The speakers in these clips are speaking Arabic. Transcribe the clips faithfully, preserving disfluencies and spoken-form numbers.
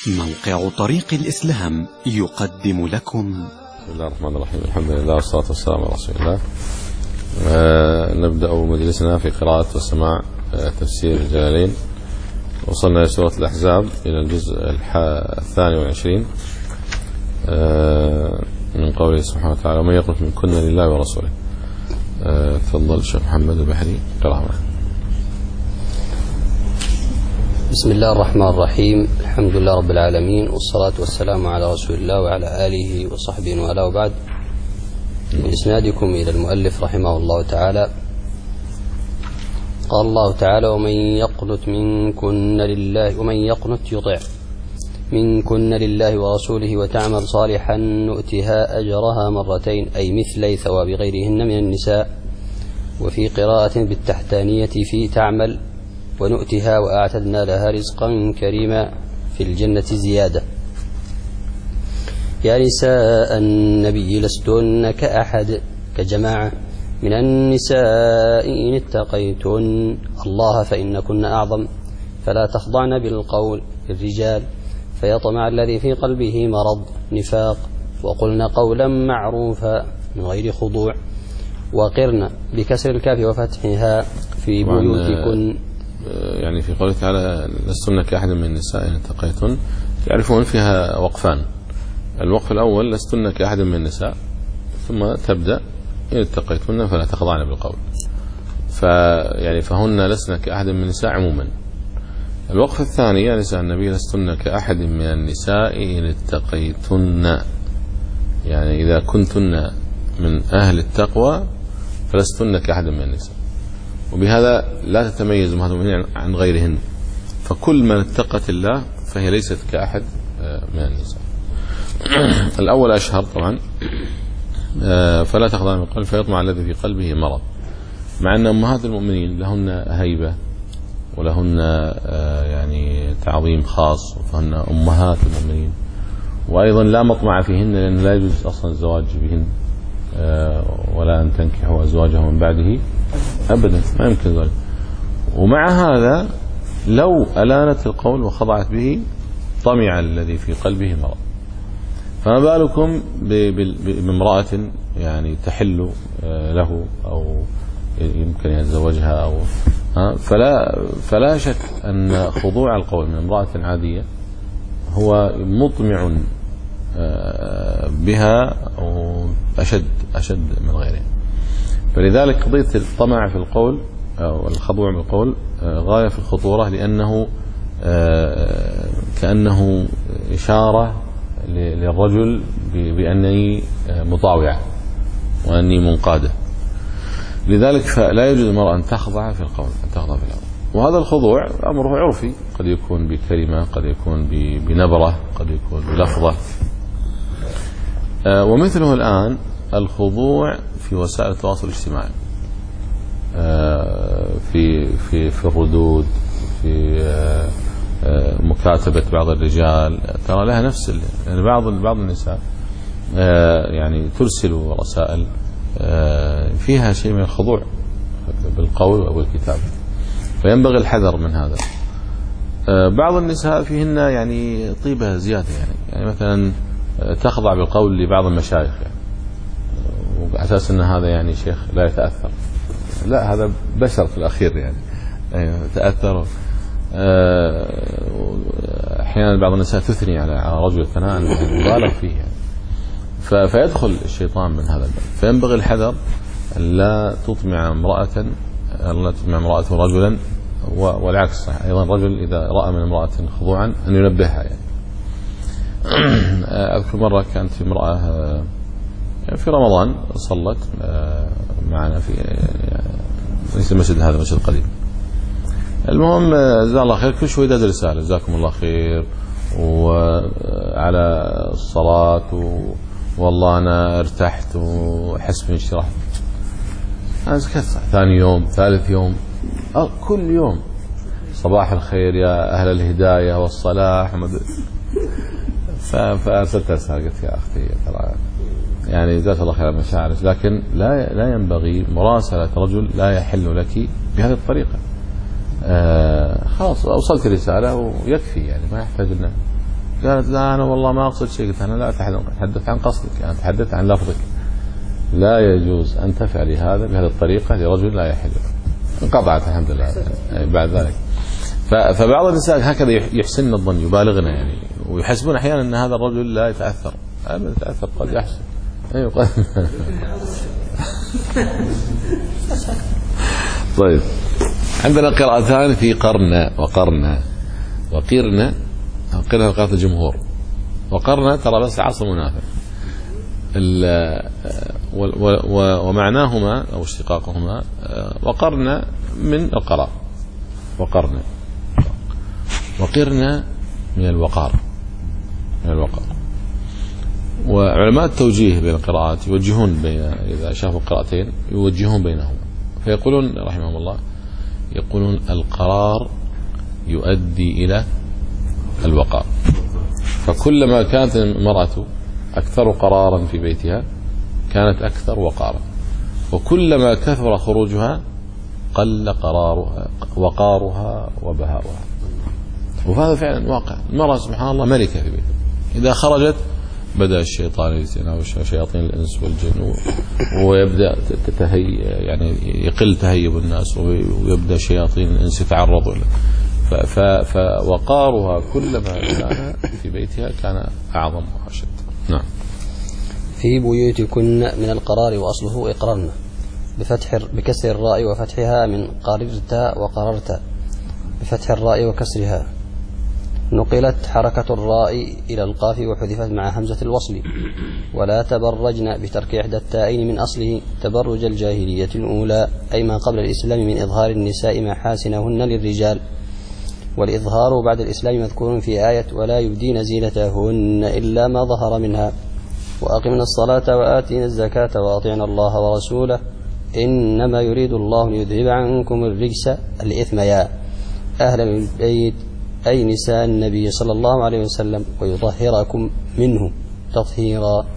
موقع طريق الإسلام يقدم لكم. بسم الله الرحمن الرحيم. الحمد لله والصلاة والسلام على رسول الله. آه نبدأ مجلسنا في قراءة وسماع آه تفسير الجلالين. وصلنا إلى سورة الأحزاب إلى الجزء الثاني والعشرين آه من قوله سبحانه وتعالى: ومن يقنت منكن لله ورسوله. آه تفضل الشيخ محمد البحري قراءة. بسم الله الرحمن الرحيم. الحمد لله رب العالمين، والصلاة والسلام على رسول الله وعلى آله وصحبه وعلى وبعد. من إسنادكم إلى المؤلف رحمه الله تعالى. قال الله تعالى: ومن يقنت منكن لله ومن يقنت يطع منكن لله ورسوله وتعمل صالحا نؤتها أجرها مرتين، أي مثلي ثواب غيرهن من النساء. وفي قراءة بالتحتانية في تعمل ونؤتها وأعتدنا لها رزقا كريما في الجنة زيادة. يا نساء النبي لستن كأحد كجماعة من النساء إن اتقيتن الله فإنكن أعظم، فلا تخضعن بالقول الرجال فيطمع الذي في قلبه مرض نفاق، وقلن قولا معروفا من غير خضوع. وقرن بكسر الكاف وفتحها في بيوتكن. يعني في قوله تعالى: لستن كأحد من النساء إن اتقيتن، يعرفون فيها وقفان. الوقف الأول: لستن كأحد من النساء، ثم تبدأ: إن اتقيتن فلا تخضعن بالقول. فيعني فهن لسن كأحد من النساء عموما. الوقف الثاني: يا نساء النبي لستن كأحد من النساء إن اتقيتن، يعني إذا كنتن من أهل التقوى فلستن كأحد من النساء. وبهذا لا تتميز أمهات المؤمنين عن غيرهن، فكل من اتقت الله فهي ليست كأحد من النساء. الأول أشهر طبعا: فلا تخضعن بالقول فيطمع الذي في قلبه مرض، مع أن أمهات المؤمنين لهن هيبة ولهن يعني تعظيم خاص، فهن أمهات المؤمنين، وأيضا لا مطمع فيهن، لأن لا يجوز أصلا الزواج بهن ولا أن تنكحوا أزواجه من بعده أبدا، ما يمكن ذلك. ومع هذا لو ألانت القول وخضعت به طمع الذي في قلبه مرض، فما بالكم بامرأة يعني تحل له أو يمكن أن يتزوجها أو فلا فلا شك أن خضوع القول من امرأة عادية هو مطمع بها أو أشد أشد من غيرها. فلذلك قضية الطمع في القول أو الخضوع بالقول غاية في الخطورة، لأنه كأنه إشارة للرجل بأنني مطاوعة وأني منقادة. لذلك فلا يجوز المرأة أن تخضع في القول، أن تخضع في القول. وهذا الخضوع أمره عرفي، قد يكون بكلمة، قد يكون بنبرة، قد يكون بلفظة. ومثله الآن الخضوع في وسائل التواصل الاجتماعي، في في في الردود، في مكاتبة بعض الرجال، ترى لها نفس يعني بعض بعض النساء يعني ترسل رسائل فيها شيء من الخضوع بالقول أو بالكتابة، فينبغي الحذر من هذا. بعض النساء فيهن يعني طيبة زيادة، يعني يعني مثلا تخضع بالقول لبعض المشايخ، يعني وعلى أساس أن هذا يعني شيخ لا يتأثر. لا، هذا بشر في الأخير، يعني تأثر. أحيانا بعض النساء تثني على رجل ثناء مبالغ فيه، يعني فيدخل الشيطان من هذا الباب. فينبغي الحذر لا تطمع امرأة لا تطمع امرأة رجلا، والعكس أيضا، الرجل إذا رأى من امرأة خضوعا أن ينبهها. يعني أذكر مرة كانت في امرأة في رمضان صلت معنا في ليس المسجد هذا، مسجد قديم. المهم جزاه الله خير، كل شوي دز رسالة: جزاكم الله خير وعلى الصلاة، والله أنا ارتحت وحس بانشراح. أنا سكت. ثاني يوم، ثالث يوم، كل يوم: صباح الخير يا أهل الهداية والصلاح. فأرسلت رسالة قلت: يا أختي ترى يعني جزاك الله خير مشاعرك، لكن لا لا ينبغي مراسلة رجل لا يحل لك بهذه الطريقة. آه خلاص وصلت رسالة ويكفي، يعني ما يحتاج لنا قالت لا أنا والله ما أقصد شيء. قلت أنا لا أتحدث عن قصدك، أنا أتحدث عن لفظك. لا يجوز أن تفعلي هذا بهذه الطريقة لرجل لا يحل. انقطعت الحمد لله يعني بعد ذلك. فبعض النساء هكذا يحسن الظن، يبالغنا يعني، ويحسبون أحيانا أن هذا الرجل لا يتأثر. أبدا يتأثر، قد يحسن. أيوة قد. طيب عندنا قراءتان في قرن وقرن وقرن. قرن قراءة الجمهور، وقرن ترى بس عصر منافع. ومعناهما أو اشتقاقهما وقرن من القرار، وقرن وقرن من الوقار، من الوقار. وعلماء التوجيه بين القراءات يوجهون بين، إذا شافوا قراءتين يوجهون بينهما، فيقولون رحمهم الله يقولون القرار يؤدي إلى الوقار. فكلما كانت المرأة أكثر قرارا في بيتها كانت أكثر وقارا، وكلما كثر خروجها قل قرارها وقارها وبهارها. وهذا فعلا واقع. المرأة سبحان الله ملكة في بيتها، إذا خرجت بدأ الشيطان يتناول شياطين الإنس والجن، ويبدأ تتهي يعني يقل تهيب الناس، ويبدأ شياطين الإنس يتعرضوا له. فوقارها كلما كان في بيتها كان أعظم وأشد. نعم. في بيوتكن من القرار وأصله إقررن بفتح بكسر الراء وفتحها من قررت وقررت بفتح الراء وكسرها. نقلت حركة الراء إلى القاف وحذفت مع همزة الوصل. ولا تبرجن بترك إحدى التائين من أصله تبرج الجاهلية الأولى، أي ما قبل الإسلام من إظهار النساء محاسنهن للرجال. والإظهار بعد الإسلام مذكور في آية ولا يبدين زينتهن إلا ما ظهر منها. وأقمنا الصلاة وآتينا الزكاة وأطعنا الله ورسوله إنما يريد الله ليذهب عنكم الرجس الإثم يا أهل البيت أي نساء النبي صلى الله عليه وسلم ويطهركم منه تطهيرا.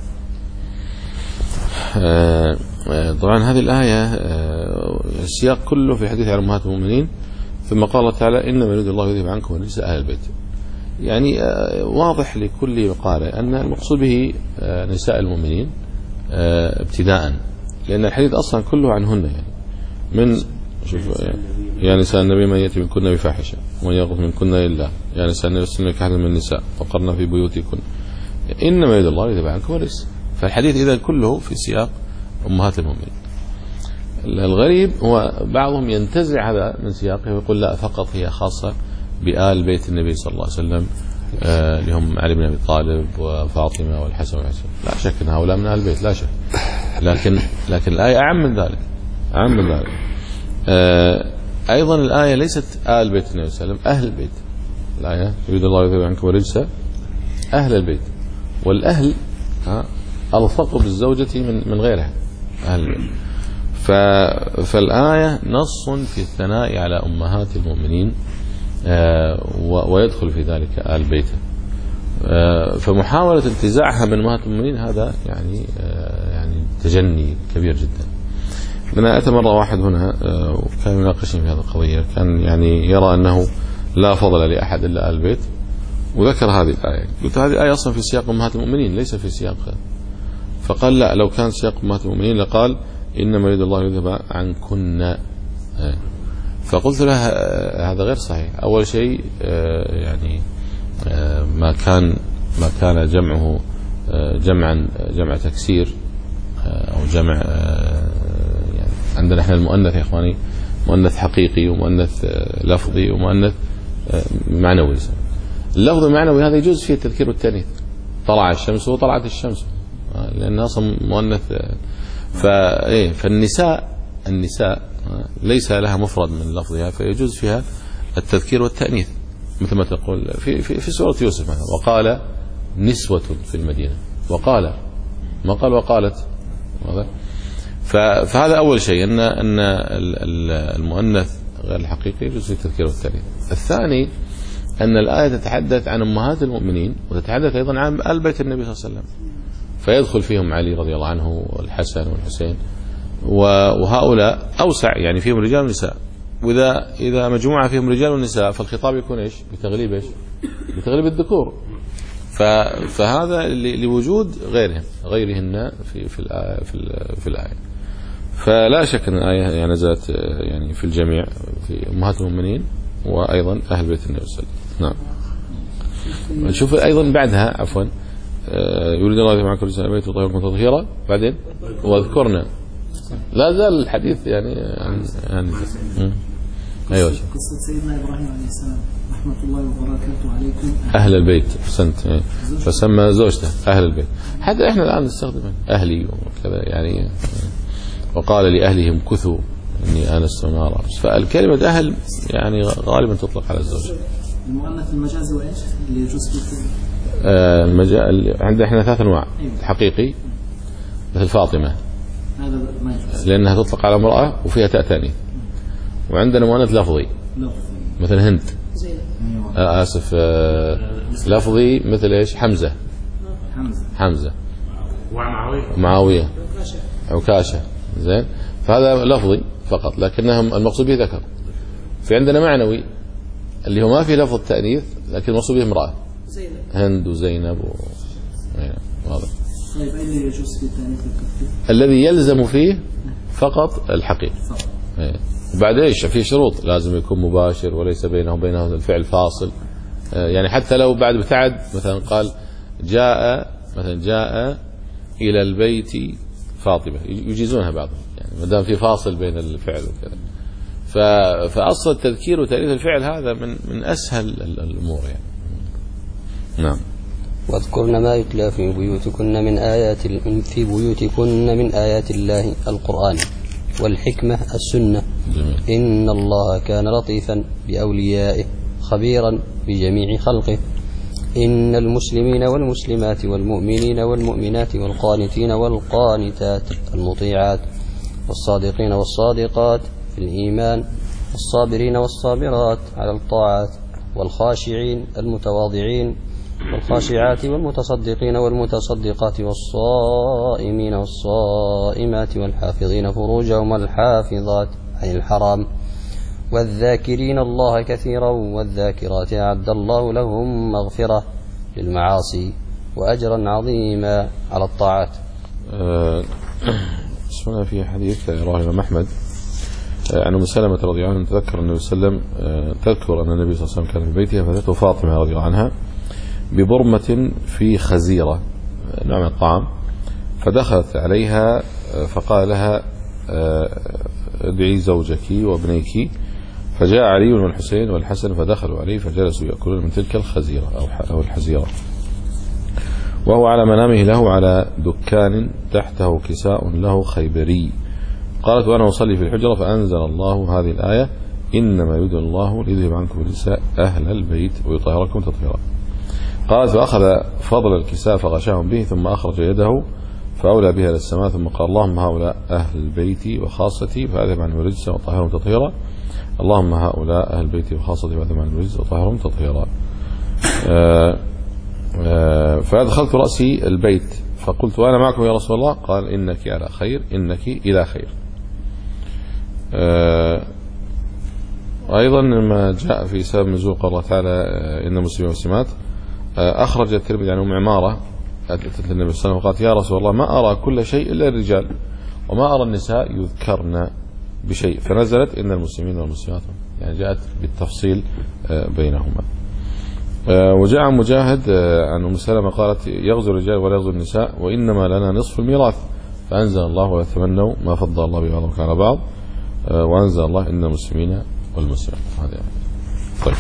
طبعا هذه الآية السياق كله في حديث عن أمهات المؤمنين، ثم قال الله تعالى إنما يريد الله يذهب عنكم الرجس أهل البيت. يعني واضح لكل قارئ أن المقصود به نساء المؤمنين ابتداء، لأن الحديث أصلا كله عنهن. يعني من شوف يا نساء النبي من يأتي منكن بفاحشة ومن يغض منكن إلا يا نساء النبي لستن كأحد من النساء وقرن في بيوتكن إنما يريد الله يذهب عنكم الرجس. فالحديث إذا كله في سياق أمهات المؤمنين. الغريب هو بعضهم ينتزع هذا من سياقه ويقول لا فقط هي خاصة بآل بيت النبي صلى الله عليه وسلم، آه لهم علي بن أبي طالب وفاطمة والحسن والحسين. لا شك أن هؤلاء من آل البيت، لا شك، لكن لكن الآية أعم من ذلك، أعم من ذلك. آه أيضا الآية ليست آل بيت النبي صلى الله عليه وسلم، أهل البيت. الآية يريد الله يذهب عنكم الرجس أهل البيت، والأهل ألصق بالزوجة من من غيرها أهل البيت. فالآية نص في الثناء على أمهات المؤمنين، آه ويدخل في ذلك آل بيته. آه فمحاولة انتزاعها من أمهات المؤمنين هذا يعني آه يعني تجني كبير جدا. لنا أتى مرة واحد هنا آه وكان يناقشني في هذه القضية، كان يعني يرى أنه لا فضل لأحد إلا آل بيت، وذكر هذه الآية. قلت هذه الآية أصلا في سياق أمهات المؤمنين ليس في سياق. فقال لا، لو كان سياق أمهات المؤمنين لقال إنما يريد الله يذهب عنكن. آه فقلت له هذا غير صحيح. أول شيء يعني ما كان ما كان جمعه جمعا جمع تكسير أو جمع، يعني عندنا احنا المؤنث يا إخواني مؤنث حقيقي ومؤنث لفظي ومؤنث معنوي. اللفظ المعنوي هذا يجوز فيه التذكير والتأنيث، طلع الشمس وطلعت الشمس، لأنها أصلا مؤنث. فإيه فالنساء النساء ليس لها مفرد من لفظها، فيجوز فيها التذكير والتأنيث، مثل ما تقول في في, في سورة يوسف مثلا وقال نسوة في المدينة، وقال ما قال وقالت. فهذا أول شيء أن أن المؤنث غير الحقيقي يجوز فيه التذكير والتأنيث. الثاني أن الآية تتحدث عن أمهات المؤمنين وتتحدث أيضا عن آل بيت النبي صلى الله عليه وسلم، فيدخل فيهم علي رضي الله عنه والحسن والحسين، وهؤلاء أوسع يعني فيهم رجال ونساء. وإذا إذا مجموعة فيهم رجال ونساء فالخطاب يكون إيش؟ بتغليب إيش؟ بتغليب الذكور. فهذا لوجود غيرهم غيرهن في في الآية في, في الآية. فلا شك أن الآية يعني نزلت يعني في الجميع في أمهات المؤمنين وأيضا أهل بيت النبي صلى الله عليه وسلم. نعم. نشوف أيضا بعدها عفوا يريد الله معكم رسالة بيت وطهيركم تطهيرا بعدين واذكرنا. لا زال الحديث يعني يعني, يعني أيوة. قصة سيدنا إبراهيم عليه السلام رحمة الله وبركاته عليكم أهل البيت فسنت فسمى زوجته أهل البيت. حتى إحنا الآن نستخدم أهلي وكذا يعني. وقال لأهلهم كثوا إني آنست نارا. فالكلمة أهل يعني غالبا تطلق على الزوج. المؤنث المجازي وإيش اللي يجوز فيه؟ آه المجال عندنا إحنا ثلاث أنواع. حقيقي مثل فاطمة هذا ما يجوز لأنها تطلق على امرأة وفيها تاء ثاني. وعندنا مؤنث لفظي مثل هند. آه آسف آه لفظي مثل إيش حمزة حمزة حمزة ومعاوية معاوية عكاشة. زين. فهذا لفظي فقط لكنهم المقصود به ذكر. في عندنا معنوي اللي هو ما في لفظ التأنيث لكن المقصود به امرأة هند وزينب و... واضح. طيب أي اللي يجوز فيه التأنيث الكفي؟ الذي يلزم فيه فقط الحقيقي. وبعد ايش في شروط لازم يكون مباشر وليس بينه وبينه الفعل فاصل. يعني حتى لو بعد ابتعد مثلا قال جاء مثلا جاء إلى البيت فاطمة يجيزونها بعضهم يعني ما دام في فاصل بين الفعل وكذا. فأصل التذكير وتأنيث الفعل هذا من من أسهل الأمور يعني. نعم. واذكرن ما يتلى في بيوتكن من آيات في بيوتكن من آيات الله القرآن والحكمة السنة. جميل. إن الله كان لطيفا بأوليائه خبيرا بجميع خلقه. إن المسلمين والمسلمات والمؤمنين والمؤمنات والقانتين والقانتات المطيعات والصادقين والصادقات في الإيمان والصابرين والصابرات على الطاعات والخاشعين المتواضعين والخاشعات والمتصدقين والمتصدقات والصائمين والصائمات والحافظين فروجهم والحافظات عن الحرام والذاكرين الله كثيرا والذاكرات أعد الله لهم مغفرة للمعاصي وأجرا عظيما على الطاعات. اسمنا في حديث رواه الإمام أحمد عن أم سلمة رضي الله عنها تذكر النبي صلى الله عليه وسلم تذكر أن النبي صلى الله عليه وسلم كان في بيتها فأتته فاطمة رضي الله عنها ببرمة في خزيرة نوع من الطعام فدخلت عليها فقال لها ادعي زوجك وابنيك فجاء علي والحسين والحسن فدخلوا عليه فجلسوا يأكلون من تلك الخزيرة أو الحزيرة وهو على منامه له على دكان تحته كساء له خيبري. قالت وأنا أصلي في الحجرة فأنزل الله هذه الآية إنما يريد الله ليذهب عنكم النساء أهل البيت ويطهركم تطهيرا. قالت فأخذ فضل الكساء فغشاهم به ثم أخرج يده فأولى بها للسماء ثم قال اللهم هؤلاء أهل البيت وخاصتي فأذهب عنهم الرجس وطهرهم تطهيرا. اللهم هؤلاء أهل البيت وخاصتي فأذهب عنهم الرجس وطهرهم تطهيرا. فأدخلت رأسي البيت فقلت وأنا معكم يا رسول الله. قال إنك على خير إنك إلى خير. أيضا لما جاء في سبب نزول قال الله تعالى إن المسلمين والمسلمات أخرج الترمذي عن أم عمارة أتت النبي صلى الله عليه وسلم وقالت يا رسول الله ما أرى كل شيء إلا الرجال وما أرى النساء يذكرن بشيء فنزلت إن المسلمين والمسلمات يعني جاءت بالتفصيل بينهما. وجاء عن مجاهد عن أم سلمة قالت يغزو الرجال ولا يغزو النساء وإنما لنا نصف الميراث فأنزل الله ولا تمنوا ما فضل الله به بعضكم على بعض وأنزل الله إن المسلمين والمسلمات. هذا يعني. طيب.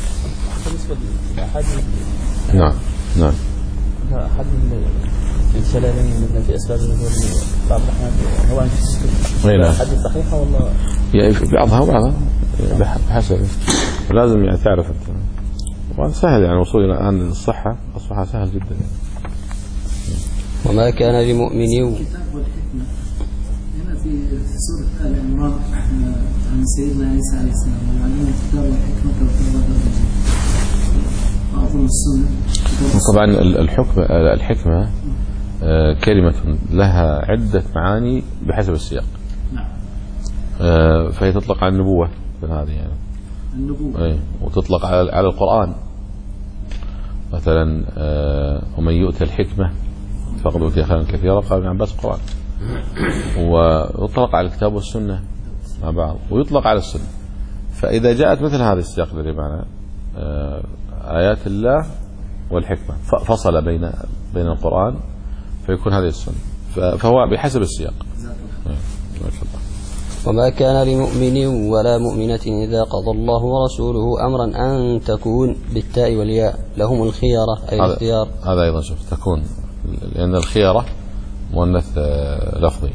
نعم نعم. أحد السلالين مثلا في أسباب النزول بعض الأحيان هو عن السكوت. حديث صحيحة والله؟ يعني بعضها وبعضها بحسب لازم يعني تعرف أنت. وسهل يعني وصول إلى الآن الصحة أصبح سهل جدا يعني. وما كان لمؤمن الكتاب والحكمة هنا في سورة آل عمران عن سيدنا عيسى عليه السلام وعلمنا الكتاب والحكمة والتوراة والإنجيل وأظن السنة. طبعا الحكمة الحكمة كلمة لها عدة معاني بحسب السياق. نعم. فهي تطلق على النبوة هذه يعني. النبوة. أي وتطلق على على القرآن مثلا ومن يؤتى الحكمة فقد أوتي خيرا كثيرا، قال ابن عباس القرآن. ويطلق على الكتاب والسنة مع بعض ويطلق على السنة. فإذا جاءت مثل هذا السياق الذي معنا آيات الله والحكمة فصل بين بين القرآن فيكون هذه السنة، فهو بحسب السياق. وما كان لمؤمن ولا مؤمنة إذا قضى الله ورسوله أمرا أن تكون بالتاء والياء لهم الخيرة أي الاختيار. هذا أيضا شوف تكون، لأن الخيرة مؤنث لفظي،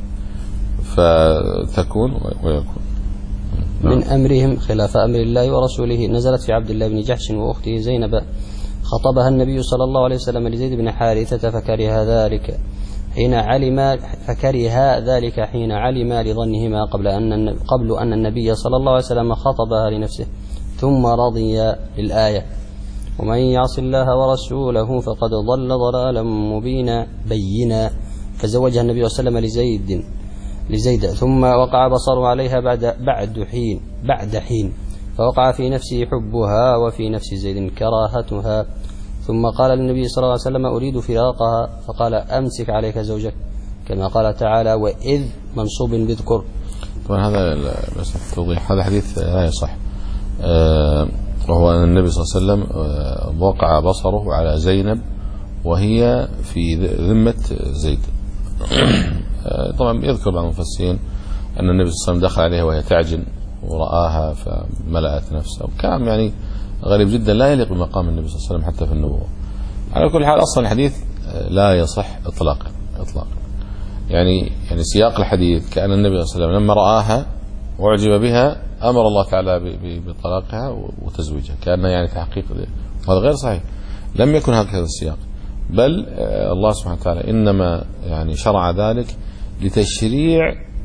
فتكون ويكون من أمرهم خلاف أمر الله ورسوله. نزلت في عبد الله بن جحش وأخته زينب، خطبها النبي صلى الله عليه وسلم لزيد بن حارثة فكره ذلك حين علم فكره ذلك حين علم لظنهما قبل أن قبل أن النبي صلى الله عليه وسلم خطبها لنفسه، ثم رضي للآية: ومن يعص الله ورسوله فقد ضل ضلالا مبينا بينا. فزوجها النبي صلى الله عليه وسلم لزيد لزيد ثم وقع بصره عليها بعد بعد حين بعد حين فوقع في نفسه حبها وفي نفس زيد كراهتها، ثم قال للنبي صلى الله عليه وسلم: أريد فراقها، فقال: أمسك عليك زوجك، كما قال تعالى: وإذ منصوب بذكر. طبعا هذا بس التوضيح، هذا حديث لا يصح، أه وهو أن النبي صلى الله عليه وسلم أه وقع بصره على زينب وهي في ذمة زيد. أه طبعا يذكر بعض المفسرين أن النبي صلى الله عليه وسلم دخل عليها وهي تعجن ورآها فملأت نفسه، وكان يعني غريب جدا لا يليق بمقام النبي صلى الله عليه وسلم حتى في النبوة. على كل حال أصلا الحديث لا يصح إطلاقا إطلاقا يعني يعني سياق الحديث كأن النبي صلى الله عليه وسلم لما رآها وعجب بها أمر الله تعالى بطلاقها وتزويجها، كأن يعني تحقيق، وهذا غير صحيح. لم يكن هكذا السياق، بل الله سبحانه وتعالى إنما يعني شرع ذلك لتشريع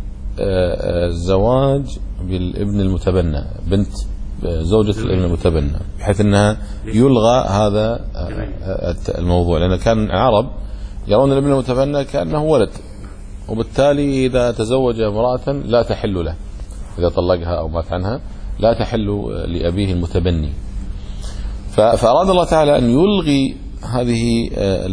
الزواج بالابن المتبنى، بنت زوجة الابن المتبنى، بحيث أنها يلغى هذا الموضوع، لأن كان العرب يرون الابن المتبنى كأنه ولد، وبالتالي إذا تزوج امرأة لا تحل له، إذا طلقها أو مات عنها لا تحل لأبيه المتبني. فأراد الله تعالى أن يلغي هذه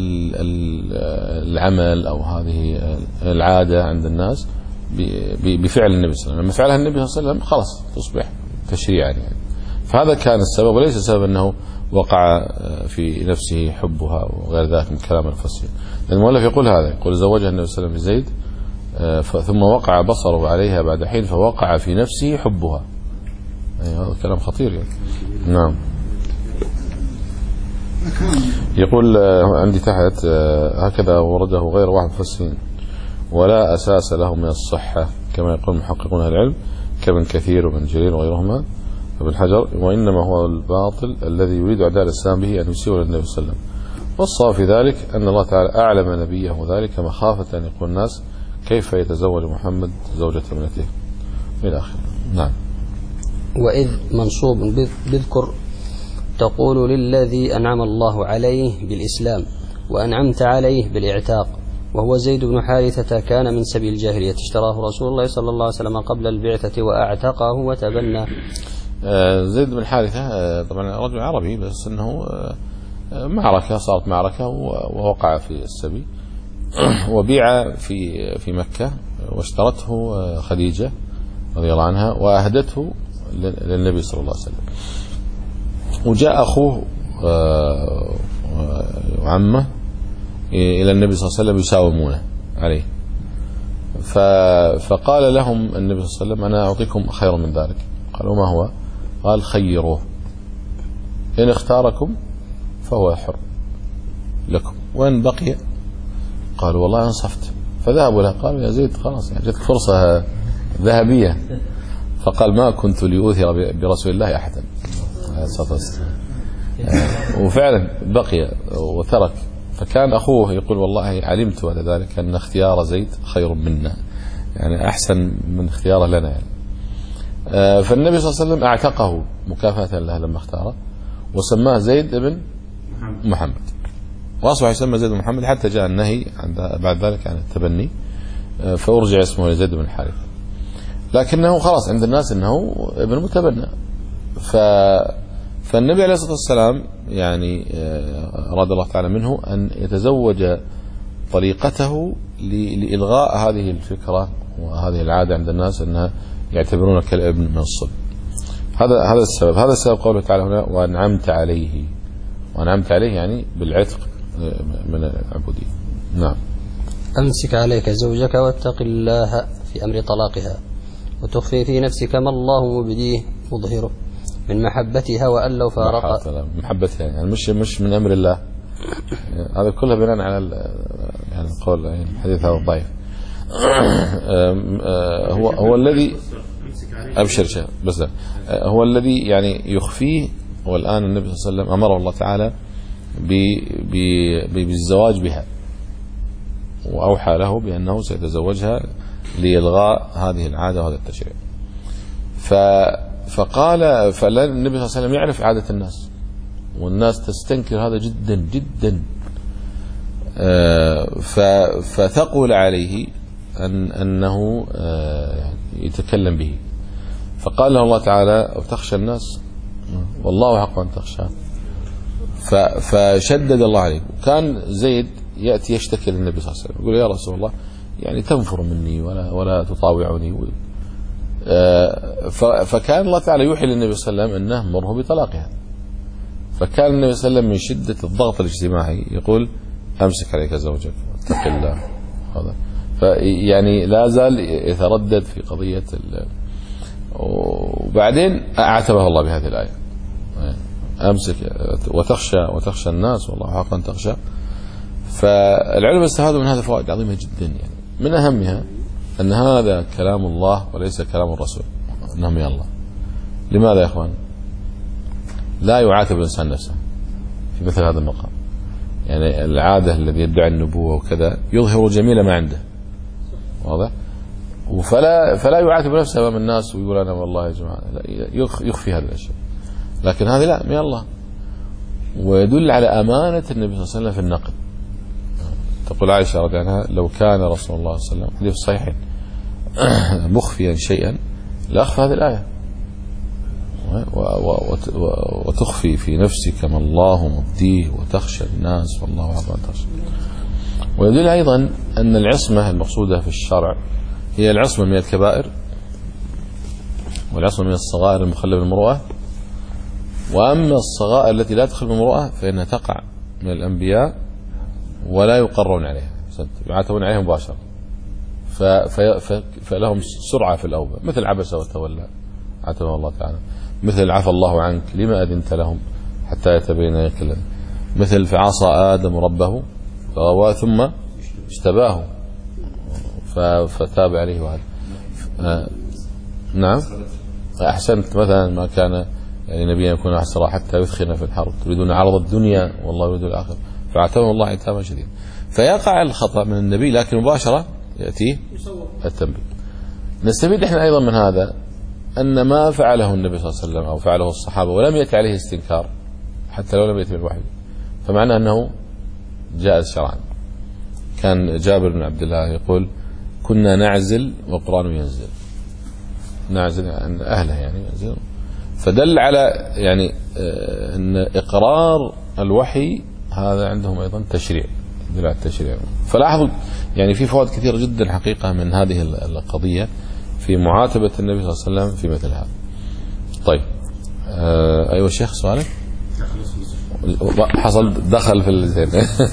العمل أو هذه العادة عند الناس بفعل النبي صلى الله عليه وسلم. لما فعلها النبي صلى الله عليه وسلم خلاص تصبح تشريعا يعني. فهذا كان السبب، وليس السبب أنه وقع في نفسه حبها وغير ذلك من كلام المفسرين. المؤلف يقول هذا، يقول زوجها النبي صلى الله عليه وسلم بزيد ثم وقع بصره عليها بعد حين فوقع في نفسه حبها. هذا كلام خطير يعني. نعم. يقول عندي تحت هكذا ورده غير واحد مفسرين: ولا أساس له من الصحة كما يقول محققون أهل العلم كابن كثير وابن جرير وغيرهما ابن حجر، وإنما هو الباطل الذي يريد أعداء الإسلام به أن يسيء للنبي صلى الله عليه وسلم. والصواب في ذلك أن الله تعالى أعلم نبيه ذلك مخافة أن يقول الناس كيف يتزوج محمد زوجة ابنته إلى آخره. نعم. وإذ منصوب بذكر، تقول للذي أنعم الله عليه بالإسلام وأنعمت عليه بالإعتاق، وهو زيد بن حارثة، كان من سبيل الجاهلية، اشتراه رسول الله صلى الله عليه وسلم قبل البعثة وأعتقه وتبنى. زيد بن حارثة طبعا رجل عربي، بس أنه معركة صارت معركة ووقع في السبي وبيع في في مكة، واشترته خديجة رضي الله عنها وأهدته للنبي صلى الله عليه وسلم. وجاء أخوه وعمه إلى النبي صلى الله عليه وسلم يساومونه عليه، فقال لهم النبي صلى الله عليه وسلم: أنا أعطيكم خير من ذلك. قالوا: ما هو؟ قال: خيروه، إن اختاركم فهو حر لكم، وإن بقي قالوا: والله أنصفت. فذهبوا له قالوا: يا زيد خلاص يعني جتك فرصة ذهبية. فقال: ما كنت لأوثر برسول الله أحدا. وفعلا بقي وترك. فكان أخوه يقول: والله علمت على ذلك أن اختيار زيد خير منا، يعني أحسن من اختياره لنا يعني. فالنبي صلى الله عليه وسلم اعتقه مكافأة له لما اختاره، وسماه زيد بن محمد، وأصبح يسمى زيد بن محمد حتى جاء النهي بعد ذلك عن التبني، فأرجع اسمه لزيد بن حارثة. لكنه خلاص عند الناس أنه ابن متبنى، فالنبي عليه الصلاة والسلام يعني أراد الله تعالى منه أن يتزوج طريقته لإلغاء هذه الفكرة وهذه العادة عند الناس أنها يعتبرونه كالابن من الصلب. هذا هذا السبب. هذا السبب قوله تعالى هنا وأنعمت عليه. وأنعمت عليه يعني بالعتق من العبودية. نعم. أمسك عليك زوجك واتق الله في أمر طلاقها وتخفي في نفسك ما الله مبديه مظهره من محبتها وأن لو فارق محبتها يعني مش مش من أمر الله. هذا كله بناء على يعني القول الحديث هذا ضعيف. هو هو الذي أبشر شيء بس هو الذي يعني يخفيه. والآن النبي صلى الله عليه وسلم أمره الله تعالى بالزواج بها وأوحى له بأنه سيتزوجها لإلغاء هذه العادة وهذا التشريع. فقال فالنبي صلى الله عليه وسلم يعرف عادة الناس والناس تستنكر هذا جدا جدا. فثقل عليه أن أنه يتكلم به. فقال له الله تعالى وتخشى الناس والله حق أن تخشى. فشدد الله عليه. كان زيد يأتي يشتكي للنبي صلى الله عليه وسلم يقول يا رسول الله يعني تنفر مني ولا ولا تطاوعني. فكان الله تعالى يوحي للنبي صلى الله عليه وسلم أنه مره بطلاقها. فكان النبي صلى الله عليه وسلم من شدة الضغط الاجتماعي يقول أمسك عليك زوجك واتق الله. هذا فيعني لا زال يتردد في قضية. وبعدين أعتبه الله بهذه الآية أمسك وتخشى وتخشى الناس والله حق أن تخشى. فالعلماء استفادوا من هذا فوائد عظيمة جدا. يعني من أهمها أن هذا كلام الله وليس كلام الرسول إنهم يا الله. لماذا يا أخوان لا يعاتب الإنسان نفسه في مثل هذا المقام؟ يعني العادة الذي يدعي النبوة وكذا يظهر جميل ما عنده واضح وفلا فلا يعاتب نفسه أمام الناس ويقول أنا والله يا جماعة يخفي هذه الأشياء. لكن هذه لا من الله ويدل على أمانة النبي صلى الله عليه وسلم في النقل. تقول عائشة رضي الله عنها لو كان رسول الله صلى الله عليه وسلم حديث صحيح مخفيا شيئا لأخفى هذه الآية وتخفي في نفسك ما الله مبديه وتخشى الناس والله أعظم تخشى. ويدل أيضا أن العصمة المقصودة في الشرع هي العصمة من الكبائر والعصمة من الصغائر المخلة بالمروءة. وأما الصغائر التي لا تدخل بالمروءة فإنها تقع من الأنبياء ولا يقرون عليها يعاتبون عليها مباشرة فلهم سرعة في الأوبة مثل عبس وتولى عاتبه الله تعالى. مثل عفى الله عنك لما أذنت لهم حتى يتبين يكلم. مثل فعصى آدم ربه فغوى ثم اجتباه فتاب عليه وهذا. نعم أحسنت. مثلا ما كان يعني نبيا يكون أحسر حتى يثخن في الحرب تريدون عرض الدنيا والله يريد الآخر فعاتبه الله عتابا شديدا. فيقع الخطأ من النبي لكن مباشرة يأتيه التنبيه. نستفيد احنا أيضا من هذا أن ما فعله النبي صلى الله عليه وسلم أو فعله الصحابة ولم يأتي عليه استنكار حتى لو لم يأتي بالوحي فمعنى أنه جائز شرعا. كان جابر بن عبد الله يقول كنا نعزل والقرآن ينزل. نعزل عن أهله يعني ينزل. فدل على يعني أن إقرار الوحي هذا عندهم أيضا تشريع دل على التشريع. فلاحظوا يعني في فوائد كثيرة جدا حقيقة من هذه القضية في معاتبة النبي صلى الله عليه وسلم في مثل هذا. طيب آه أيوة الشيخ سؤالك حصل دخل في الزين.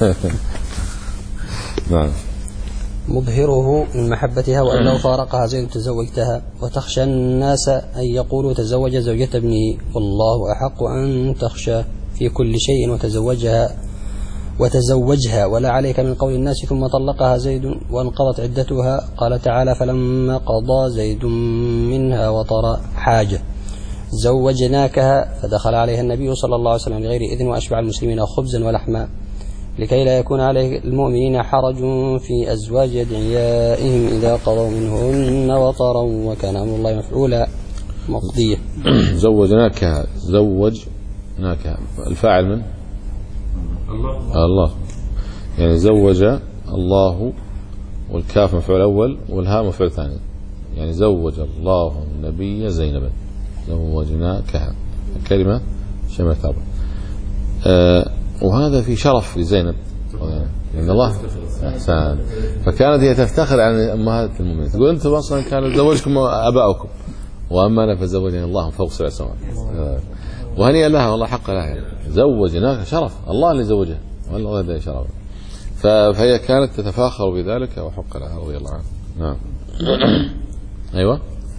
نعم. مظهره من محبتها وأن لو فارقها زيد تزوجتها وتخشى الناس أن يقولوا تزوج زوجة ابنه والله أحق أن تخشى في كل شيء وتزوجها وتزوجها ولا عليك من قول الناس ثم طلقها زيد وانقضت عدتها. قال تعالى فلما قضى زيد منها وطرا حاجة زوجناكها فدخل عليها النبي صلى الله عليه وسلم بغير إذن وأشبع المسلمين خبزا ولحما لكي لا يكون عليه المؤمنين حرج في أزواج أدعيائهم إذا قضوا منهن وطرا وكان أمر الله مفعولا مقضية. زوجناكها زوجناكها الفاعل من الله الله يعني زوج الله والكاف مفعول أول والهاء مفعول ثاني يعني زوج الله النبي زينبا زوجناكها الكلمة شملت أربعة. أه وهذا في شرف لزينب لأن الله أحسن. فكانت هي تفتخر عن أمهات المؤمنين تقول أنتم أصلا كانوا زوجكم أباؤكم وأما أنا فزوجني الله من فوق سبع سماوات. أه وهنيئا لها والله حق لها يعني. زوجناك شرف الله اللي زوجها والله هذا شرف. فهي كانت تتفاخر بذلك وحق لها رضي الله عنها. نعم. أيوة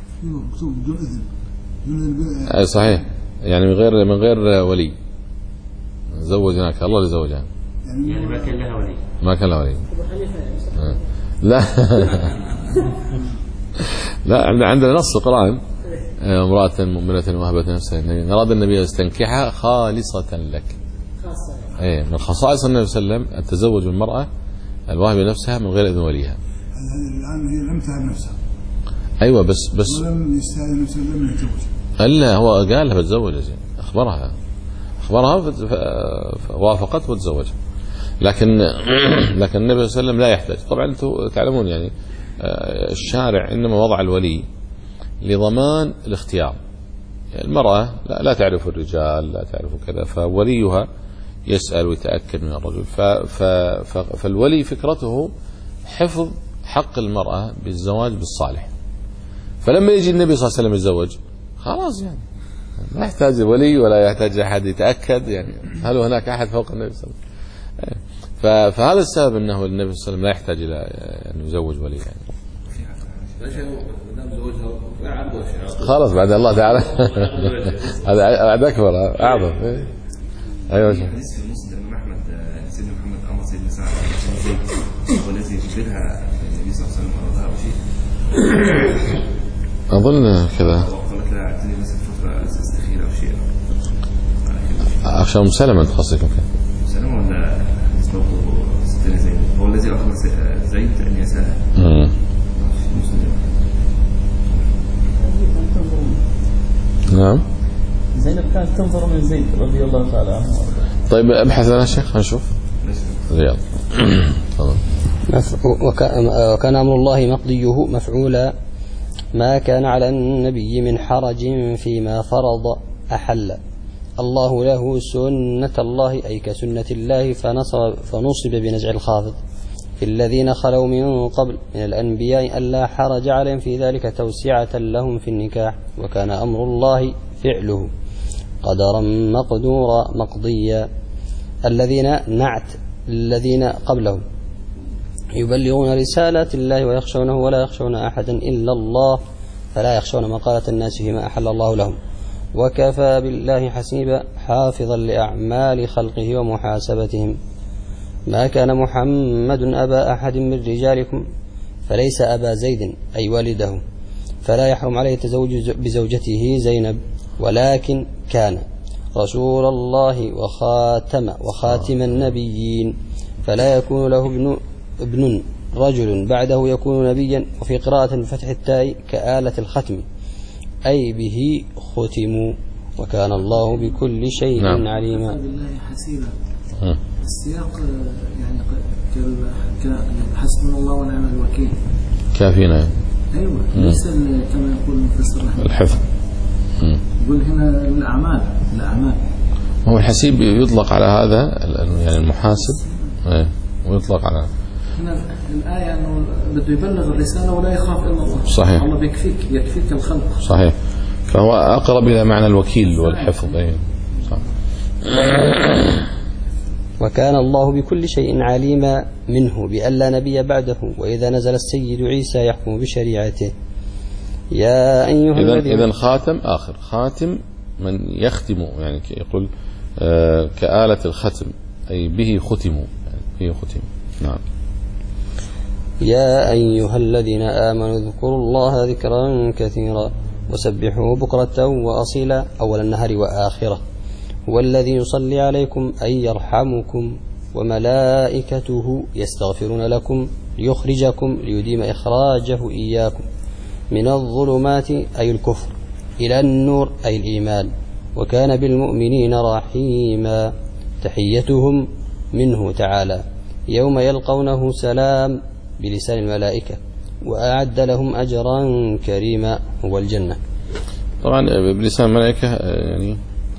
أي صحيح يعني من غير من غير ولي زوجناك الله اللي زوجها يعني ما كان لها ولي ما كان لها ولي. لا لا عندنا نص القرآن امرأة مؤمنة وهبت نفسها للنبي أراد النبي يستنكحها خالصة لك. ايه من خصائص النبي صلى الله عليه وسلم التزوج بالمرأة الواهبة نفسها من غير إذن وليها. الآن هي لم تهب نفسها. أيوة بس بس ولم يستعد نفسه لم يتزوج. إلا هو قال لها بتزوج أخبرها أخبرها فوافقت وتزوج. لكن لكن النبي صلى الله عليه وسلم لا يحتاج. طبعا أنتم تعلمون يعني الشارع إنما وضع الولي لضمان الاختيار. المرأة لا, لا تعرف الرجال لا تعرف كذا فوليها يسأل ويتأكد من الرجل. ف ف فالولي فكرته حفظ حق المرأة بالزواج بالصالح. فلما يجي النبي صلى الله عليه وسلم يتزوج خلاص يعني لا يحتاج ولي ولا يحتاج أحد يتأكد يعني هل هناك أحد فوق النبي صلى الله عليه وسلم. فهذا السبب أنه النبي صلى الله عليه وسلم لا يحتاج إلى أن يزوج ولي يعني. خلاص بعد الله تعالى هذا بعد أكبر أعظم. أيوة حديث في مسلم أحمد سيدنا محمد أمر سيدنا سعد والذي يجبرها النبي صلى الله عليه وسلم أرادها أو شيء أظن كذا قالت لها أعطني مثل فترة أستخير أو شيء عشان سلمة تخصكم كذا سلمة ولا حديث برضه ستنا زيد هو الذي أخبر زيد أن يسألها نعم. زينب كانت تنظر من زيد رضي الله تعالى عنه. طيب ابحث لنا شيخ هنشوف. رياض. وكان أمر الله مقضيه مفعولا ما كان على النبي من حرج فيما فرض أحل الله له سنة الله أي كسنة الله فنصب, فنصب بنزع الخافض في الذين خلوا من قبل من الأنبياء ألا حرج عليهم في ذلك توسعة لهم في النكاح وكان أمر الله فعله قدرا مقدورا مقضيا. الذين نعت الذين قبلهم يبلغون رسالات الله ويخشونه ولا يخشون أحدا إلا الله فلا يخشون مقالة الناس فيما أحل الله لهم وكفى بالله حسيبا حافظا لأعمال خلقه ومحاسبتهم. ما كان محمد أبا أحد من رجالكم فليس أبا زيد أي والده فلا يحرم عليه التزوج بزوجته زينب ولكن كان رسول الله وخاتم وخاتم النبيين فلا يكون له ابن, ابن رجل بعده يكون نبيا. وفي قراءة بفتح التاء كآلة الختم أي به ختموا وكان الله بكل شيء نعم. عليما. بالله حسيبا السياق يعني حسبنا الله ونعم الوكيل كافينا أيوة ليس كما يقول المفسر الحفظ يقول هنا الأعمال الأعمال هو الحسيب يطلق على هذا يعني المحاسب ويطلق على هنا الآية أنه بده يبلغ الرسالة ولا يخاف إلا الله صحيح الله بيكفيك يكفيك الخلق صحيح فهو أقرب إلى معنى الوكيل والحفظ أيه. صح. وكان الله بكل شيء عليما منه بألا نبي بعده وإذا نزل السيد عيسى يحكم بشريعته. يا أيها الذين إذن خاتم آخر خاتم من يختم يعني يقول آه كآلة الختم أي به ختموا يعني به ختم. نعم. يا أيها الذين آمنوا اذكروا الله ذكرا كثيرا وسبحوا بكرة وأصيلا أول النهار وآخرة هو الذي يصلي عليكم أي يرحمكم وملائكته يستغفرون لكم ليخرجكم ليديم إخراجه إياكم من الظلمات أي الكفر إلى النور أي الإيمان وكان بالمؤمنين رحيما. تحيتهم منه تعالى يوم يلقونه سلام بلسان الملائكة وأعد لهم أجرا كريما هو الجنة. طبعا بلسان الملائكة يعني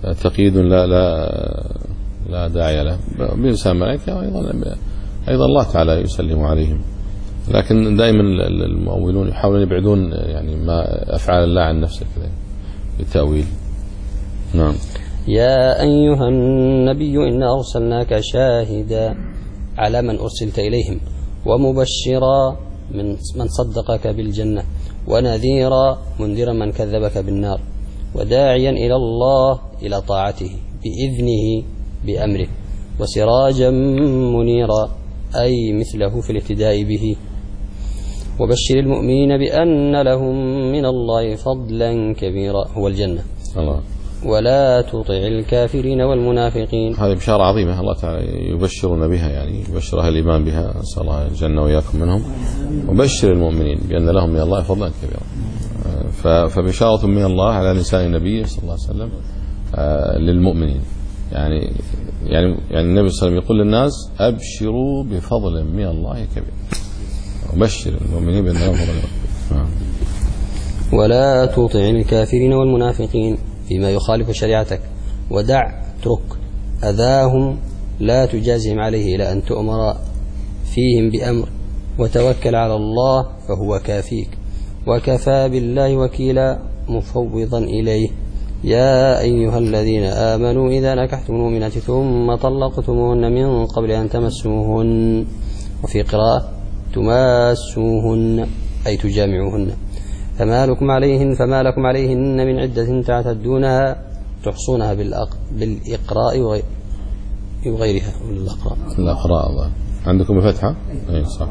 تقييد لا لا لا داعي له بإنسان ملائكة، وأيضا أيضا الله تعالى يسلم عليهم. لكن دائما المؤولون يحاولون يبعدون يعني ما أفعال الله عن نفسه كذا بالتأويل. نعم. يا أيها النبي إنا أرسلناك شاهدا على من أرسلت إليهم ومبشرا من من صدقك بالجنة ونذيرا منذرا من كذبك بالنار وداعيا إلى الله إلى طاعته بإذنه بأمره وسراجا منيرا أي مثله في الاهتداء به. وبشر المؤمنين بأن لهم من الله فضلا كبيرا هو الجنة الله. ولا تطع الكافرين والمنافقين. هذه بشارة عظيمة الله تعالى يبشرنا بها، يعني يبشر أهل الإيمان بها، نسأل الله الجنة وإياكم منهم. وبشر المؤمنين بأن لهم من الله فضلا كبيرا، فبشارة من الله على لسان النبي صلى الله عليه وسلم للمؤمنين. يعني يعني يعني النبي صلى الله عليه وسلم يقول للناس أبشروا بفضل من الله كبير، وبشر المؤمنين بأن لهم فضلا كبيرا. ولا تطع الكافرين والمنافقين فيما يخالف شريعتك ودع اترك أذاهم لا تجازهم عليه إلى أن تؤمر فيهم بأمر وتوكل على الله فهو كافيك وكفى بالله وكيلا مفوضا إليه. يا أيها الذين آمنوا إذا نكحتم المؤمنات ثم طلقتموهن من قبل أن تمسوهن، وفي قراءة تماسوهن أي تجامعوهن، فما لكم عليهن فما لكم عليهن من عدة تعتدونها تحصونها بالإقراء وغيرها. الإقراء الإقراء الله عندكم بفتحة أي صح.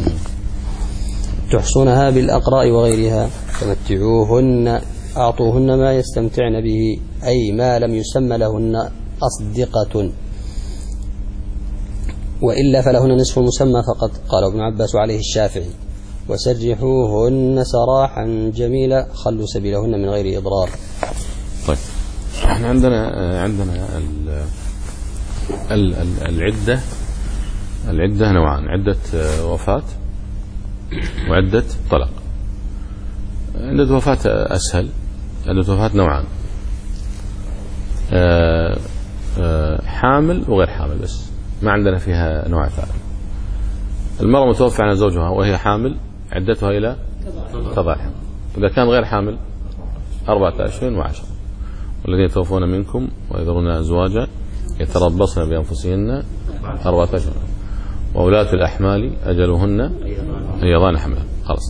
تحصونها بالأقراء وغيرها فمتعوهن أعطوهن ما يستمتعن به أي ما لم يسمى لهن أصدقة، وإلا فلهن نصف المسمى فقط. قال ابن عباس عليه الشافعي وسرحوهن سراحا جميلا خلوا سبيلهن من غير إضرار. طيب احنا عندنا عندنا ال ال العدة العدة نوعان، عدة وفاة وعدة طلاق. عدة وفاة أسهل، عدة وفاة نوعان، حامل وغير حامل، بس ما عندنا فيها نوع ثالث. المرأة متوفى عن زوجها وهي حامل عدتها إلى قضاء الحمل. إذا كان غير حامل أربعة أشهر وعشرة. والذين يتوفون منكم ويذرون أزواجا يتربصن بأنفسهن أربعة أشهر وأولاة الأحمال أجلهن أن يضعن حملها. خلاص.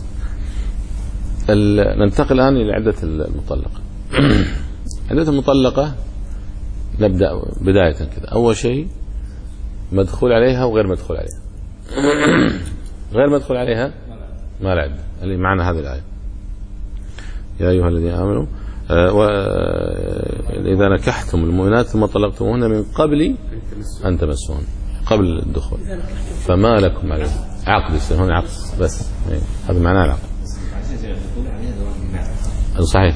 ننتقل الآن إلى عدة المطلقة. عدة المطلقة نبدأ بداية كذا. أول شيء مدخول عليها وغير مدخول عليها. غير مدخول عليها ما لا عدة، اللي معنا هذه الآية يا أيها الذين آمنوا إذا نكحتم المؤمنات ثم طلقتموهن من قبل أن تمسوهن، قبل الدخول، فما لكم عليه عقد، يصير هنا عقد بس، هذا معناه العقد. صحيح.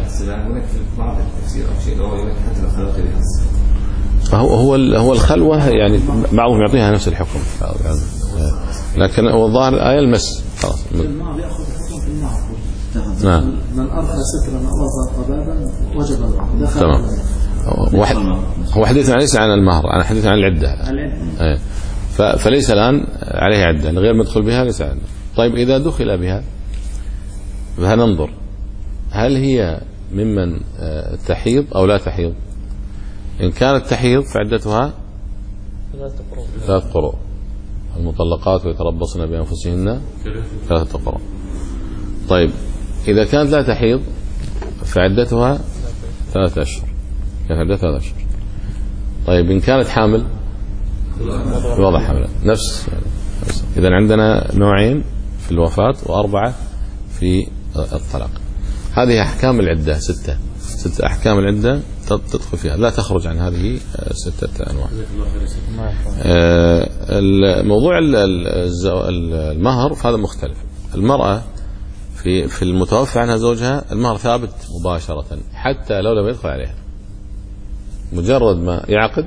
هو هو هو الخلوة يعني بعضهم يعطيها نفس الحكم، لكن هو الظاهر الآية المس خلاص. المهر يأخذ حكم في المهر. نعم. من أرخى سترا أو أظهر قبابا وجب المهر. تمام. واحد هو حديث ليس عن المهر، أنا حديث عن العدة. العدة. فليس الآن عليه عدة، غير مدخل بها ليس عدة. طيب إذا دخل بها فهننظر هل هي ممن تحيض أو لا تحيض. إن كانت تحيض فعدتها ثلاث قروء. المطلقات ويتربصن بأنفسهن ثلاثة قروء. طيب إذا كانت لا تحيض فعدتها ثلاثة أشهر، كانت عدتها ثلاثة أشهر. طيب إن كانت حامل وضع حملها نفس. إذا عندنا نوعين في الوفاة وأربعة في الطلاق. هذه أحكام العدة ستة ستة أحكام العدة تدخل فيها، لا تخرج عن هذه ستة أنواع. الموضوع المهر فهذا مختلف. المرأة في في المتوفى عنها زوجها المهر ثابت مباشرة حتى لو لم يدخل عليها، مجرد ما يعقد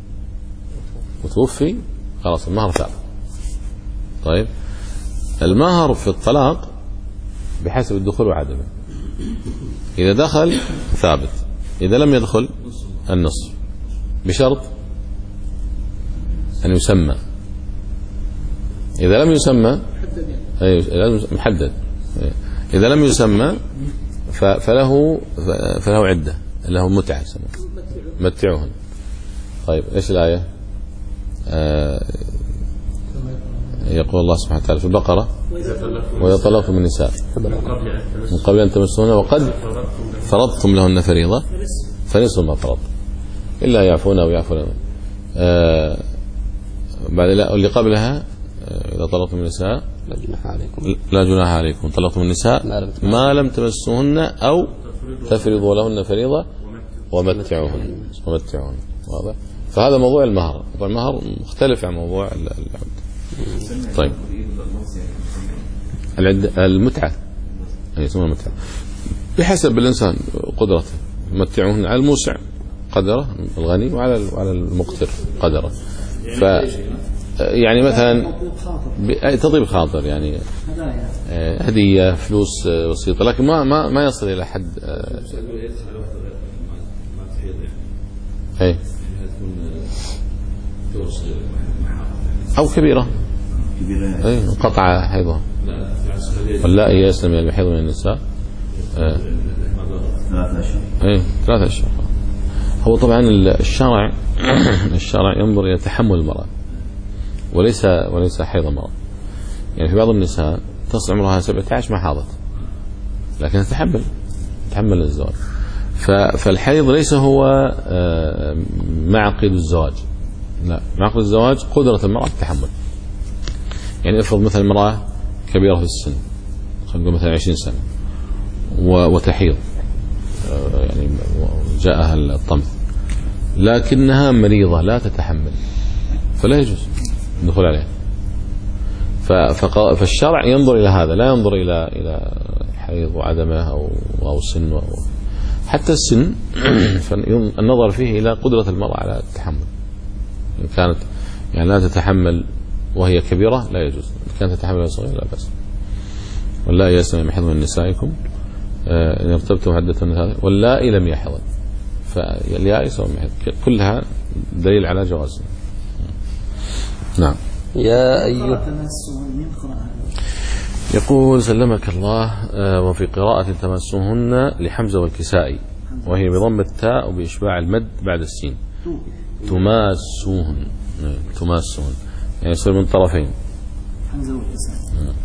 وتوفي خلاص المهر ثابت. طيب المهر في الطلاق بحسب الدخول وعدمه. إذا دخل ثابت، إذا لم يدخل النصف بشرط أن يسمى. إذا لم يسمى محدد، إذا لم يسمى فله فله عدة، له متعة متعوهن. طيب إيش الآية؟ آه يقول الله سبحانه وتعالى في البقرة: وإذا طلقتم النساء من قبل أن تمسوهن وقد فرضتم لهن فريضة فنصف ما فرض إلا يعفون أو يعفون. آه بعد اللي قبلها: إذا طلقتم النساء لا جناح عليكم لا جناح عليكم طلقتم النساء ما لم تمسوهن أو تفرضوا لهن فريضة ومتعوهن ومتعوهن. واضح؟ فهذا موضوع المهر. موضوع المهر مختلف عن موضوع العد. طيب العد المتعة هي اسمها المتعة بحسب الإنسان قدرته. متعوهن على الموسع قدره الغني وعلى على المقتر قدره. ف يعني مثلا تطيب خاطر، يعني هدية فلوس بسيطة، لكن ما ما ما يصل إلى حد اي أو كبيرة اي قطع حيضها ولا يسلم من المحيض من النساء ثلاثة أشهر اي ثلاثة أشهر. هو طبعا الشرع الشرع ينظر إلى تحمل المرأة وليس وليس حيض المرأة. يعني في بعض النساء تصل عمرها سبعة عشر ما حاضت لكن تتحمل تحمل الزواج. فالحيض ليس هو معقد الزواج، لا، معقد الزواج قدرة المرأة التحمل. يعني افرض مثلا امرأة كبيرة في السن، خلينا نقول مثلا عشرين سنة وتحيض، يعني جاءها الطمث لكنها مريضة لا تتحمل فلا يجوز الدخول عليها. فالشرع ينظر إلى هذا، لا ينظر إلى إلى حيض وعدمه أو أو سن أو حتى السن. فالنظر فيه إلى قدرة المرأة على التحمل. إن كانت يعني لا تتحمل وهي كبيرة لا يجوز، إن كانت تتحمل وهي صغيرة لا بأس. واللائي يئسن من المحيض من نسائكم إن ارتبتم عدة واللائي لم يحضن. فاليائس والمحيض كلها دليل على جواز. نعم. يا أيها يقول سلمك الله: وفي قراءة تمسوهن لحمزة والكسائي، وهي بضم التاء وبإشباع المد بعد السين. تماسوهن تماسوهن يعني يصير من طرفين. حمزة والكسائي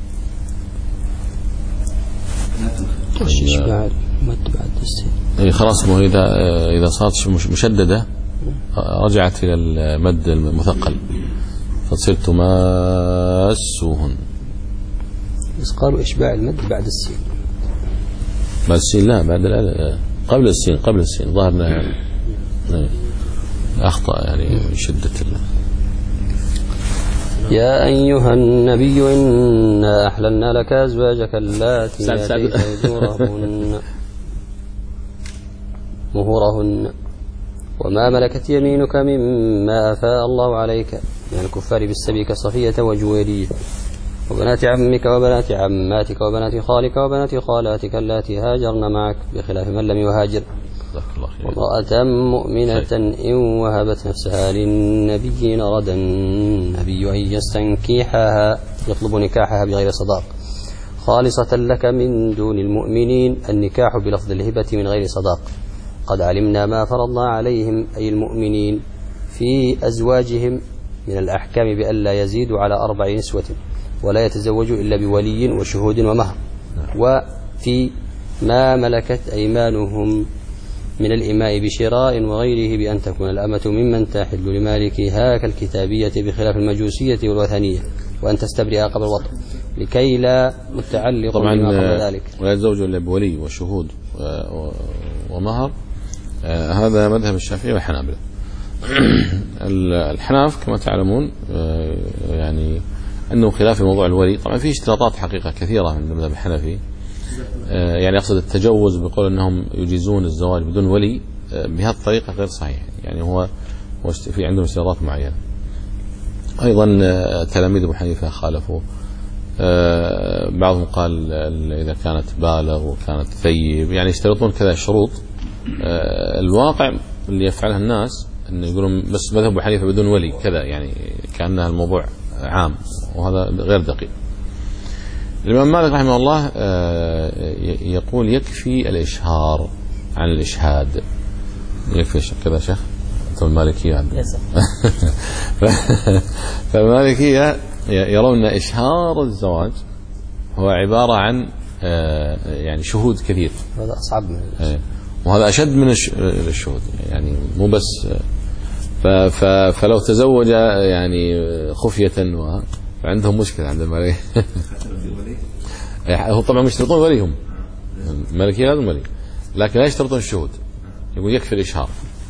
إشباع المد بعد السين. اي خلاص، مو إذا إذا صارت مشددة رجعت إلى المد المثقل فتصير تماسوهن. بس قالوا إشباع المد بعد السين. بعد السين لا، بعد قبل السين قبل السين ظهرنا يعني أخطأ يعني شدة الله. يا أيها النبي إنا أحللنا لك أزواجك اللاتي آتيت أجورهن مهورهن وما ملكت يمينك مما أفاء الله عليك من الكفار بالسبي كصفية وجويرية وبنات عمك وبنات عماتك وبنات خالك وبنات خالاتك اللاتي هاجرن معك بخلاف من لم يهاجر وامرأة مؤمنة إن وهبت نفسها للنبي أراد النبي أن يستنكحها يطلب نكاحها بغير صداق خالصة لك من دون المؤمنين. النكاح بلفظ الهبة من غير صداق. قد علمنا ما فرضنا عليهم أي المؤمنين في أزواجهم من الأحكام بأن لا يزيدوا على أربع نسوة ولا يتزوجوا إلا بولي وشهود ومهر. وفي ما ملكت أيمانهم من الإماء بشراء وغيره بأن تكون الأمة ممن تحل لمالكها كالكتابية بخلاف المجوسية والوثنية وأن تستبرئ قبل الوطن لكي لا متعلق بما قبل ذلك. ولا يتزوج إلا بولي وشهود ومهر. هذا مذهب الشافعي والحنابلة. الحناف كما تعلمون يعني أنه خلاف موضوع الولي. طبعا فيه اشتراطات حقيقة كثيرة من المذهب الحنفي، يعني أقصد التجوز بقول أنهم يجيزون الزواج بدون ولي بهذه الطريقة غير صحيح. يعني هو في عندهم اشتراطات معينة. أيضا تلاميذ أبو حنيفة خالفوا. بعضهم قال إذا كانت بالغ وكانت ثيب، يعني يشترطون كذا شروط. الواقع اللي يفعلها الناس أن يقولون بس مذهب أبو حنيفة بدون ولي كذا، يعني كأنها الموضوع عام، وهذا غير دقيق. الإمام مالك رحمه الله يقول يكفي الإشهار عن الإشهاد. يكفي كذا شيخ أنتم المالكية فالمالكية يرون إشهار الزواج هو عبارة عن يعني شهود كثير، هذا أصعب من وهذا أشد من الشهود، يعني مو بس فلو تزوج يعني خفية فعندهم مشكلة عند المالكية. هو طبعا مش يشترطون وليهم، المالكية لازم ولي، لكن لا يشترطون الشهود، يقول يكفي الإشهار.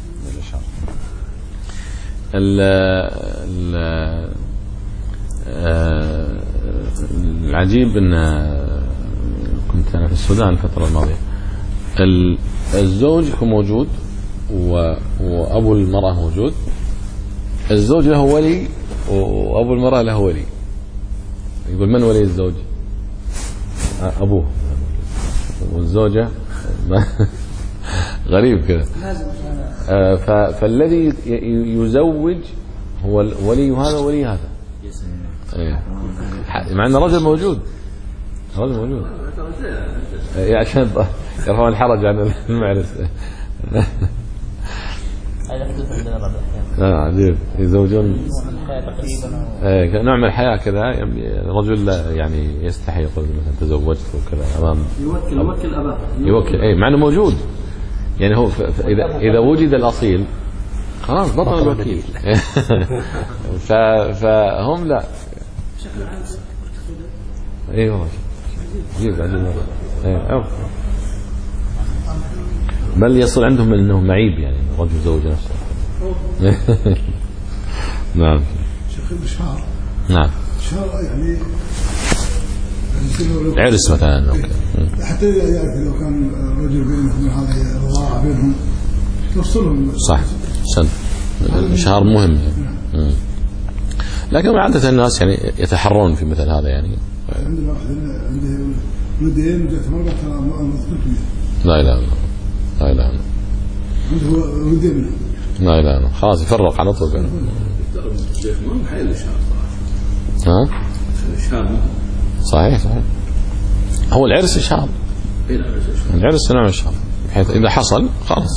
العجيب أن كنت أنا في السودان الفترة الماضية، الزوج يكون موجود وأبو المرأة موجود، الزوج له ولي وأبو المرأة له ولي. يقول من ولي الزوج؟ أبوه، والزوجة غريب كذا. فالذي يزوج هو ولي هذا ولي هذا، مع أن الرجل موجود، الرجل موجود عشان يرفعون الحرج عن المعرس. هذا حدث عندنا بعض الأحيان. آه عجيب، يزوجون تقريبا نوع من الحياة كذا، رجل يعني يستحي يقول مثلا تزوجت وكذا أمام يوكل يوكل أباه يوكل أي مع أنه موجود، يعني هو إذا إذا وجد الأصيل خلاص بطل الوكيل. فهم لا اي والله عجيب عجيب اي بل يصل عندهم انه معيب، يعني رجل زوج نفسه. نعم شيخ الإشهار. نعم إشهار يعني عرس مثلا حتى يعرف لو كان رجل بينهم هذه الرضاعة بينهم توصلهم. صح سن الإشهار مهم يعني. لكن عادة الناس يعني يتحرون في مثل هذا، يعني عندنا واحد عنده ولدين وجات مرة ترى ما لا لا لا لا عنده ولدين لا لا خلاص يفرق على طول. الشيخ ما محل الإشهار ها الإشهار صحيح صحيح، هو العرس إشهار، العرس نوع إشهار بحيث إذا حصل خلاص.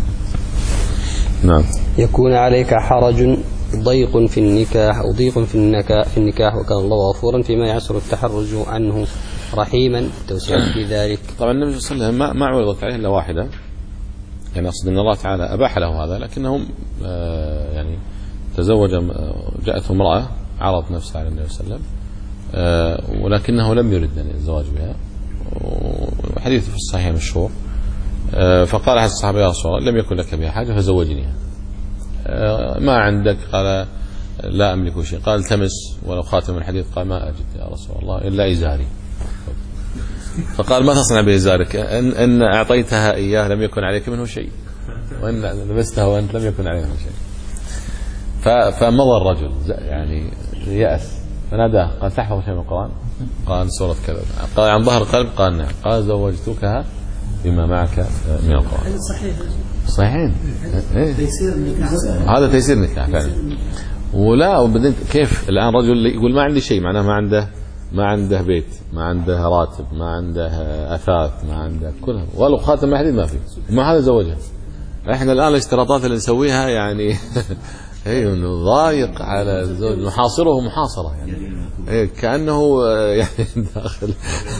نعم. يكون عليك حرج ضيق في النكاح أو ضيق في النكاح في النكاح وكان الله غفورا فيما يعسر التحرج عنه رحيما توسعا في ذلك. طبعا النبي صلى الله عليه وسلم ما ما عرضت عليه الا واحده، يعني اقصد ان الله تعالى اباح له هذا، لكنهم آه يعني تزوج، جاءته امراه عرضت نفسها على النبي صلى الله عليه وسلم آه ولكنه لم يرد يعني الزواج بها، وحديث في الصحيح مشهور. آه فقال احد الصحابه يا رسول الله لم يكن لك بها حاجه فزوجنيها. آه ما عندك؟ قال لا املك شيء. قال التمس ولو خاتم الحديد. قال ما اجد يا رسول الله الا ازاري. فقال ما تصنع بإزارك؟ إن, إن أعطيتها إياه لم يكن عليك منه شيء، وإن لبستها وأنت لم يكن عليك منه شيء. فمضى الرجل يعني يأس، فناداه قال تحفظ شيء من القرآن؟ قال سورة كذا. قال عن ظهر قلب؟ قال نعم. قال زوجتكها بما معك من القرآن. صحيح صحيحين. تيسير النكاح، هذا تيسير النكاح فعلا. ولا وبعدين كيف الآن رجل يقول ما عندي شيء، معناه ما عنده ما عنده بيت، ما عنده راتب، ما عنده أثاث، ما عنده كلها، ولو خاتم حديد ما فيه، وما هذا زوجها. احنا الآن الاشتراطات اللي نسويها يعني هي انه ضايق على الزوج، نحاصره محاصرة يعني إيه كأنه يعني داخل.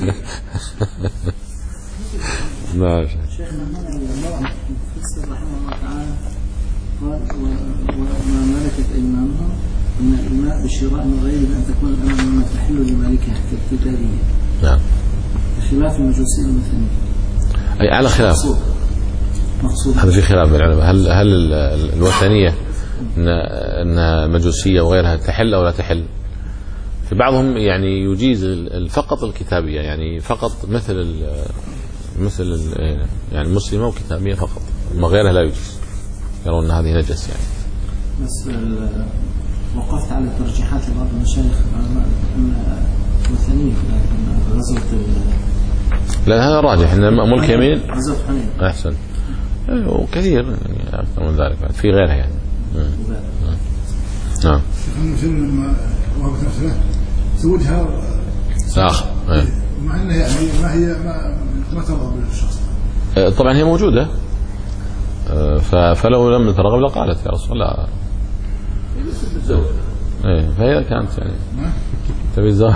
ماشي. شيخنا الله فسر رحمه الله تعالى قال وما ملكت أيمانهم من الإماء بشراء من غير أن تكون الأمام مما تحل لمالكها كالكتابية. نعم. خلاف المجوسية المثنية. أي على خلاف. مقصود. هذا في خلاف بين العلماء، هل هل الوثنية إن إنها مجوسية وغيرها تحل أو لا تحل؟ في بعضهم يعني يجيز فقط الكتابية، يعني فقط مثل مثل يعني مسلمة وكتابية فقط، ما غيرها لا يجيز، يرون أن هذه نجس يعني. بس وقفت على ترجيحات بعض المشايخ أن وثنية غزوة. لا هذا راجح، إن ملك يمين غزوة حنين أحسن. وكثير يعني أكثر من ذلك بعد في غيرها يعني. نعم. المسلم لما وهبت نفسه زوجها آخر مع أنها يعني ما هي ما ما ترغب بالشخص. طبعا هي موجودة فلو لم ترغب لقالت يا رسول الله. ايه فهي كانت يعني تبي الزواج.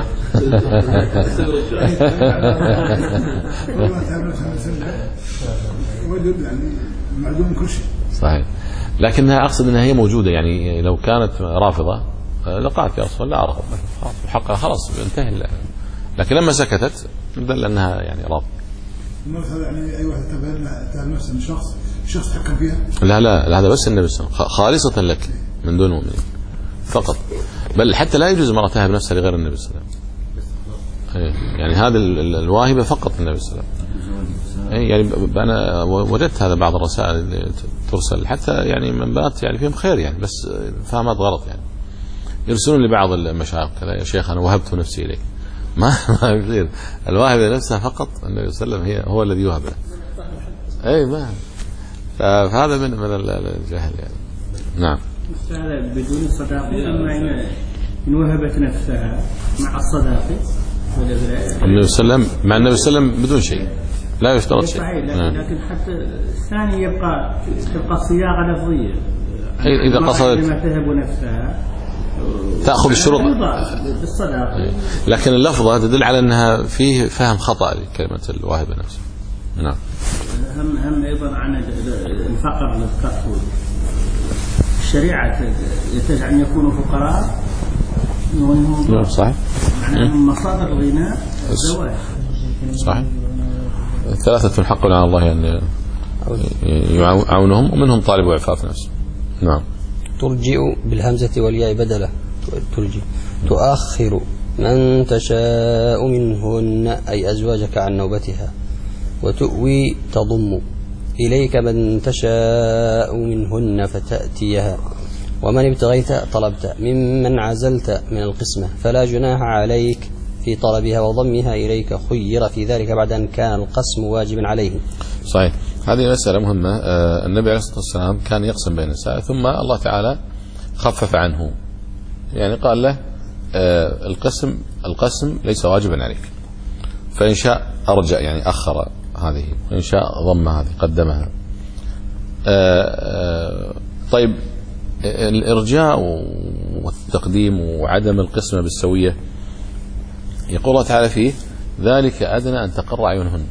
صحيح. لكنها أقصد أنها هي موجودة يعني لو كانت رافضة لقالت يا رسول الله أرغب خلاص حقها خلاص انتهى. لكن لما سكتت دل أنها يعني راضية. يعني أي واحد تبع نفسه من شخص شخص حكم فيها. لا لا هذا بس النبي صلى الله عليه وسلم خالصة لك من دون مؤمنين فقط. بل حتى لا يجوز المرأة تهب نفسها لغير النبي صلى الله عليه وسلم. يعني هذه الواهبة فقط النبي صلى الله عليه وسلم. يعني أنا وجدت هذا بعض الرسائل اللي ترسل حتى يعني من بات يعني فيهم خير يعني بس فهمت غلط يعني يرسلون لبعض المشايخ كذا يا شيخ أنا وهبت نفسي إليك ما ما يصير. الواهبة نفسها فقط النبي صلى الله عليه وسلم هي هو الذي يوهب. أي ما فهذا من من الجهل يعني. نعم. مستعلى بدون صداقة أما إن وهبت نفسها مع الصداقة النبي صلى الله عليه وسلم مع النبي صلى الله عليه وسلم بدون شيء لا يشترط شيء. لكن, لكن حتى الثاني يبقى تبقى صياغة لفظية. إذا قصدت لما تهب نفسها تأخذ الشروط بالصداقة. لكن اللفظة تدل على أنها فيه فهم خطأ لكلمة الواهبة نفسها. نعم. هم هم أيضا عن الفقر للكفر. الشريعة يحتاج أن يكونوا فقراء. نعم صحيح. معناهم مصادر الغناء الزواج. صحيح. ثلاثة حق على الله أن يعاونهم ومنهم طالب وعفاف نفسه. نعم. ترجئ بالهمزة والياء بدله ترجئ تؤخر من تشاء منهن أي أزواجك عن نوبتها وتؤوي تضم إليك من تشاء منهن فتأتيها ومن ابتغيت طلبت ممن عزلت من القسمة فلا جناح عليك في طلبها وضمها إليك خير في ذلك بعد أن كان القسم واجبا عليه. صحيح. هذه مسألة مهمة. آه النبي عليه الصلاة والسلام كان يقسم بين النساء ثم الله تعالى خفف عنه يعني قال له آه القسم القسم ليس واجبا عليك فإن شاء أرجع يعني أخر هذه وإن شاء ضم هذه قدمها. آه آه طيب الإرجاء والتقديم وعدم القسمة بالسوية يقول الله تعالى فيه ذلك أدنى أن تقر أعينهن.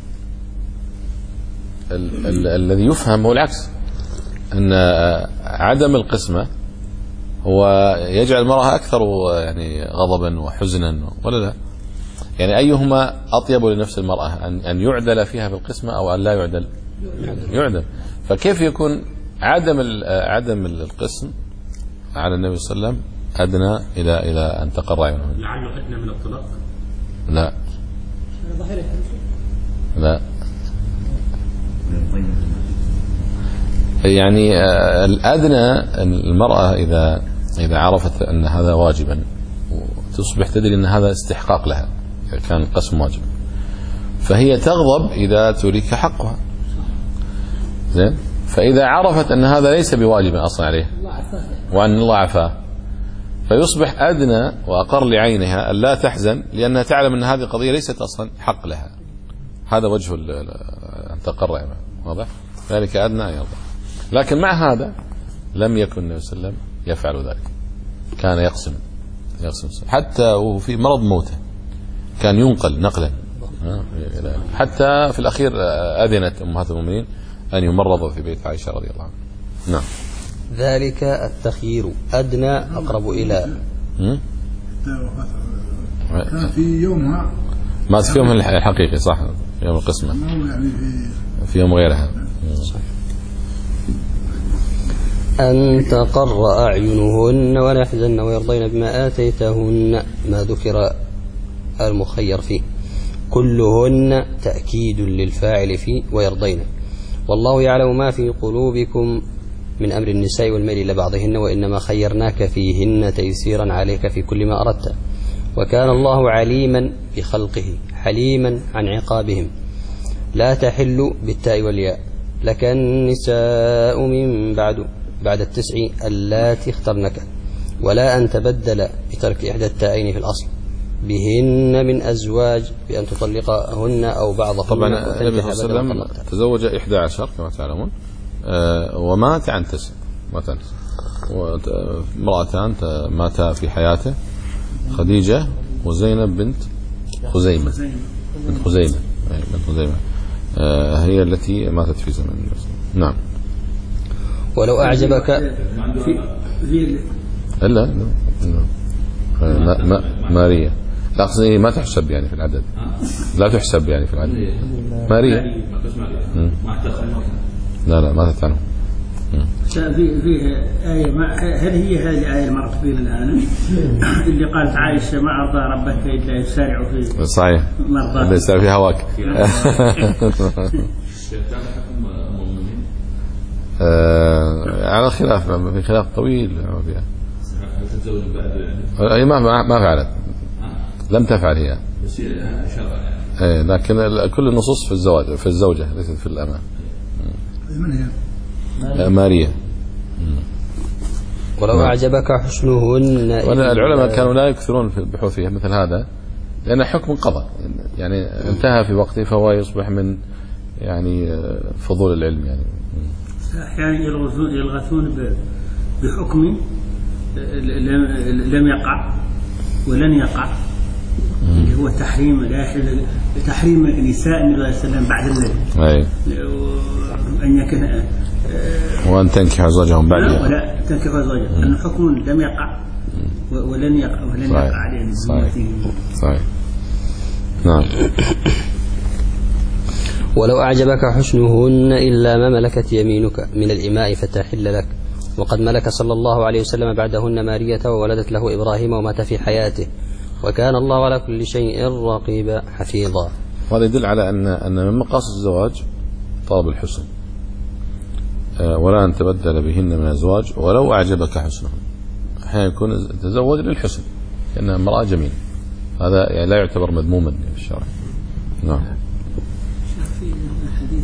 ال- ال- الذي يفهم هو العكس أن عدم القسمة هو يجعل المرأة أكثر يعني غضبا وحزنا ولا لا يعني أيهما أطيب لنفس المرأة أن أن يعدل فيها بالقسمة أو أن لا يعدل يعدل. فكيف يكون عدم عدم القسم على النبي صلى الله عليه وسلم أدنى إلى إلى أن تقر عينهن؟ لعله أدنى من الطلاق. لا لا يعني الأدنى المرأة إذا إذا عرفت أن هذا واجبا تصبح تدري أن هذا استحقاق لها إذا كان القسم واجب فهي تغضب إذا ترك حقها زين. فإذا عرفت أن هذا ليس بواجب أصلا عليه وأن الله عفاه فيصبح أدنى وأقر لعينها أن لا تحزن لأنها تعلم أن هذه القضية ليست أصلا حق لها. هذا وجه أن تقر عينها واضح. ذلك أدنى يرضى. لكن مع هذا لم يكن النبي صلى الله عليه وسلم يفعل ذلك كان يقسم يقسم حتى وفي مرض موته كان ينقل نقلا حتى في الأخير أذنت أمهات المؤمنين أن يمرض في بيت عائشة رضي الله عنها. نعم. ذلك التخيير أدنى أقرب إلى كان في يومها مات في يوم الحقيقي صح يوم القسمة في يوم غيرها أن تقر أعينهن ولا يحزن ويرضين بما آتيتهن ما ذكر المخير فيه كلهن تأكيد للفاعل فيه ويرضين والله يعلم ما في قلوبكم من أمر النساء والميل إلى بعضهن وإنما خيرناك فيهن تيسيرا عليك في كل ما أردت وكان الله عليما بخلقه حليما عن عقابهم لا تحل بالتاء والياء لك النساء من بعد بعد التسع اللاتي اخترنك، ولا أن تبدل بترك إحدى التائين في الأصل بهن من أزواج بأن تطلقهن أو بعضهن. طبعا النبي صلى الله عليه وسلم تزوج إحدى عشر كما تعلمون، آه ومات عن تسع، مات عن تسع، وامرأتان ماتا في حياته، خديجة وزينب بنت خزيمة بنت خزيمة بنت خزيمة آه هي التي ماتت في زمن النبي. نعم. ولو أعجبك في إلا ما ما ماريا، لا أقصد ما تحسب يعني في العدد، لا تحسب يعني في العدد. ماريا لا لا ما تتعنوا. في في آية، هل هي هذه الآية المرت بنا الآن اللي قالت عائشة ما أرضى ربك إلا يسارع في صحيح مرضاته يسارع في هواك. على خلاف، في خلاف طويل فيها. هي ما ما فعلت، لم تفعل هي، لكن كل النصوص في الزواج في الزوجة ليست في الأمة. من هي؟ ماريا. ولو أعجبك حسنهن. العلماء كانوا لا يكثرون في البحوث فيها مثل هذا، لأن حكم قضى يعني انتهى في وقته، فهو يصبح من يعني فضول العلم يعني. أحيانا يلغثون بحكم لم يقع ولن يقع، اللي هو تحريم تحريم نساء النبي صلى الله عليه وسلم بعد النبي. أي. أن يكن وأن تنكح أزواجهم بعدها. ولا تنكح أزواجهم، أن حكم لم يقع ولن يقع ولن يقع عليه. صحيح. صحيح. نعم. ولو أعجبك حسنهن إلا ما ملكت يمينك من الإماء فتحل لك، وقد ملك صلى الله عليه وسلم بعدهن مارية وولدت له إبراهيم ومات في حياته، وكان الله على كل شيء رقيبا حفيظا. وهذا يدل على أن أن من مقاصد الزواج طلب الحسن، ولا أن تبدل بهن من أزواج ولو أعجبك حسنهم. أحيانا يكون تزوج للحسن لأنها امرأة جميلة، هذا يعني لا يعتبر مذموما في الشرع. نعم. في حديث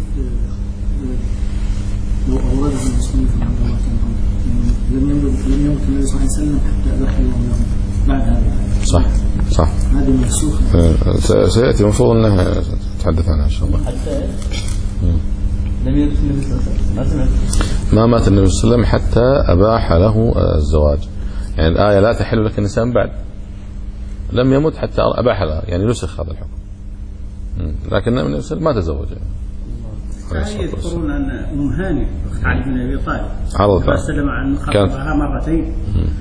لو أورده المسلمين في عبد الله لم يمت لم يمت النبي صلى الله عليه وسلم حتى أضحى يوم بعد هذا. صح صح. هذه منسوخة. سيأتي المفروض أنها تتحدث عنها إن شاء الله. لم يمت النبي صلى الله عليه وسلم، ما مات النبي صلى الله عليه وسلم حتى أباح له الزواج، يعني الآية لا تحل لك النساء من بعد، لم يمت حتى أباح لها، يعني نسخ هذا الحكم، لكن النبي صلى الله عليه وسلم ما تزوج. يعني يذكرون أن أم هاني أخت علي بن أبي طالب عرضت وسلم عن خطبها مرتين،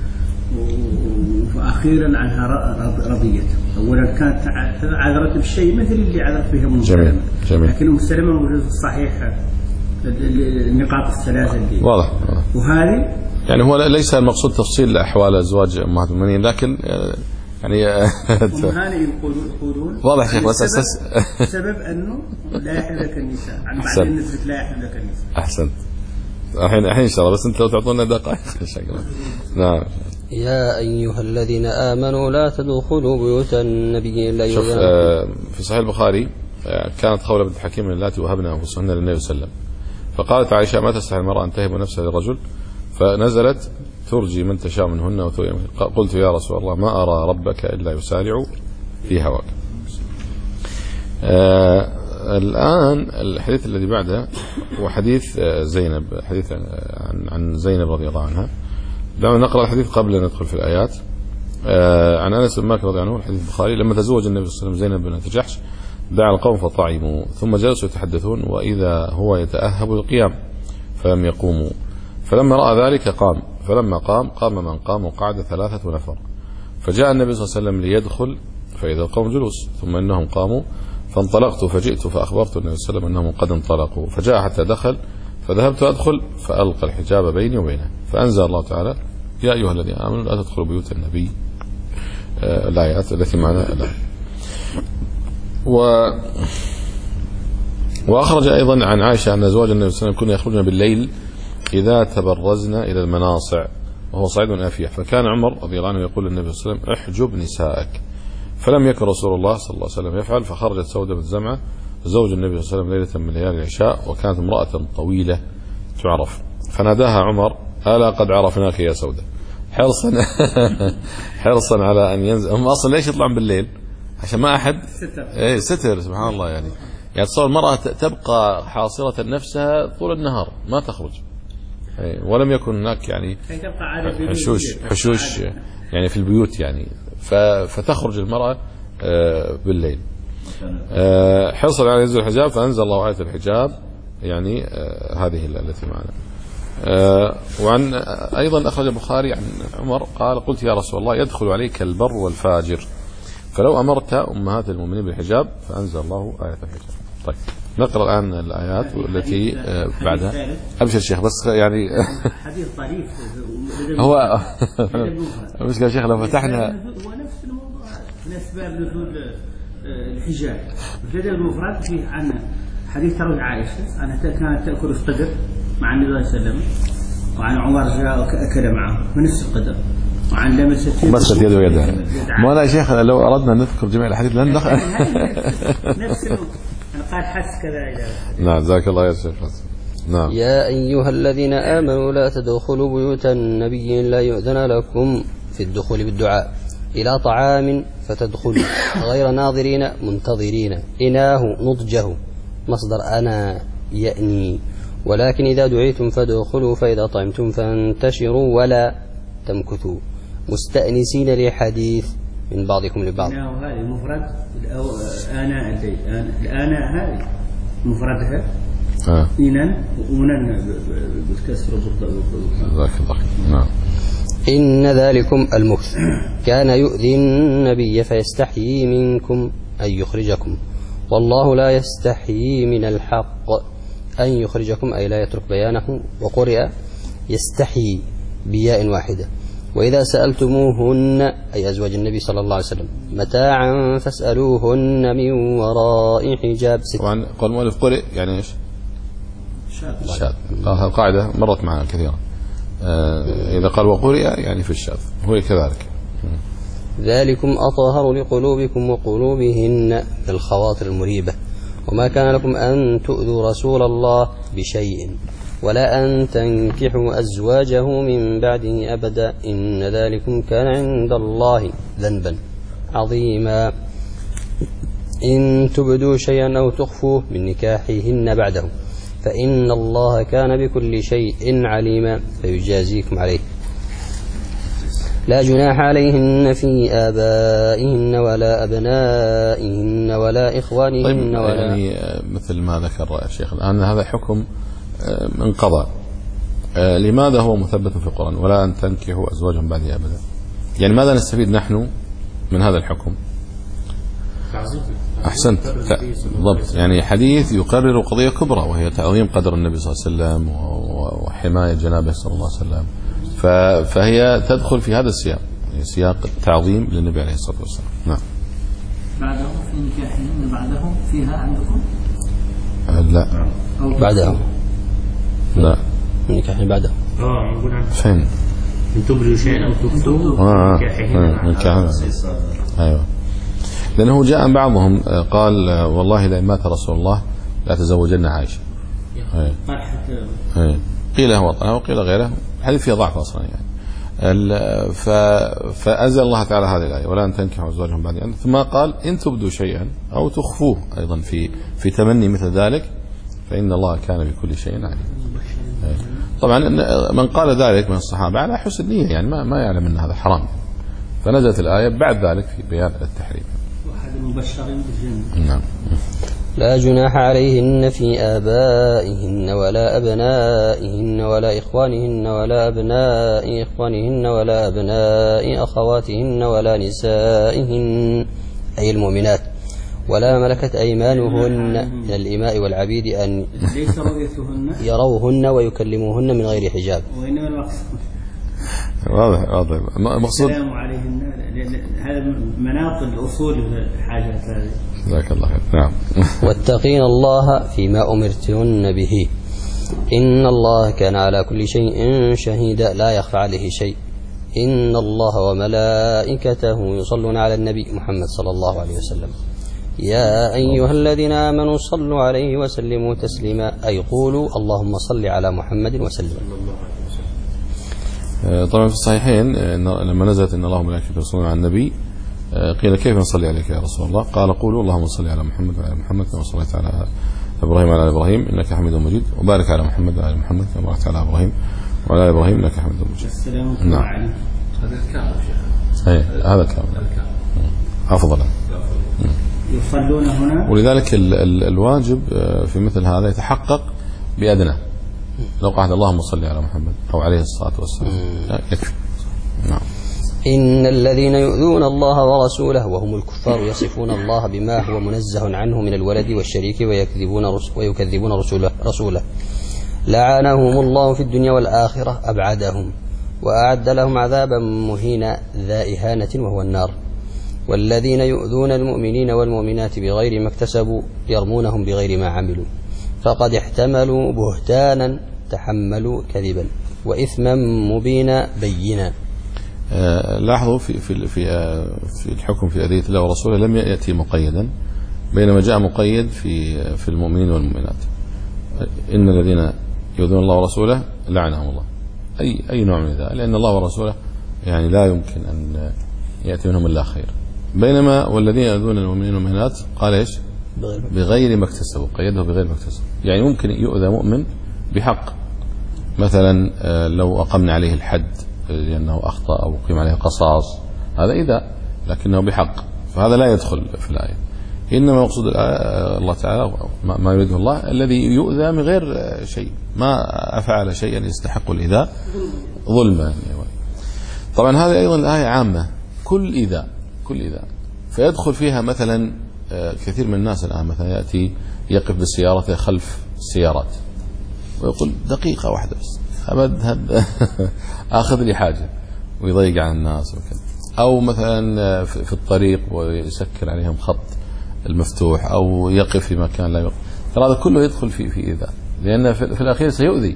وأخيرا عنها رضيت. أولا كانت عذرت بالشيء مثل اللي عذرت فيها أم سلمة، لكن أم سلمة موجود في الصحيح النقاط الثلاثة اللي واضح. وهذه يعني هو ليس المقصود تفصيل أحوال أزواج أمهات المؤمنين، لكن يعني أم هاني يقولون واضح شيخ، بس أساس سبب أنه لا يحل لك النساء، عن بعدين نزلت لا يحل لك النساء. أحسنت. الحين الحين إن شاء الله، بس أنت لو تعطونا دقائق إن شاء الله. نعم. يا أيها الذين آمنوا لا تدخلوا بيوت النبي إلا شوف آه في صحيح البخاري آه كانت خولة بنت حكيم اللاتي وهبنا أنفسهن للنبي صلى الله عليه وسلم، فقالت عائشة ما تستحي المرأة أن تهب نفسها للرجل، فنزلت ترجي من تشاء منهن وتؤي. قلت يا رسول الله ما أرى ربك إلا يسارع في هواك. آه الآن الحديث الذي بعده هو حديث زينب، حديث عن عن زينب رضي الله عنها. دعنا نقرأ الحديث قبل أن ندخل في الآيات. آه عن أنس بن مالك رضي الله عنه، الحديث البخاري: لما تزوج النبي صلى الله عليه وسلم زينب بنت جحش دعا القوم فطعموا، ثم جلسوا يتحدثون وإذا هو يتأهب القيام فلم يقوموا، فلما رأى ذلك قام، فلما قام قام من قام وقعد ثلاثة نفر، فجاء النبي صلى الله عليه وسلم ليدخل فإذا القوم جلوس، ثم إنهم قاموا، فانطلقت فجئت فأخبرت النبي صلى الله عليه وسلم أنهم قد انطلقوا، فجاء حتى دخل، فذهبت أدخل فألقى الحجاب بيني وبينه، فأنزل الله تعالى: يا أيها الذين آمنوا لا تدخلوا بيوت النبي. آه الآيات التي معنا الآن. و وأخرج أيضا عن عائشة أن أزواج النبي صلى الله عليه وسلم كنا يخرجن بالليل إذا تبرزن إلى المناصع وهو صعيد أفيح، فكان عمر رضي الله عنه يقول للنبي صلى الله عليه وسلم: احجب نساءك، فلم يكن رسول الله صلى الله عليه وسلم يفعل، فخرجت سودة بنت زمعة زوج النبي صلى الله عليه وسلم ليلة من ليالي العشاء، وكانت امرأة طويلة تعرف، فناداها عمر: ألا قد عرفناك يا سودة، حرصا حرصا على أن ينزل. هم أصلا ليش يطلعون بالليل؟ عشان ما أحد إيه ستر. سبحان الله. يعني يعني تصور المرأة تبقى حاصرة نفسها طول النهار ما تخرج، ولم يكن هناك يعني حشوش حشوش يعني في البيوت يعني، فتخرج المرأة بالليل حرصا على ينزل الحجاب، فأنزل الله آية الحجاب يعني هذه التي معنا. وعن أيضا أخرج البخاري عن عمر قال: قلت يا رسول الله يدخل عليك البر والفاجر، فلو أمرت أمهات المؤمنين بالحجاب، فأنزل الله آية الحجاب. طيب نقرأ الآن الآيات التي بعدها. أبشر الشيخ بس يعني حديث طريف هو مش يا شيخ لو فتحنا هو نفس الموضوع من أسباب نزول الحجاب. الحجاب المفرد فيه عن حديث تروي عائشة أنها كانت تأكل القدر مع النبي صلى الله عليه وسلم، وعن عمر جاء وأكل معه بنفس القدر، وعن لمست مست يده ويدها. ما لا يا شيخ لو أردنا نذكر جميع الحديث لن نخ نفس أنا قال حس كذا. نعم جزاك الله يا شيخ. نعم. يا أيها الذين آمنوا لا تدخلوا بيوت النبي لا يؤذن لكم في الدخول بالدعاء إلى طعام فتدخلوا غير ناظرين منتظرين إناه نضجه مصدر أنا يأني، ولكن إذا دعيتم فادخلوا فإذا طعمتم فانتشروا ولا تمكثوا مستأنسين لحديث من بعضكم لبعض. هذه مفرد أنا الآن هذه مفردها إنن ونن بالكسر بالضبط. نعم. إن ذلكم المكث كان يؤذي النبي فيستحيي منكم أن يخرجكم، والله لا يستحيي من الحق أن يخرجكم أي لا يترك بيانه، وقرئ يستحيي بياء واحدة. وإذا سألتموهن أي أزواج النبي صلى الله عليه وسلم متاعا فاسألوهن من وراء حجاب. طبعا قال المؤلف قرئ يعني إيش؟ الشاذ. القاعدة مرت معنا كثيرا. آه إذا قال وقرئ يعني في الشاذ هو كذلك. ذلكم أطهر لقلوبكم وقلوبهن بالخواطر المريبة، وما كان لكم أن تؤذوا رسول الله بشيء ولا أن تنكحوا أزواجه من بعده أبدا إن ذلكم كان عند الله ذنبا عظيما. إن تبدوا شيئا أو تخفوه من نكاحهن بعده فإن الله كان بكل شيء عليما فيجازيكم عليه. لا جناح عليهن في آبائهن ولا أبنائهن ولا إخوانهن. طيب ولا يعني مثل ما ذكر الشيخ الآن هذا حكم انقضى، لماذا هو مثبت في القرآن ولا أن تنكحوا أزواجهم بعد أبدا؟ يعني ماذا نستفيد نحن من هذا الحكم؟ أحسنت بالضبط. يعني حديث يقرر قضية كبرى وهي تعظيم قدر النبي صلى الله عليه وسلم وحماية جنابه صلى الله عليه وسلم، فهي تدخل في هذا السياق، سياق التعظيم للنبي عليه الصلاة والسلام. نعم. بعده في نكاحهن بعده فيها عندكم؟ لا بعده لا نكاح بعده. اه نقول عن فين؟ ان تبدوا شيئا او تخفوه اه نكاحهن. ايوه. لأنه جاء بعضهم قال والله لئن مات رسول الله لا تزوجن عائشة. أي. قيل هو طلع وقيل غيره، الحديث فيه ضعف أصلا يعني. فأنزل الله تعالى هذه الآية ولا أن تنكحوا أزواجهم بعد يعني، ثم قال إن تبدوا شيئا أو تخفوه أيضا في في تمني مثل ذلك فإن الله كان بكل شيء عليم. طبعا من قال ذلك من الصحابة على حسن نية يعني ما ما يعلم أن هذا حرام، فنزلت الآية بعد ذلك في بيان التحريم. مبشرين بالجنة. نعم. لا جناح عليهن في آبائهن ولا أبنائهن ولا إخوانهن ولا أبناء إخوانهن ولا أبناء أخواتهن ولا نسائهن أي المؤمنات ولا ملكت أيمانهن من الإماء والعبيد أن ليس رؤيتهن يروهن ويكلموهن من غير حجاب. وإنما المقصود واضح واضح مقصود السلام عليهن، هذا مناط الأصول الحاجات هذه. جزاك الله خير. نعم. واتقين الله فيما أمرتن به إن الله كان على كل شيء شهيدا لا يخفى عليه شيء إن الله وملائكته يصلون على النبي محمد صلى الله عليه وسلم يا أيها الذين آمنوا صلوا عليه وسلموا تسليما، أي قولوا اللهم صل على محمد وسلم. طبعا في الصحيحين لما نزلت إن الله وملائكته يصلون على النبي قيل كيف نصلي عليك يا رسول الله؟ قال قولوا اللهم صل على محمد وعلى محمد كما صليت على إبراهيم وعلى إبراهيم إنك حميد مجيد، وبارك على محمد وعلى محمد كما باركت على إبراهيم وعلى إبراهيم إنك حميد مجيد. السلام نعم. عليكم. هذا الكامل شيخ. أي هذا كامل أفضل. يصلون هنا. ولذلك ال ال الواجب في مثل هذا يتحقق بأدنى. لو قعد اللهم صل على محمد أو عليه الصلاة والسلام يكفي. نعم. إن الذين يؤذون الله ورسوله وهم الكفار يصفون الله بما هو منزه عنه من الولد والشريك ويكذبون ويكذبون رسوله, رسوله لعنهم الله في الدنيا والآخرة أبعدهم وأعد لهم عذابا مهينا ذا إهانة وهو النار. والذين يؤذون المؤمنين والمؤمنات بغير ما اكتسبوا يرمونهم بغير ما عملوا فقد احتملوا بهتانا تحملوا كذبا وإثما مبينا بينا. آه لاحظوا في في في, آه في الحكم في أذية الله ورسوله لم يأتي مقيدا، بينما جاء مقيد في في المؤمنين والمؤمنات. إن الذين يؤذون الله ورسوله لعنهم الله، أي أي نوع من ذلك، لأن الله ورسوله يعني لا يمكن أن يأتي منهم إلا خير. بينما والذين يؤذون المؤمنين والمؤمنات قال إيش؟ بغير ما اكتسبوا، قيده بغير ما اكتسبوا، يعني ممكن يؤذى مؤمن بحق، مثلا لو أقمنا عليه الحد لأنه أخطأ أو قيم عليه قصاص، هذا إذا لكنه بحق، فهذا لا يدخل في الآية. إنما مقصود الله تعالى ما يريده الله الذي يؤذى من غير شيء، ما أفعل شيئا يستحق الإيذاء ظلما. طبعا هذه أيضا الآية عامة، كل إيذاء كل إيذاء، فيدخل فيها مثلا كثير من الناس الآن مثلا يأتي يقف بسيارته خلف السيارات ويقول دقيقة واحدة بس أبد أخذ لي حاجة ويضيق على الناس وكذا، أو مثلا في الطريق ويسكر عليهم خط المفتوح أو يقف في مكان لا يقف، ترى هذا كله يدخل في في إيذاء، لأن في الأخير سيؤذي.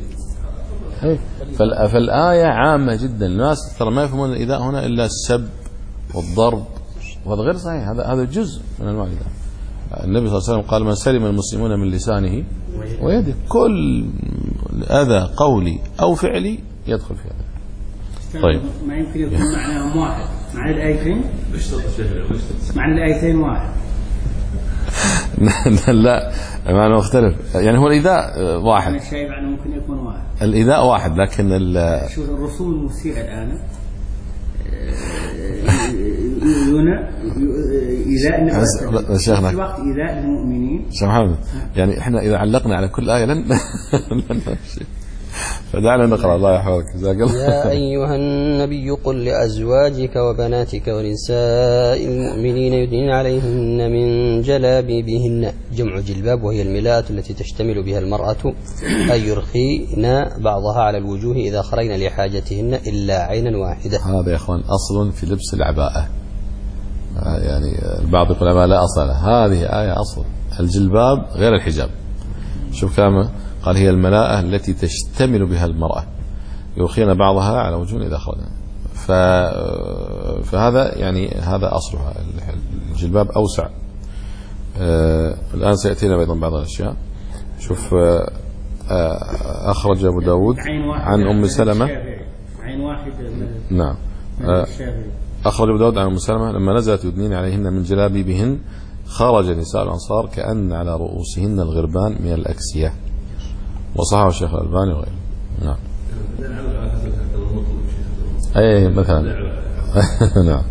فالآية عامة جدا، الناس ترى ما يفهمون الإيذاء هنا إلا السب والضرب، وهذا غير صحيح، هذا هذا جزء من أنواع الإيذاء. النبي صلى الله عليه وسلم قال من سلم المسلمون من لسانه ويده، كل أذى قولي أو فعلي يدخل في هذا. طيب ما يمكن يكون معناهم واحد، معنى الآيتين معنى الآيتين واحد. لا معنى مختلف، يعني هو الإيذاء واحد، الشيء معنى ممكن يكون واحد، الإيذاء واحد، لكن شوف الرسوم المسيئة الآن يؤذون إيذاء شيخنا في وقت إيذاء المؤمنين. شيخ محمد يعني إحنا إذا علقنا على كل آية لن نمشي، فدعنا نقرأ. الله يحفظك. يا أيها النبي قل لأزواجك وبناتك ونساء المؤمنين يدنين عليهن من جلابيبهن، جمع جلباب وهي الملاءة التي تشتمل بها المرأة، أي يرخين بعضها على الوجوه إذا خرجن لحاجتهن إلا عينا واحدة. هذا يا أخوان أصل في لبس العباءة، يعني البعض يقول ما لا أصل، هذه آية أصل، الجلباب غير الحجاب. شوف كلامه قال هي الملاءة التي تشتمل بها المرأة يرخين بعضها على وجوه إذا خرجنا، فهذا يعني هذا أصلها، الجلباب أوسع. آه الآن سيأتينا أيضا بعض الأشياء. شوف آه أخرج أبو داود عن أم سلمة، عين واحد نعم آه أخرج أبو داود عن أم سلمة لما نزلت يدنين عليهن من جلابيبهن خرج نساء الأنصار كأن على رؤوسهن الغربان من الأكسية، وصححه الشيخ الألباني وغيره. نعم أي مثلا نعم.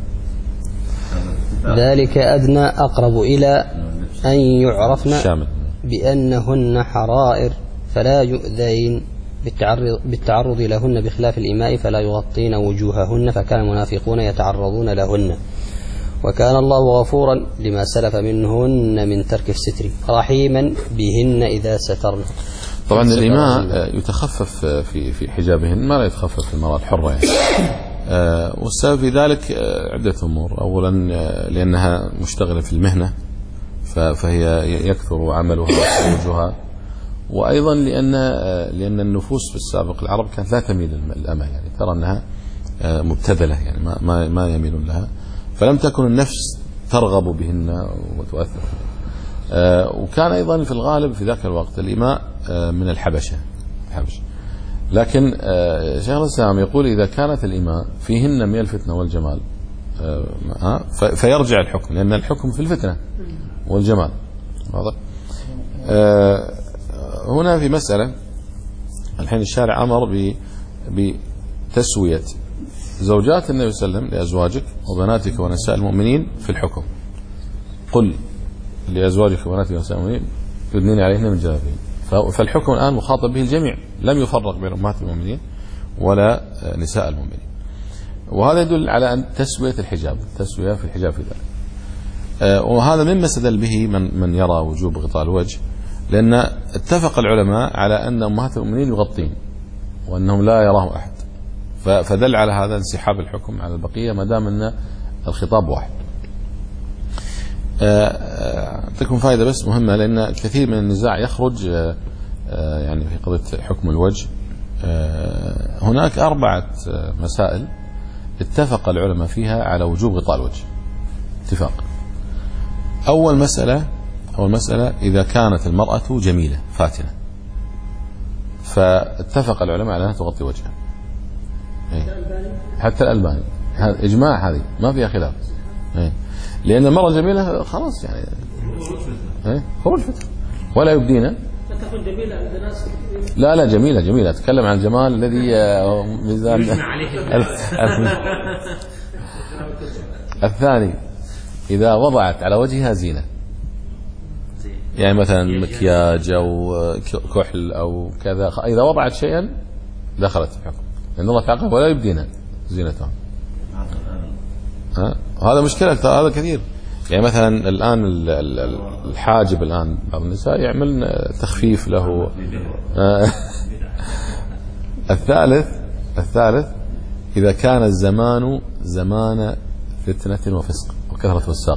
ذلك أدنى أقرب إلى أن يعرفن بأنهن حرائر فلا يؤذين بالتعرض, بالتعرض لهن، بخلاف الإماء فلا يغطين وجوههن، فكان المنافقون يتعرضون لهن. وكان الله غفورا لما سلف منهن من ترك الستر رحيما بهن إذا سترن. طبعا الإماء يتخفف في في حجابهن ما لا يتخفف في المرأة الحرة يعني. والسبب في ذلك عدة أمور. أولا لأنها مشتغلة في المهنة فهي يكثر عملها وزوجها، وأيضا لأن لأن النفوس في السابق العرب كانت لا تميل للأمة، يعني ترى أنها مبتذلة، يعني ما ما ما يميلون لها، فلم تكن النفس ترغب بهن وتؤثر. وكان أيضا في الغالب في ذاك الوقت الإماء من الحبشة الحبشة لكن شيخ الإسلام يقول إذا كانت الإماء فيهن من الفتنة والجمال فيرجع الحكم، لأن الحكم في الفتنة والجمال. واضح؟ هنا في مسألة الحين الشارع أمر بتسوية زوجات النبي صلى الله عليه وسلم لأزواجك وبناتك ونساء المؤمنين في الحكم. قل لأزواجك وبناتك ونساء المؤمنين يدنين عليهن من جلابيبهن. فالحكم الآن مخاطب به الجميع، لم يفرق بين أمهات المؤمنين ولا نساء المؤمنين. وهذا يدل على أن تسوية الحجاب، تسوية في الحجاب في ذلك. وهذا مما استدل به من من يرى وجوب غطاء الوجه، لأن اتفق العلماء على أن أمهات المؤمنين يغطين وأنهم لا يراهم أحد، فدل على هذا انسحاب الحكم على البقية ما دام أن الخطاب واحد. تكون فائدة بس مهمة، لأن كثير من النزاع يخرج يعني في قضية حكم الوجه. هناك أربعة مسائل اتفق العلماء فيها على وجوب غطاء الوجه اتفاق. أول مسألة أول مسألة إذا كانت المرأة جميلة فاتنة، فاتفق العلماء على أنها تغطي وجهها. حتى الألباني إجماع، هذه ما فيها خلاف، لأن المرأة الجميلة خلاص يعني خروج فتنة ولا يبدينا. لا لا جميلة جميلة، أتكلم عن الجمال الذي ميزان. الثاني إذا وضعت على وجهها زينة، يعني مثلا مكياج أو كحل أو كذا، إذا وضعت شيئا دخلت في الحكم، لأن الله تعالى ولا يبدينا زينتها. هذا مشكلة، هذا كثير. يعني مثلا الآن الحاجب الآن بعض النساء يعمل تخفيف له. الثالث الثالث إذا كان الزمان زمان فتنة وفسق وكثرة فساق.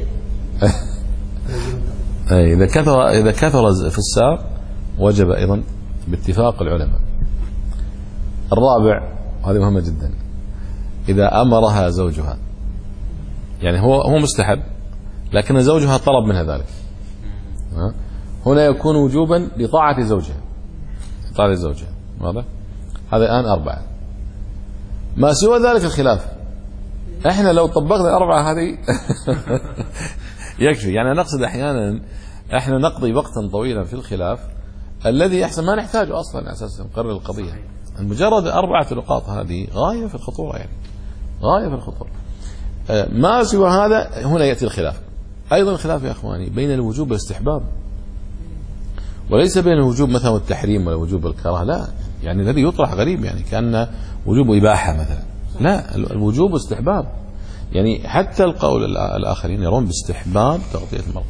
إذا كثر إذا كثر فساق وجب أيضا باتفاق العلماء. الرابع هذه مهمة جدا، إذا أمرها زوجها، يعني هو هو مستحب لكن زوجها طلب منها ذلك، هنا يكون وجوبا لطاعة زوجها، طاعة زوجها. واضح؟ هذا الآن أربعة. ما سوى ذلك الخلاف. احنا لو طبقنا الأربعة هذه يكفي. يعني نقصد أحيانا احنا نقضي وقتا طويلا في الخلاف الذي أحسن ما نحتاجه أصلا على أساس نقرر القضية. مجرد أربعة نقاط هذه غاية في الخطورة، يعني غاية في الخطورة. ما سوى هذا هنا يأتي الخلاف. أيضا الخلاف يا أخواني بين الوجوب والاستحباب، وليس بين الوجوب مثلا والتحريم ولا وجوب الكراهة. لا، يعني الذي يطرح غريب، يعني كأن وجوب إباحة مثلا. لا، الوجوب واستحباب. يعني حتى القول الآخرين يرون باستحباب تغطية المرأة،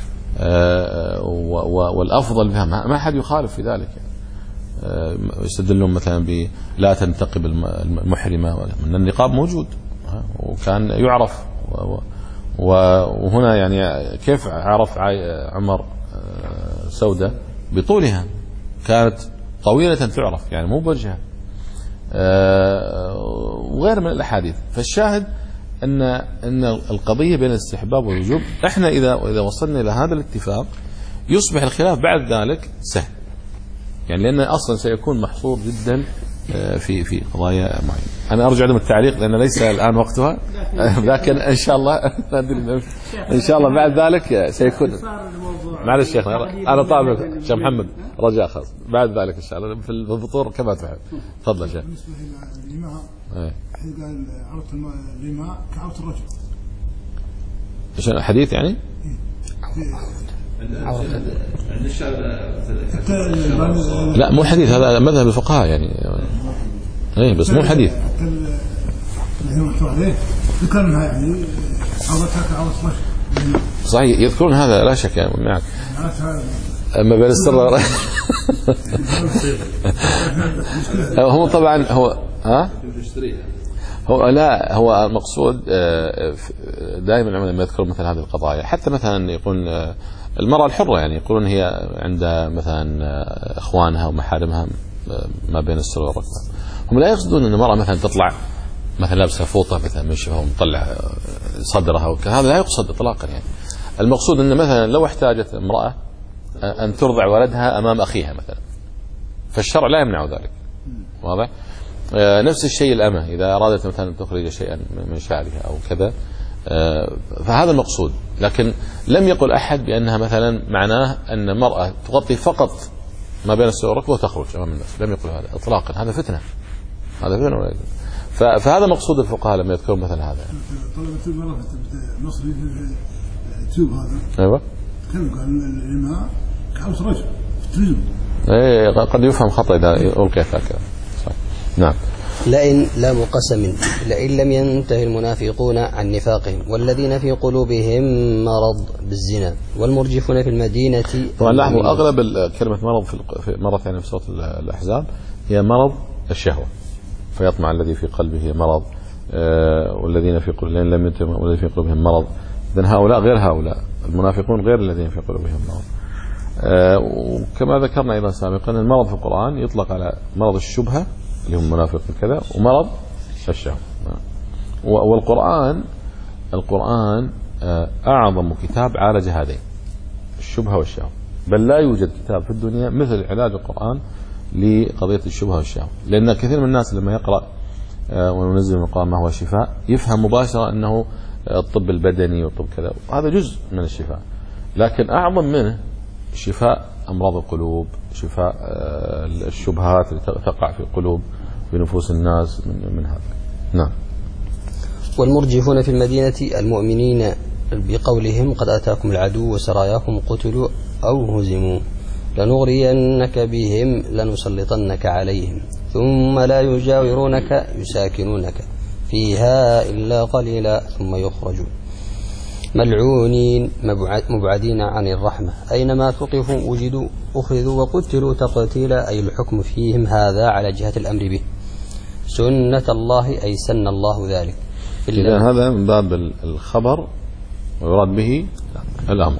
والأفضل بها، ما حد يخالف في ذلك. يستدلون مثلا بلا تنتقب المحرمة، من النقاب موجود وكان يعرف. وهنا يعني كيف عرف عمر سودة؟ بطولها، كانت طويلة تعرف، يعني مو بوجهها، وغير من الأحاديث. فالشاهد أن أن القضية بين الاستحباب والوجوب، احنا إذا إذا وصلنا إلى هذا الاتفاق يصبح الخلاف بعد ذلك سهل، يعني لأن أصلا سيكون محصور جدا في في قضايا معينة. أنا أرجع لهم التعليق لأن ليس الآن وقتها، لكن إن شاء الله إن شاء الله بعد ذلك سيكون. معلش شيخنا أنا طالب شيخ محمد رجاء خاص، بعد ذلك إن شاء الله في الفطور كما تحب. تفضل شيخ. بالنسبة للإماء، قال عرض الإماء كعرض الرجل. إيش الحديث يعني؟ لا مو حديث، هذا مذهب الفقهاء يعني. اي بس مو حديث. ذكرنا يعني عرضتها كعرض الرجل. صحيح يذكرون هذا لا شك يعني معك. اما بين السر هو طبعا هو ها هو لا هو المقصود دائما العلماء لما يذكرون مثل هذه القضايا، حتى مثلا يقول المرأة الحرة، يعني يقولون هي عند مثلا اخوانها ومحارمها ما بين السر والركبة، هم لا يقصدون ان المرأة مثلا تطلع مثلا لابسه فوطه مثلا من شبه ومطلع صدرها وكذا، هذا لا يقصد اطلاقا. يعني المقصود ان مثلا لو احتاجت امراه ان ترضع ولدها امام اخيها مثلا، فالشرع لا يمنع ذلك. واضح؟ نفس الشيء الامه اذا ارادت مثلا ان تخرج شيئا من شعرها او كذا، فهذا المقصود. لكن لم يقل احد بانها مثلا معناه ان المراه تغطي فقط ما بين السوق والركبه وتخرج امام الناس، لم يقل هذا اطلاقا. هذا فتنه، هذا فتنه. فهذا مقصود الفقهاء لما يذكرون مثل هذا. طلبت المرأة في مصر في التوب هذا. ايوه. كانوا قال الإماء كعوس رجل تلزم. ايه قد يفهم خطأ اذا القيت هكذا. صحيح. نعم. لئن لام قسم لئن لم ينتهي المنافقون عن نفاقهم والذين في قلوبهم مرض بالزنا والمرجفون في المدينة. طبعا لاحظوا اغلب كلمة مرض في مرة ثانية في سورة الأحزاب هي مرض الشهوة، فيطمع الذي في قلبه مرض آه والذين في قلوبهم لم ينتهوا والذين في قلوبهم مرض. إذن هؤلاء غير هؤلاء، المنافقون غير الذين في قلوبهم مرض. آه وكما ذكرنا أيضا سابقا المرض في القرآن يطلق على مرض الشبهة اللي هم منافق كذا، ومرض الشهوة. والقرآن القرآن آه أعظم كتاب عالج هذين الشبهة والشهوة، بل لا يوجد كتاب في الدنيا مثل علاج القرآن لقضية الشبهة والشهوة. لأن كثير من الناس لما يقرأ آه وننزل من القرآن ما هو شفاء يفهم مباشرة أنه الطب البدني والطب كذا، وهذا جزء من الشفاء، لكن أعظم منه شفاء أمراض القلوب، شفاء الشبهات التي تقع في قلوب في نفوس الناس من, من هذا. نعم. والمرجفون في المدينة المؤمنين بقولهم قد أتاكم العدو وسراياكم قتلوا أو هزموا لنغرينك بهم لنسلطنك عليهم ثم لا يجاورونك يساكنونك فيها إلا قليلا ثم يخرجون ملعونين مبعدين عن الرحمة أينما ثقفوا وجدوا أخذوا وقتلوا تقتيلا، أي الحكم فيهم هذا على جهة الأمر به سنة الله، أي سن الله ذلك. إذا هذا من باب الخبر ويراد به الأمر.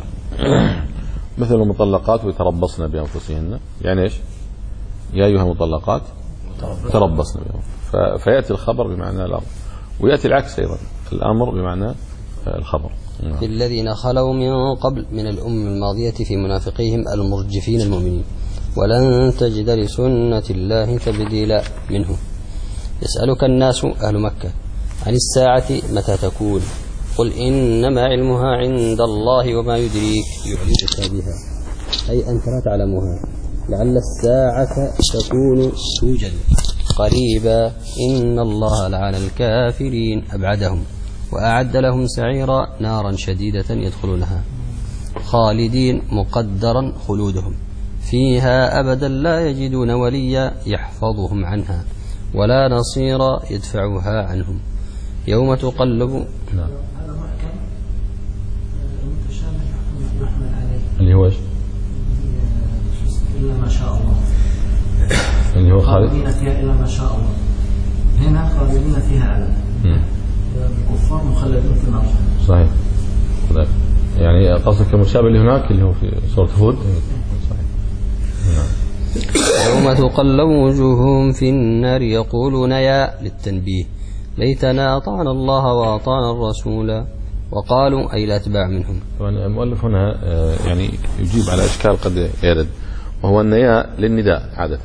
مثل المطلقات ويتربصن بأنفسهن، يعني إيش؟ يا أيها المطلقات تربصن بأنفسهن، فيأتي الخبر بمعنى الأمر، ويأتي العكس أيضا، الأمر بمعنى الخبر. في الذين خلوا من قبل من الأمم الماضية في منافقيهم المرجفين المؤمنين ولن تجد لسنة الله تبديلا منه. يسألك الناس أهل مكة عن الساعة متى تكون قل إنما علمها عند الله وما يدريك يعلمك بها، أي أنت لا تعلمها، لعل الساعة تكون توجد قريبا إن الله لعن الكافرين أبعدهم وأعد لهم سعيرا نارا شديدة يدخلونها خالدين مقدرا خلودهم فيها أبدا لا يجدون وليا يحفظهم عنها ولا نصيرا يدفعها عنهم يوم تقلب. نعم. اللي هو إلا ما شاء الله، اللي هو خالدين فيها إلا ما شاء الله، هنا خالدين فيها أبدا، الكفار مخلدون في النار. صحيح. يعني قصدك المشابه اللي هناك اللي هو في سورة هود. صحيح. نعم. يوم تقلب وجوههم في النار يقولون يا للتنبيه ليتنا أطعنا الله وأطعنا الرسول وقالوا أي الأتباع منهم. طبعا المؤلف هنا يعني يجيب على إشكال قد يرد، وهو أن يا للنداء عادة،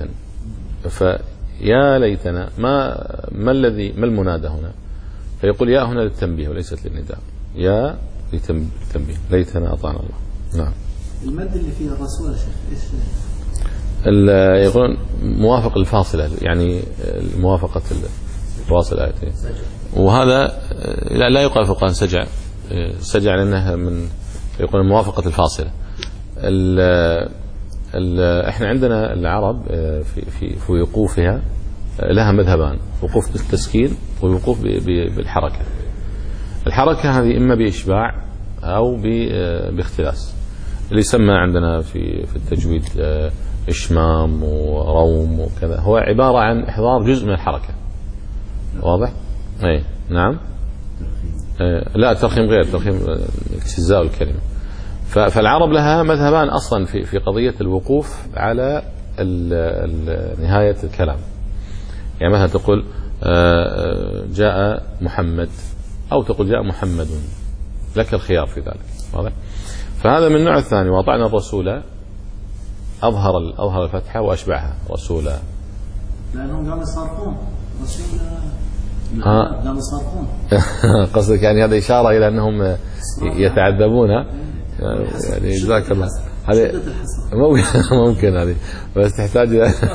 فيا ليتنا ما ما الذي ما المنادى هنا؟ فيقول يا هنا للتنبيه وليست للنداء، يا للتنبيه ليتنا أطعنا الله. نعم. المد اللي فيه الرسول يا شيخ ايش؟ يقولون موافق الفاصلة، يعني موافقة الفواصل الآيتين، وهذا لا, لا يقال في القرآن سجع، سجع لأنها من يقول موافقة الفاصلة. ال ال احنا عندنا العرب في في في وقوفها لها مذهبان، وقوف بالتسكين والوقوف بالحركة. الحركة هذه إما بإشباع أو باختلاس، اللي يسمى عندنا في في التجويد إشمام وروم وكذا، هو عبارة عن إحضار جزء من الحركة. واضح؟ أي نعم. لا ترخيم غير ترخيم اجتزاء الكلمة. فالعرب لها مذهبان أصلا في في قضية الوقوف على ال ال نهاية الكلام. يعني مثلا تقول جاء محمد أو تقول جاء محمد، لك الخيار في ذلك. واضح؟ فهذا من النوع الثاني. وأطعنا الرسول أظهر أظهر الفتحة وأشبعها رسولا، لأنهم قاموا يصرفون رسول ها قاموا يصرفون. قصدك يعني هذا إشارة إلى أنهم يتعذبون يعني. جزاك الله. هذه ممكن ممكن هذه بس تحتاج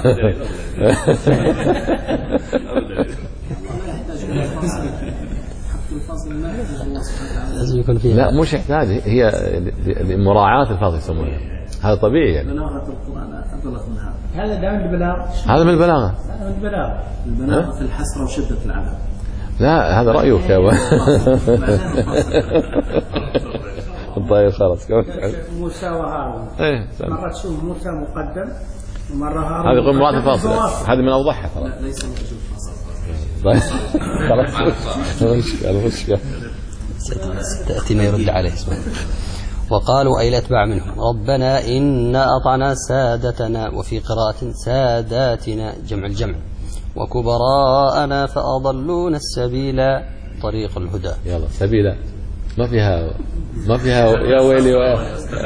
لا مش يحتاج، هي مراعاة الفاظ يسمونها، هذا طبيعي يعني. بلاغة القرآن أبلغ من هذا. هذا ده من البلاغة. هذا من البلاغة. هذا من البلاغة. البلاغة في الحسرة وشدة العذاب. لا هذا رأيك يا طيب خلاص. موسى وهارون. ايه مرة تشوف موسى مقدم ومرة هارون. هذه غير مراد الفاصلة، هذه من أوضحها خلاص. لا ليس موجود فاصل. طيب خلاص المشكلة المشكلة تأتينا يرد عليه اسمه. وقالوا أي الأتباع منهم ربنا إنا أطعنا سادتنا، وفي قراءة ساداتنا جمع الجمع، وكبراءنا فأضلونا السبيل طريق الهدى. يلا سبيلا ما فيها ما فيها يا ويلي و...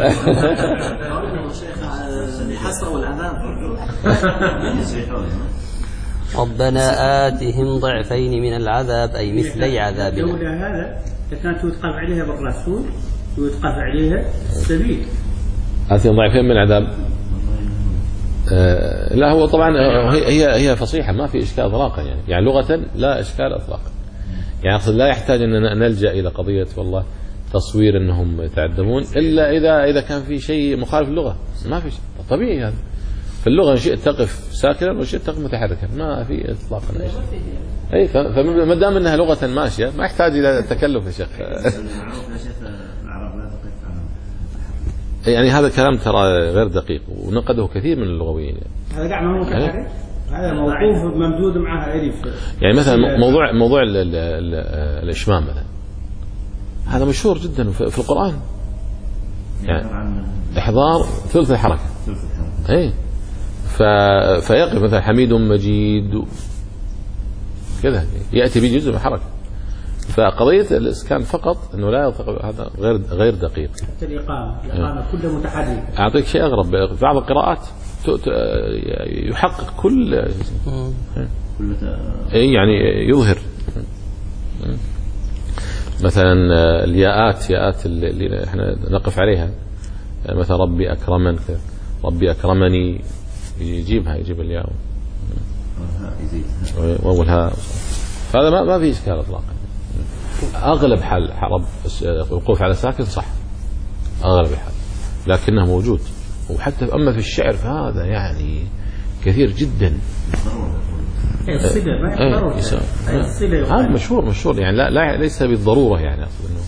الحسرة والعذاب. ربنا آتهم ضعفين من العذاب أي مثلي عذابنا. الدولة هذا كانت يتقف عليها بالرسول ويتقف عليها السبيل. آتهم ضعفين من العذاب. آه لا هو طبعا هي هي فصيحة ما في إشكال إطلاقا يعني، يعني لغة لا إشكال إطلاقا. يعني أقصد لا يحتاج أن نلجأ إلى قضية والله تصوير أنهم يتعذبون إلا إذا إذا كان في شيء مخالف اللغة. ما في شيء طبيعي هذا في اللغة، إن شئت تقف ساكنا وإن شئت تقف متحركا، ما في إطلاقا أي شيء. أي فما دام أنها لغة ماشية ما يحتاج إلى تكلف يا شيخ. يعني هذا كلام ترى غير دقيق ونقده كثير من اللغويين يعني. هذا قاعد ما هو متحرك، هذا موقوف ممدود معها ألف. يعني مثلا موضوع موضوع ال ال ال الإشمام مثلا، هذا مشهور جدا في القرآن، يعني إحضار ثلث الحركة. أي فيقف مثلا حميد مجيد كذا يأتي بجزء من الحركة. فقضية الإسكان فقط أنه لا هذا غير غير دقيق. حتى الإقامة الإقامة كلها متحركة. أعطيك شيء أغرب، بعض القراءات يحقق كل أي يعني يظهر مثلا الياءات ياءات اللي احنا نقف عليها، مثلا ربي أكرمن ربي أكرمني يجيبها يجيب الياء وأولها، فهذا ما ما في إشكال إطلاقا. أغلب حال رب الوقوف على ساكن صح أغلب الحال، لكنه موجود. وحتى أما في الشعر فهذا يعني كثير جدا. الصلة ما الصلة هذا مشهور مشهور يعني لا, لا ليس بالضرورة يعني أقصد إنه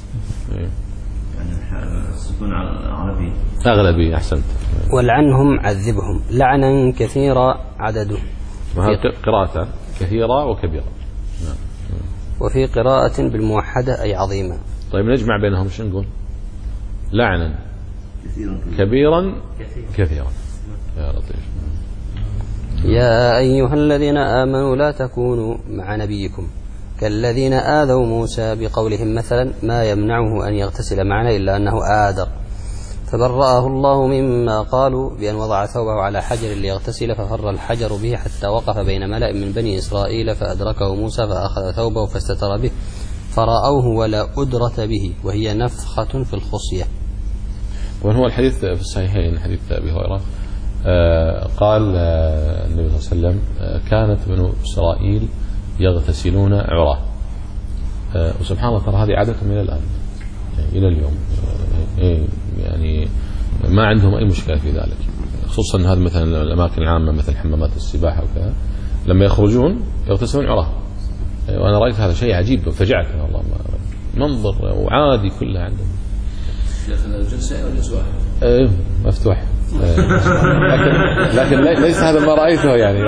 يعني السكون عربي أغلبي. أحسنت. ولعنهم عذبهم لعنا كثيرا عدده. وهذه قراءة كثيرة وكبيرة. وفي قراءة بالموحدة أي عظيمة. طيب نجمع بينهم شو نقول؟ لعنا كبيرا كثيرا. يا لطيف. يا أيها الذين آمنوا لا تكونوا مع نبيكم كالذين آذوا موسى بقولهم مثلا ما يمنعه أن يغتسل معنا إلا أنه آدر، فبرأه الله مما قالوا بأن وضع ثوبه على حجر ليغتسل ففر الحجر به حتى وقف بين ملأ من بني إسرائيل فأدركه موسى فأخذ ثوبه فاستتر به فرأوه ولا أدرة به وهي نفخة في الخصية. وهو الحديث في الصحيحين حديث أبي هريرة آه قال آه النبي صلى الله عليه وسلم آه كانت بنو إسرائيل يغتسلون عراه، آه وسبحان الله ترى هذه عادتهم إلى الآن يعني إلى اليوم، آه يعني ما عندهم أي مشكلة في ذلك، خصوصا هذا مثلا الأماكن العامة مثل حمامات السباحة وكذا لما يخرجون يغتسلون عراه. آه وأنا رأيت هذا شيء عجيب فجعت والله منظر وعادي كله عندهم. الجنسين ولا جنس واحد؟ ايه مفتوح. لكن لكن ليس هذا ما رأيته يعني.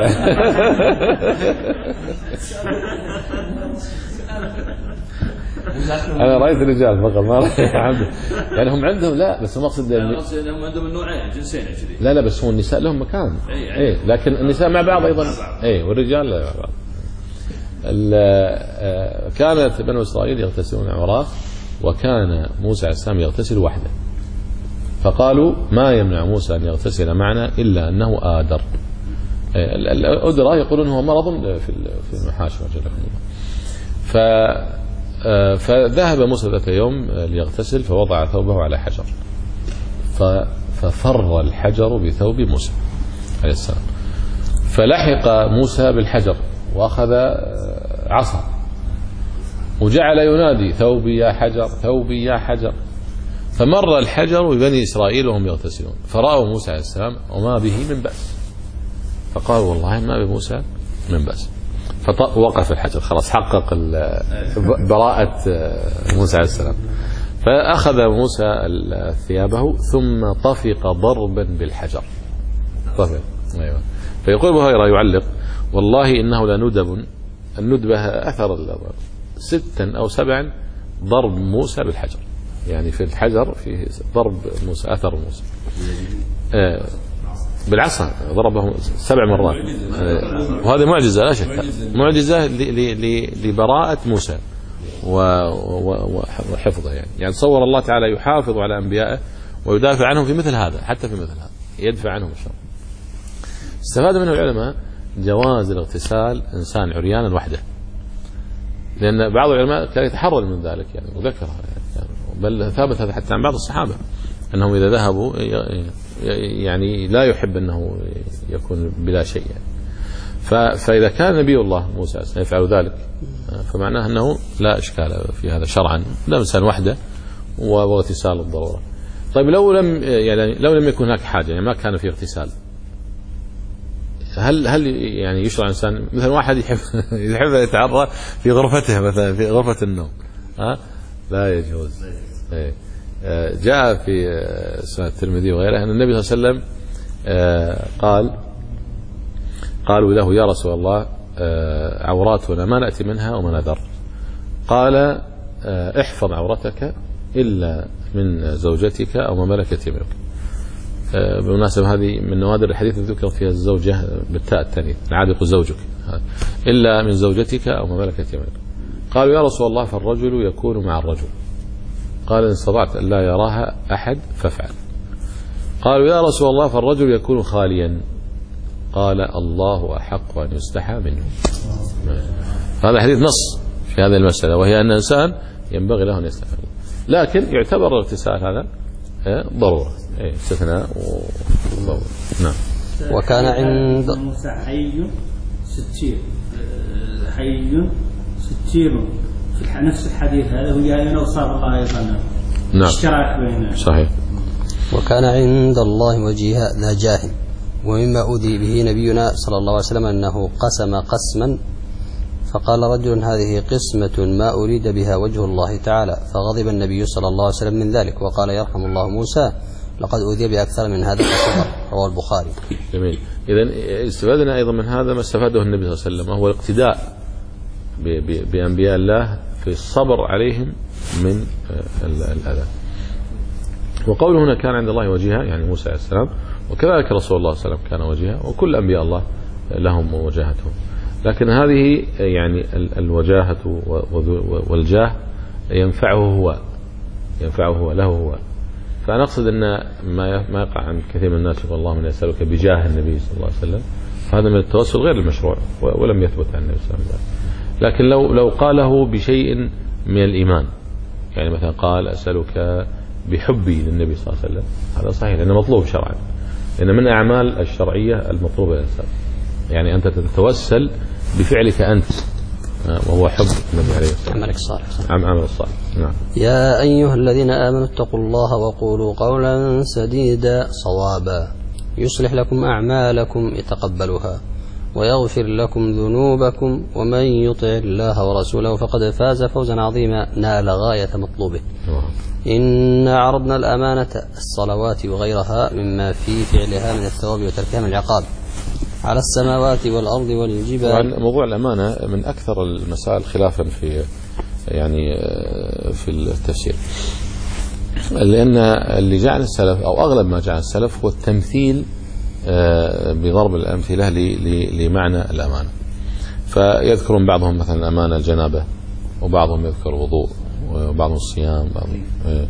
أنا رأيت الرجال فقط ما رأيت عندهم، يعني هم عندهم لا بس المقصد هم عندهم النوعين جنسين عشرين. لا لا بس هو النساء لهم مكان. إيه لكن النساء مع بعض أيضا. إيه والرجال لا مع بعض. كانت بنو إسرائيل يغتسلون عراة، وكان موسى عليه السلام يغتسل وحده، فقالوا ما يمنع موسى أن يغتسل معنا إلا أنه آدر. الأدرة يقولون هو مرض في المحاشي وجلكم الله. فذهب موسى ذات يوم ليغتسل فوضع ثوبه على حجر، ففر الحجر بثوب موسى عليه السلام، فلحق موسى بالحجر وأخذ عصا وجعل ينادي ثوبي يا حجر ثوبي يا حجر، فمر الحجر ببني إسرائيل وهم يغتسلون، فرأوا موسى عليه السلام وما به من بأس، فقالوا والله ما بموسى من بأس، فوقف الحجر خلاص حقق براءة موسى عليه السلام. فأخذ موسى ثيابه ثم طفق ضربا بالحجر طفق. أيوة. فيقول أبو هريرة يعلق والله إنه لندب، الندبة أثر ستا أو سبعا ضرب موسى بالحجر، يعني في الحجر في ضرب موسى أثر موسى آه بالعصا ضربه سبع مرات، آه وهذا معجزة لا شك، معجزة لبراءة موسى وحفظه. يعني يعني تصور الله تعالى يحافظ على أنبيائه ويدافع عنهم في مثل هذا، حتى في مثل هذا يدفع عنهم الشر. استفاد منه العلماء جواز الاغتسال إنسان عريانا وحده، لأن بعض العلماء كان يتحرر من ذلك يعني وذكرها يعني، بل ثابت هذا حتى عن بعض الصحابة أنهم إذا ذهبوا يعني لا يحب أنه يكون بلا شيء يعني. فإذا كان نبي الله موسى يفعل ذلك فمعناه أنه لا إشكال في هذا شرعا، لا إنسان وحده واغتسال الضرورة. طيب لو لم يعني لو لم يكن هناك حاجة يعني ما كان في اغتسال، هل هل يعني يشرع الإنسان مثلا واحد يحب يحب يتعرى في غرفته مثلا في غرفة النوم ها لا يجوز. جاء في سنة الترمذي وغيره أن النبي صلى الله عليه وسلم قال قالوا له يا رسول الله عوراتنا ما نأتي منها وما نذر، قال احفظ عورتك إلا من زوجتك أو ما ملكت يمينك. بالمناسبة هذه من نوادر الحديث ذكر فيها الزوجة بالتاء التانيث العادق زوجك، إلا من زوجتك أو ما ملكت يمينك. قالوا يا رسول الله فالرجل يكون مع الرجل، قال إن استطعت أن لا يراها أحد فافعل. قالوا يا رسول الله فالرجل يكون خاليا، قال الله أحق أن يستحى منه. هذا حديث نص في هذه المسألة، وهي أن الإنسان ينبغي له أن يستحى، لكن يعتبر الاغتسال هذا ضرورة استثناء وضرورة. نعم. وكان عند موسى حي ستير حي ستير في نفس الحديث هذا، وجاء أوصاف الله أيضا. نعم. اشتراك بين صحيح. وكان عند الله وجيها ذا جاه، ومما أوذي به نبينا صلى الله عليه وسلم أنه قسم قسما فقال رجل هذه قسمة ما أريد بها وجه الله تعالى، فغضب النبي صلى الله عليه وسلم من ذلك وقال يرحم الله موسى لقد أوذي بأكثر من هذا فصبر، رواه البخاري. جميل. إذن استفادنا أيضا من هذا ما استفاده النبي صلى الله عليه وسلم، وهو الاقتداء بأنبياء الله في الصبر عليهم من الأذى. وقوله هنا كان عند الله وجيها يعني موسى عليه السلام، وكذلك رسول الله صلى الله عليه وسلم كان وجيها، وكل أنبياء الله لهم وجاهتهم، لكن هذه يعني الوجاهة والجاه ينفعه هو ينفعه هو له هو. فأنا أقصد أن ما ما يقع عن كثير من الناس يقول اللهم إني أسألك بجاه النبي صلى الله عليه وسلم، هذا من التوسل غير المشروع ولم يثبت عن النبي صلى الله عليه وسلم. لكن لو لو قاله بشيء من الإيمان، يعني مثلا قال أسألك بحبي للنبي صلى الله عليه وسلم، هذا صحيح لأنه مطلوب شرعا، لأن من الأعمال الشرعية المطلوبة للإنسان، يعني أنت تتوسل بفعلك أنت وهو حب النبي عليه الصلاة والسلام، عملك الصالح. عم عمل الصالح. نعم. يا أيها الذين آمنوا اتقوا الله وقولوا قولا سديدا صوابا يصلح لكم أعمالكم يتقبلها ويغفر لكم ذنوبكم، ومن يطع الله ورسوله فقد فاز فوزا عظيما نال غاية مطلوبه. إنا عرضنا الأمانة الصلوات وغيرها مما في فعلها من الثواب وتركها من العقاب على السماوات والأرض والجبال. موضوع الأمانة من أكثر المسائل خلافا في يعني في التفسير، لأن اللي جاء عن السلف أو أغلب ما جاء عن السلف هو التمثيل بضرب الأمثلة لمعنى الأمانة. فيذكرون بعضهم مثلا الأمانة الجنابة، وبعضهم يذكر وضوء، وبعضهم الصيام، بعضهم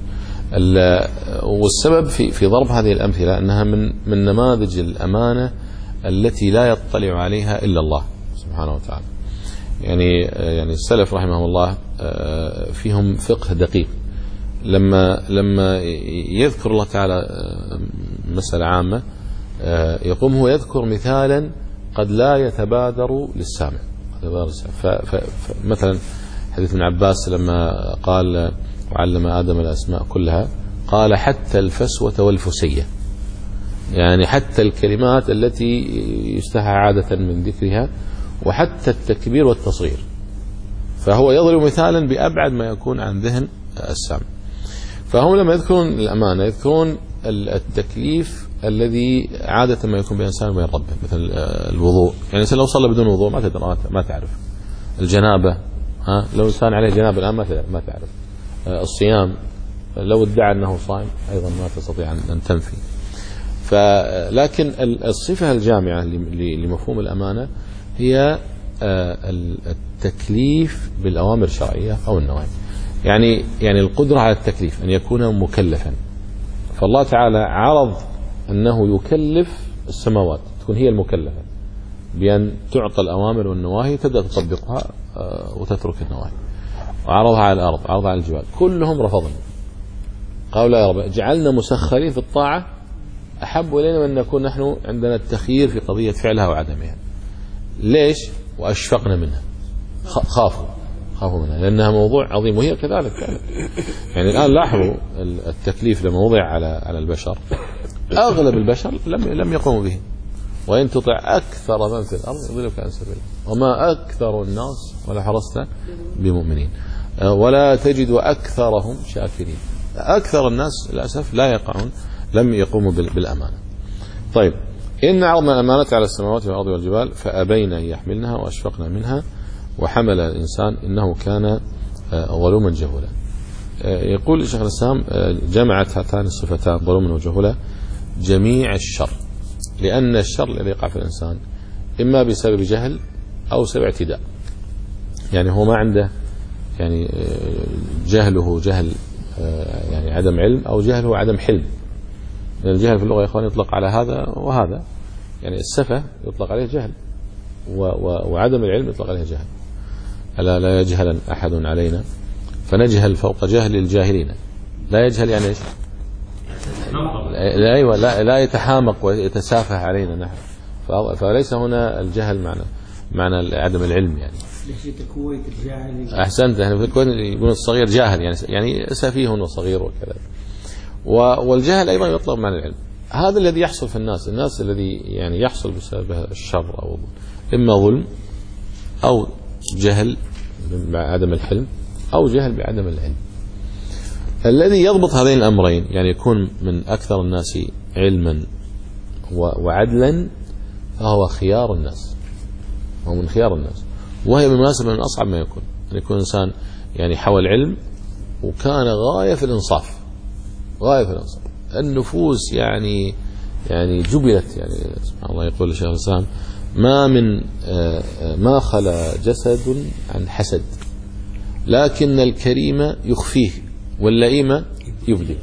والسبب في في ضرب هذه الأمثلة أنها من من نماذج الأمانة التي لا يطلع عليها إلا الله سبحانه وتعالى. يعني يعني السلف رحمهم الله فيهم فقه دقيق، لما لما يذكر الله تعالى مسألة عامة يقوم هو يذكر مثالا قد لا يتبادر للسامع. فمثلا حديث ابن عباس لما قال وعلم آدم الأسماء كلها، قال حتى الفسوة والفسية، يعني حتى الكلمات التي يستحى عادة من ذكرها، وحتى التكبير والتصغير. فهو يضرب مثالا بأبعد ما يكون عن ذهن السامع. فهم لما يذكرون الأمانة يذكرون التكليف الذي عادة ما يكون بين الإنسان وبين ربه، مثل الوضوء، يعني لو صلى بدون وضوء ما تدري ما تعرف. الجنابة، ها لو إنسان عليه جنابة الآن ما ما تعرف. الصيام لو ادعى أنه صائم أيضا ما تستطيع أن تنفي. فلكن الصفة الجامعة لمفهوم الأمانة هي التكليف بالأوامر الشرعية أو النواهي. يعني يعني القدرة على التكليف، أن يكون مكلفا. فالله تعالى عرض أنه يكلف السماوات، تكون هي المكلفة بأن تعطى الأوامر والنواهي، تبدأ تطبقها وتترك النواهي. وعرضها على الأرض، عرضها على الجبال، كلهم رفضنا. قالوا يا رب اجعلنا مسخرين في الطاعة أحب إلينا من نكون نحن عندنا التخيير في قضية فعلها وعدمها. ليش؟ وأشفقنا منها، خافوا خافوا منها لأنها موضوع عظيم، وهي كذلك. يعني الآن لاحظوا التكليف لما وضع على على البشر، أغلب البشر لم لم يقوموا به. وإن تطع أكثر من في الأرض يضلوك عن سبيل الله وما أكثر الناس ولا حرصت بمؤمنين ولا تجد أكثرهم شاكرين. أكثر الناس للأسف لا يقعون، لم يقوموا بالأمانة. طيب، إن عرضنا الأمانة على السماوات والأرض والجبال فأبين أن يحملنها وأشفقنا منها وحمل الإنسان إنه كان ظلوما جهولا. يقول شيخ الإسلام جمعت هاتان الصفتان ظلوما وجهولا جميع الشر، لأن الشر الذي يقع في الإنسان إما بسبب جهل أو سبب اعتداء. يعني هو ما عنده يعني جهله جهل يعني عدم علم، أو جهله عدم حلم. لأن الجهل في اللغة يا إخوان يطلق على هذا وهذا، يعني السفة يطلق عليه جهل، وعدم العلم يطلق عليه جهل. ألا لا يجهل أحد علينا فنجهل فوق جهل الجاهلين. لا يجهل يعني إيش؟ لا, أيوة لا, لا يتحامق ويتسافه علينا نحن. فليس هنا الجهل معنى معنى عدم العلم. يعني أحسنت، يعني في الكويت يقولون الصغير جاهل، يعني يعني سفيه وصغير وكذا. والجهل أيضا يطلق معنى العلم. هذا الذي يحصل في الناس الناس الذي يعني يحصل بسبب الشر، أو إما ظلم أو جهل بعدم الحلم، أو جهل بعدم العلم. الذي يضبط هذين الأمرين، يعني يكون من أكثر الناس علما وعدلا، فهو خيار الناس، هو من خيار الناس. وهي بالمناسبة من أصعب ما يكون، أن يكون إنسان يعني حول العلم وكان غاية في الإنصاف، غاية في الإنصاف. النفوس يعني يعني جبلت، يعني سبحان الله يقول الشيخ الإسلام ما من ما خلا جسد عن حسد، لكن الكريم يخفيه واللئيم يبدي.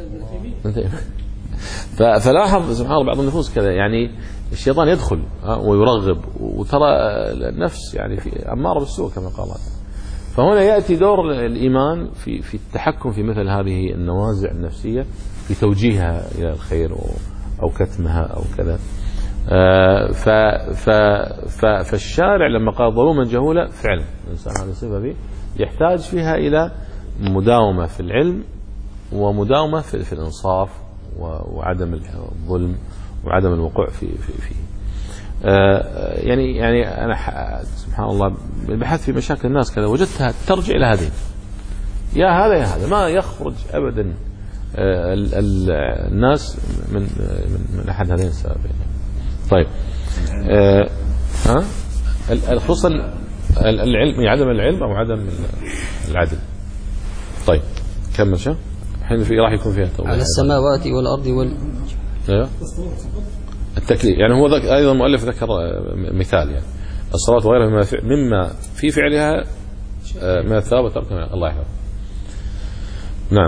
فلاحظ سبحان الله بعض النفوس كذا، يعني الشيطان يدخل ويرغب، وترى النفس يعني في أمارة بالسوء كما قال الله. فهنا يأتي دور الإيمان في في التحكم في مثل هذه النوازع النفسية، في توجيهها إلى الخير أو كتمها أو كذا. ف ف ف فالشارع لما قال ظلوما جهولا، فعلا الإنسان هذه الصفة به يحتاج فيها إلى مداومة في العلم، ومداومة في, في الإنصاف، وعدم الظلم، وعدم الوقوع في في فيه. يعني يعني أنا سبحان الله بحثت في مشاكل الناس كذا، وجدتها ترجع إلى هذه، يا هذا يا هذا، ما يخرج أبدا الناس من من, من أحد هذين السببين. طيب، ها خصوصا العلم، عدم العلم أو عدم العدل. طيب كمل شو الحين في راح يكون فيها توضيح على السماوات والأرض وال ايوه التكليف. يعني هو ذك... ايضا المؤلف ذكر مثال، يعني الصلاة وغيرها مما في فعلها من الثواب وتركها الله يحفظ. نعم.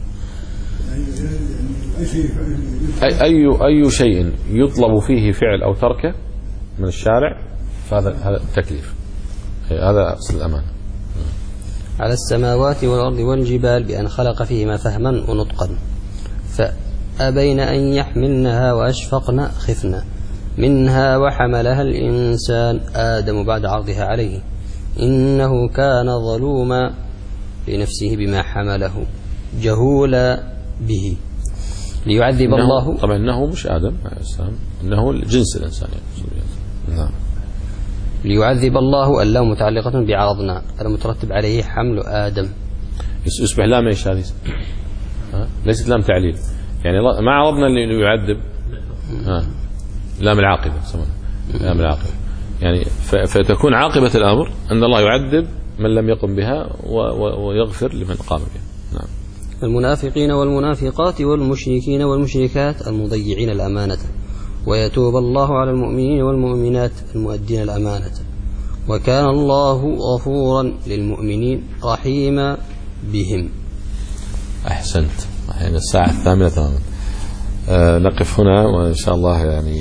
أي أي أي شيء يطلب فيه فعل أو تركه من الشارع فهذا هذا التكليف، هذا أصل الأمانة. على السماوات والأرض والجبال بأن خلق فيهما فهما ونطقا فأبين أن يحملنها وأشفقن خفنا منها وحملها الإنسان آدم بعد عرضها عليه إنه كان ظلوما لنفسه بما حمله جهولا به ليعذب إنه الله. طبعا إنه مش آدم عليه السلام، إنه الجنس الإنساني. نعم. ليعذب الله اللام متعلقة بعرضنا المترتب عليه حمل آدم. يصبح لام ايش هذه؟ ليست لام تعليل، يعني ما عرضنا اللي يعذب ها لام العاقبة سمونا لام العاقبة، يعني فتكون عاقبة الأمر أن الله يعذب من لم يقم بها ويغفر لمن قام بها. نعم. المنافقين والمنافقات والمشركين والمشركات المضيعين الأمانة ويتوب الله على المؤمنين والمؤمنات المؤدين الأمانة وكان الله غفورا للمؤمنين رحيما بهم. أحسنت. يعني الساعة الثامنة تماما. آه نقف هنا وإن شاء الله يعني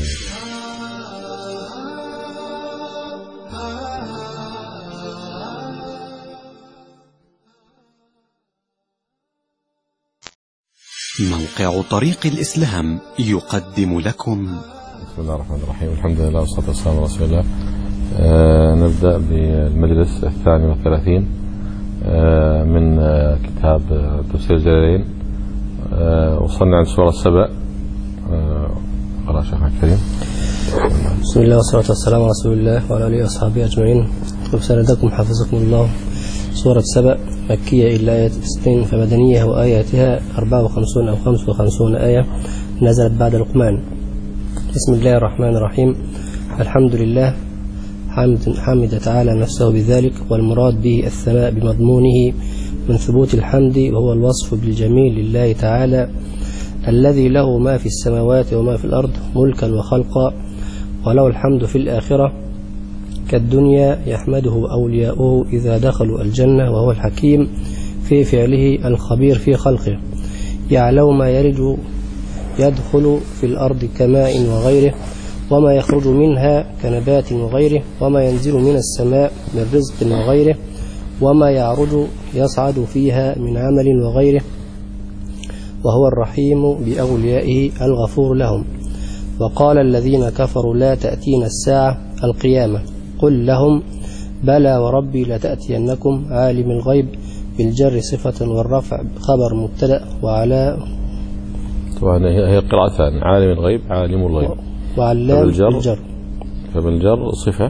موقع طريق الإسلام يقدم لكم. بسم الله الرحمن الرحيم، الحمد لله والصلاة والسلام على رسول الله. آه نبدأ بالمجلس الثاني والثلاثين آه من آه كتاب تفسير الجلالين. آه وصلنا عند سورة سبأ. قرأ شيخنا الكريم. بسم الله والصلاة والسلام على رسول الله وعلى آله وأصحابه أجمعين. وبسندكم حفظكم الله. سورة سبأ مكية إلا آية ستين فمدنية وآياتها أربعة وخمسون أو خمس وخمسون آية نزلت بعد لقمان. بسم الله الرحمن الرحيم. الحمد لله حمد, حمد تعالى نفسه بذلك والمراد به الثناء بمضمونه من ثبوت الحمد وهو الوصف بالجميل لله تعالى الذي له ما في السماوات وما في الأرض ملكا وخلقا وله الحمد في الآخرة كالدنيا يحمده أولياؤه إذا دخلوا الجنة وهو الحكيم في فعله الخبير في خلقه يعلم ما يرج يدخل في الأرض كماء وغيره وما يخرج منها كنبات وغيره وما ينزل من السماء من رزق وغيره وما يعرج يصعد فيها من عمل وغيره وهو الرحيم بأوليائه الغفور لهم. وقال الذين كفروا لا تأتينا الساعة القيامة قل لهم بلى وربي لتأتينكم عالم الغيب بالجر صفة والرفع خبر مبتدأ وعلى طبعا هي قراءتان عالم الغيب عالم الغيب وعلام بالجر فبالجر صفة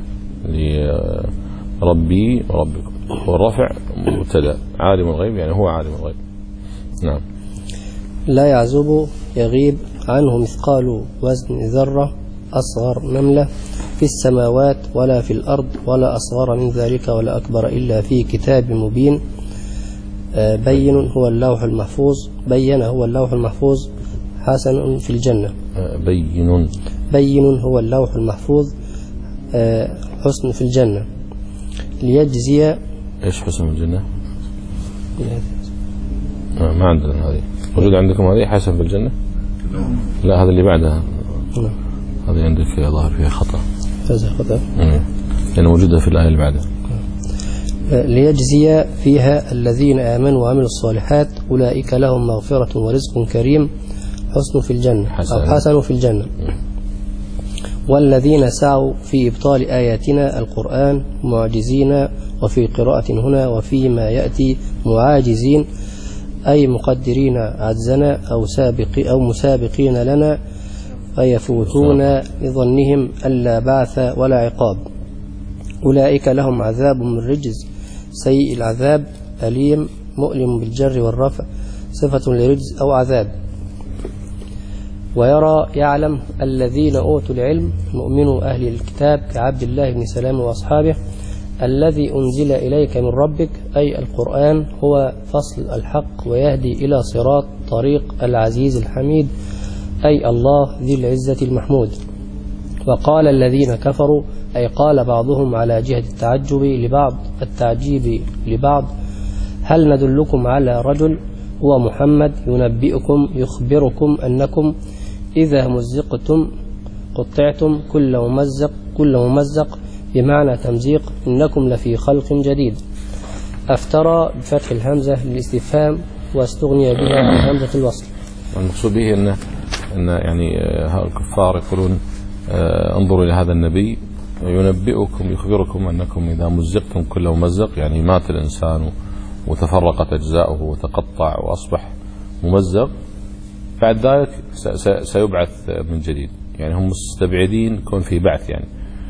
لربي وربكم والرفع مبتدأ عالم الغيب يعني هو عالم الغيب. نعم. لا يعزب يغيب عنه مثقال وزن ذرة أصغر نملة في السماوات ولا في الأرض ولا أصغر من ذلك ولا أكبر إلا في كتاب مبين. بين هو اللوح المحفوظ بين هو اللوح المحفوظ حسن في الجنة. بين بين هو اللوح المحفوظ حسن في الجنة ليجزي. إيش حسن في الجنة؟ ما عندنا هذه موجود عندكم هذه حسن في الجنة؟ لا هذا اللي بعدها هذه عندك ظاهر فيها خطأ. هذا خطأ لأنه موجودة في الآية اللي بعدها. ليجزي فيها الذين آمنوا وعملوا الصالحات أولئك لهم مغفرة ورزق كريم حسن في الجنة حسن. أو حسن في الجنة. والذين سعوا في إبطال آياتنا القرآن معجزين وفي قراءة هنا وفيما يأتي معاجزين أي مقدرين عجزنا أو سابق أو مسابقين لنا فيفوتون لظنهم ألا بعث ولا عقاب أولئك لهم عذاب من رجز سيء العذاب أليم مؤلم بالجر والرفع صفة لرجز أو عذاب. ويرى يعلم الذين أوتوا العلم مؤمنوا أهل الكتاب كعبد الله بن سلام وأصحابه الذي أنزل إليك من ربك أي القرآن هو فصل الحق ويهدي إلى صراط طريق العزيز الحميد أي الله ذي العزة المحمود. وقال الذين كفروا أي قال بعضهم على جهة التعجب لبعض التعجيب لبعض: هل ندلكم على رجل هو محمد ينبئكم يخبركم أنكم إذا مزقتم قطعتم كل ممزق كل ممزق بمعنى تمزيق إنكم لفي خلق جديد. أفترى بفتح الهمزة للاستفهام واستغني بها عن همزة الوصل. المقصود به أن أن يعني الكفار يقولون انظروا إلى هذا النبي ينبئكم يخبركم أنكم إذا مزقتم كل ممزق، يعني مات الإنسان وتفرقت أجزاؤه وتقطع وأصبح ممزق، بعد ذلك سيبعث من جديد. يعني هم مستبعدين يكون في بعث. يعني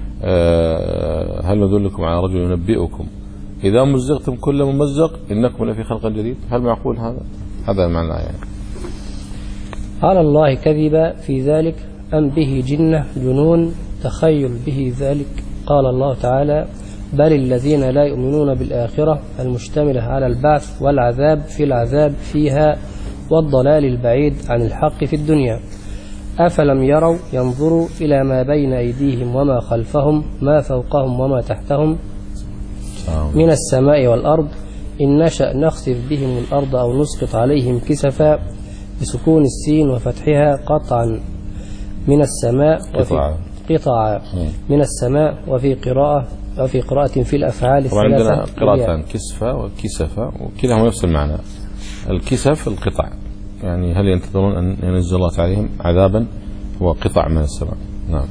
هل ندلكم على رجل ينبئكم إذا مزقتم كل ممزق إنكم لفي خلق جديد؟ هل معقول هذا؟ هذا معنى يعني. على الله كذب في ذلك أم به جنة جنون تخيل به ذلك؟ قال الله تعالى: بل الذين لا يؤمنون بالآخرة المشتملة على البعث والعذاب في العذاب فيها والضلال البعيد عن الحق في الدنيا. أفلم يروا ينظروا إلى ما بين أيديهم وما خلفهم ما فوقهم وما تحتهم من السماء والأرض إن نشأ نخسف بهم الأرض أو نسقط عليهم كسفا بسكون السين وفتحها قطعا من السماء وفي قطعا من السماء وفي قراءة وفي قراءة في الأفعال الثلاثة. عندنا قراءتان كسفة وكسفة وكلاهما نفس المعنى. الكسف القطع، يعني هل ينتظرون أن ينزل الله عليهم عذابا هو قطع من السماء. نعم.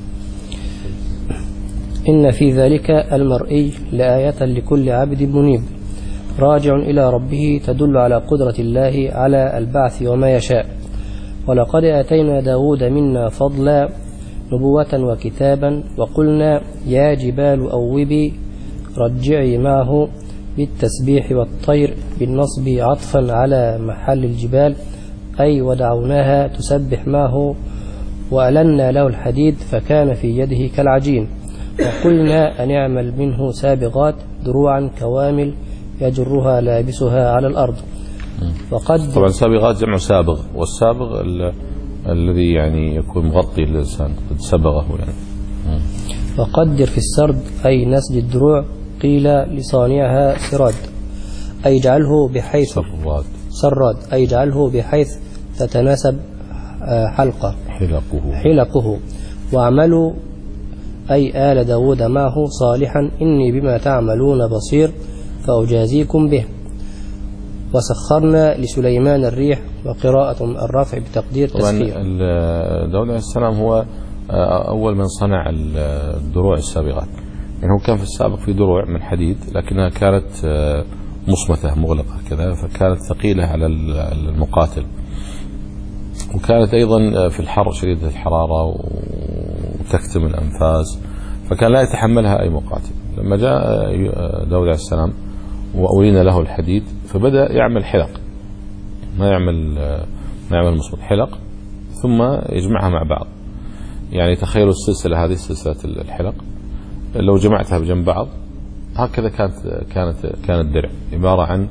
إن في ذلك المرئي لآية لكل عبد منيب راجع إلى ربه تدل على قدرة الله على البعث وما يشاء. ولقد آتينا داود منا فضلا نبوة وكتابا وقلنا يا جبال أوبي رجعي معه بالتسبيح والطير بالنصب عطفا على محل الجبال أي ودعوناها تسبح معه وألنا له الحديد فكان في يده كالعجين وقلنا أن يعمل منه سابغات دروعا كوامل يجرها لابسها على الأرض. وقد طبعا سابغات جمع سابغ، والسابغ الذي يعني يكون مغطي للإنسان قد سبغه يعني. وقدر في السرد أي نسج الدروع قيل لصانعها سراد أي جعله بحيث سراد سراد أي جعله بحيث تتناسب حلقة حلقه حلقه واعملوا أي آل داود معه صالحا إني بما تعملون بصير فأجازيكم به. وسخرنا لسليمان الريح وقراءة الرفع بتقدير تسخير. داود عليه السلام هو أول من صنع الدروع السابغات. يعني هو كان في السابق في دروع من حديد لكنها كانت مصمتة مغلقة كذا، فكانت ثقيلة على المقاتل، وكانت أيضا في الحر شديدة الحرارة وتكتم الأنفاس، فكان لا يتحملها أي مقاتل. لما جاء داود عليه السلام وأولينا له الحديد فبدأ يعمل حلق، ما يعمل ما يعمل مصمت، حلق ثم يجمعها مع بعض. يعني تخيلوا السلسلة هذه سلسلة الحلق لو جمعتها بجنب بعض هكذا كانت كانت كانت درع عبارة عن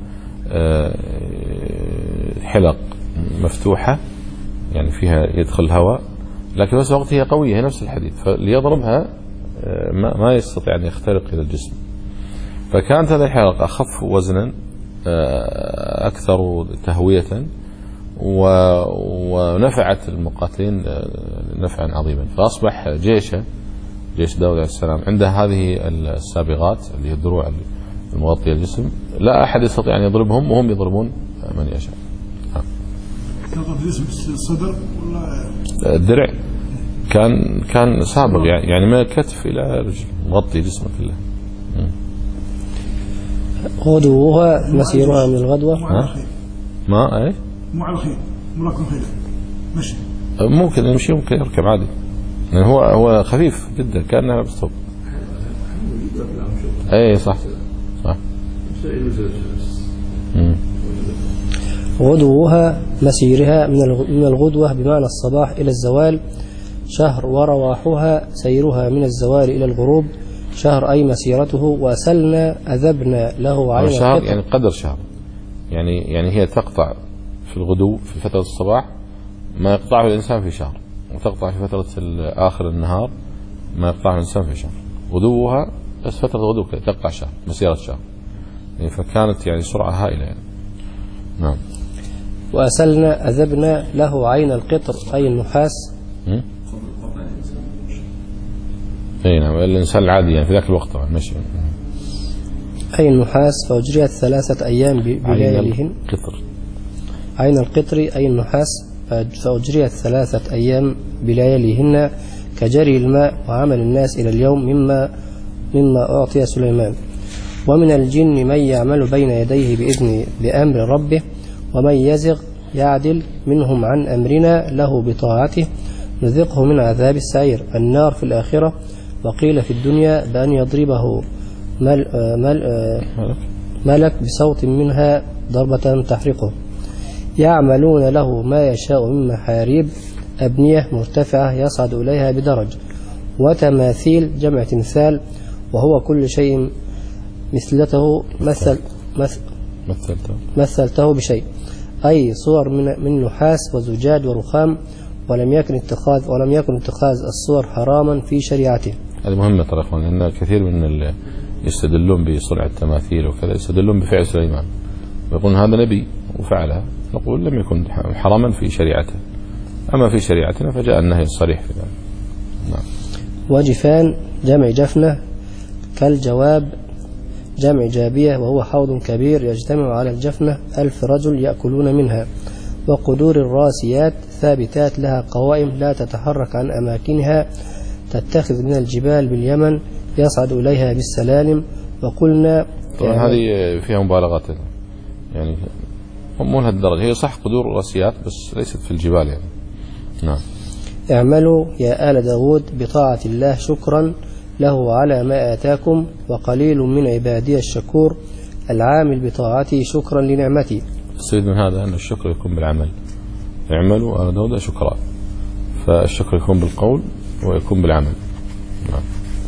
حلق مفتوحة يعني فيها يدخل هواء، لكن بس وقت هي قوية، هي نفس الحديد، فليضربها ما يستطيع أن يخترق إلى الجسم. فكانت هذه الحلق أخف وزنا أكثر تهوية ونفعت المقاتلين نفعا عظيما. فأصبح جيشه جيش داود عليه السلام عنده هذه السابغات اللي هي الدروع المغطية الجسم، لا أحد يستطيع أن يضربهم وهم يضربون من يشاء. الصدر ولا الدرع كان كان سابغ يعني من الكتف إلى رجل مغطي جسمه كله. غدوها مسيرها من الغدوة ما ايه مو على الخيل مو راكب خيل مشي ممكن يمشي ممكن يركب عادي، يعني هو هو خفيف جدا كأنه لابس ثوب. ايه صح صح. غدوها مسيرها من الغدوة بمعنى الصباح إلى الزوال شهر، ورواحها سيرها من الزوال إلى الغروب شهر أي مسيرته. وسلنا أذبنا له عين شهر يعني قدر شهر، يعني يعني هي تقطع في الغدو في فترة الصباح ما يقطعه الإنسان في شهر، وتقطع في فترة آخر النهار ما يقطعه الإنسان في شهر. غدوها بس فترة غدو تقطع شهر مسيرة شهر يعني فكانت يعني سرعة هائلة يعني. نعم. وأسلنا أذبنا له عين القطر أي النحاس. أي نعم الإنسان العادي يعني في ذاك الوقت طبعا ماشي. أي النحاس فأجريت ثلاثة أيام بلياليهن. قطر عين القطر أي النحاس فأجريت ثلاثة أيام بلياليهن كجري الماء وعمل الناس إلى اليوم مما مما أعطي سليمان. ومن الجن من يعمل بين يديه بإذن بأمر ربه ومن يزغ يعدل منهم عن أمرنا له بطاعته نذقه من عذاب السعير النار في الآخرة. وقيل في الدنيا بأن يضربه مل مل ملك بصوت منها ضربة تحرقه. يعملون له ما يشاء من محاريب أبنية مرتفعة يصعد إليها بدرج وتماثيل جمع تمثال وهو كل شيء مثلته مثل مثل مثلته بشيء أي صور من من نحاس وزجاج ورخام. ولم يكن اتخاذ ولم يكن اتخاذ الصور حراما في شريعته. هذه مهمة ترى اخوان لأن كثير من اللي يستدلون بصنع التماثيل وكذا يستدلون بفعل سليمان ويقولون هذا نبي وفعلها نقول لم يكن حراما في شريعته أما في شريعتنا فجاء النهي الصريح في ذلك. نعم. وجفان جمع جفنة كالجواب جمع جابية وهو حوض كبير يجتمع على الجفنة ألف رجل يأكلون منها. وقدور الراسيات ثابتات لها قوائم لا تتحرك عن أماكنها تتخذ من الجبال باليمن يصعد إليها بالسلالم. وقلنا طبعا هذه فيها مبالغات يعني مو لهالدرجة هي صح قدور الراسيات بس ليست في الجبال يعني. نعم. اعملوا يا آل داود بطاعة الله شكرا له على ما آتاكم وقليل من عبادي الشكور العامل بطاعته شكرا لنعمتي. السيد من هذا أن الشكر يكون بالعمل. اعملوا آل داود شكرا فالشكر يكون بالقول ويكون بالعمل. نعم.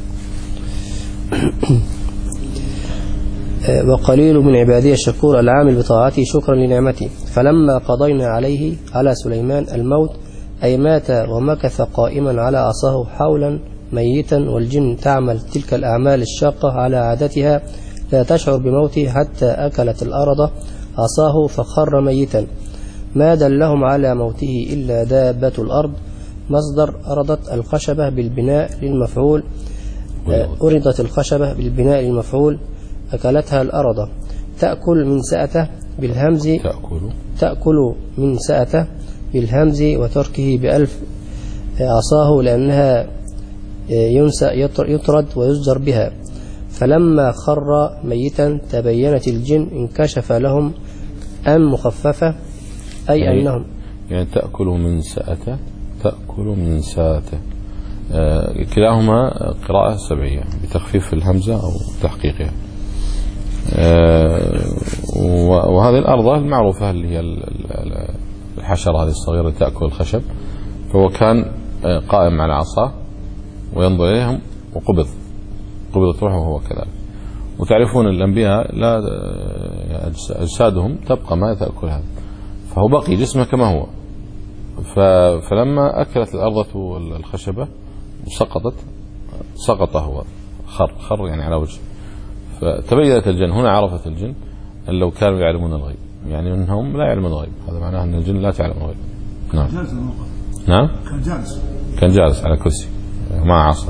وقليل من عبادي الشكور العامل بطاعته شكرا لنعمته. فلما قضينا عليه على سليمان الموت أي مات ومكث قائما على عصاه حولا ميتا والجن تعمل تلك الأعمال الشاقة على عادتها لا تشعر بموته حتى أكلت الأرض عصاه فخر ميتا. ما دلهم على موته إلا دابة الأرض مصدر أرضت الخشبة بالبناء للمفعول أردت الخشبة بالبناء للمفعول أكلتها الأرض. تأكل من سأته بالهمز تأكل تأكل من سأته بالهمز وتركه بألف عصاه لأنها ينسى يطرد ويزجر بها. فلما خر ميتا تبينت الجن انكشف لهم أم مخففة أي يعني أنهم يعني تأكل من سأته تأكل من سأته آه كلاهما قراءة سبعية بتخفيف الهمزة أو تحقيقها. آه وهذه الأرض المعروفة اللي هي الحشرة هذه الصغيرة تأكل الخشب فهو كان قائم على عصاه وينظر إليهم وقبض قبضت روحه وهو كذلك. وتعرفون الأنبياء لا أجسادهم تبقى ما تأكل هذا فهو بقي جسمه كما هو. فلما أكلت الأرض الخشبة وسقطت سقط هو خر خر يعني على وجهه. فتبينت الجن هنا عرفت الجن أن لو كانوا يعلمون الغيب يعني أنهم لا يعلمون الغيب هذا معناه أن الجن لا تعلم الغيب. نعم. نعم كان جالس كان جالس على كرسي مع عصا.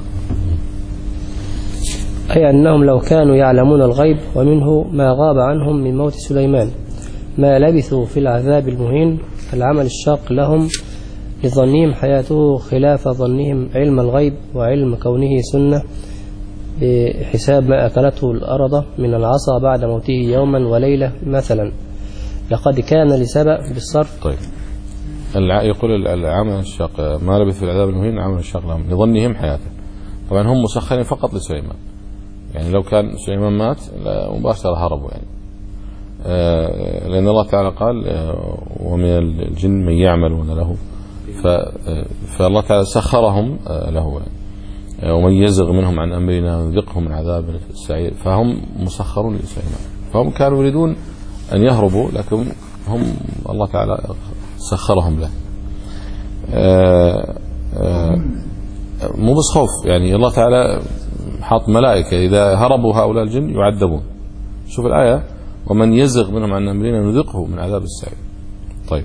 أي أنهم لو كانوا يعلمون الغيب ومنه ما غاب عنهم من موت سليمان ما لبثوا في العذاب المهين العمل الشاق لهم لظنهم حياته خلاف ظنهم علم الغيب وعلم كونه سنة بحساب ما أكلته الأرض من العصا بعد موته يوما وليلة مثلا. لقد كان لسبأ بالصرف. طيب يقول العمل الشاق ما لبث في العذاب المهين العمل الشاق لهم لظنهم حياته. طبعا هم مسخرين فقط لسليمان يعني لو كان سليمان مات مباشرة هربوا يعني آه لأن الله تعالى قال آه ومن الجن من يعملون له فالله تعالى سخرهم آه له يعني آه ومن يزغ منهم عن أمرنا نذقهم من عذاب السعير فهم مسخرون لسليمان. فهم كانوا يريدون أن يهربوا لكن هم الله تعالى سخرهم له. آه آه مو بس خوف يعني الله تعالى حط ملائكة إذا هربوا هؤلاء الجن يعذبون. شوف الآية ومن يزغ منهم عن أمرنا نذقه من عذاب السعير. طيب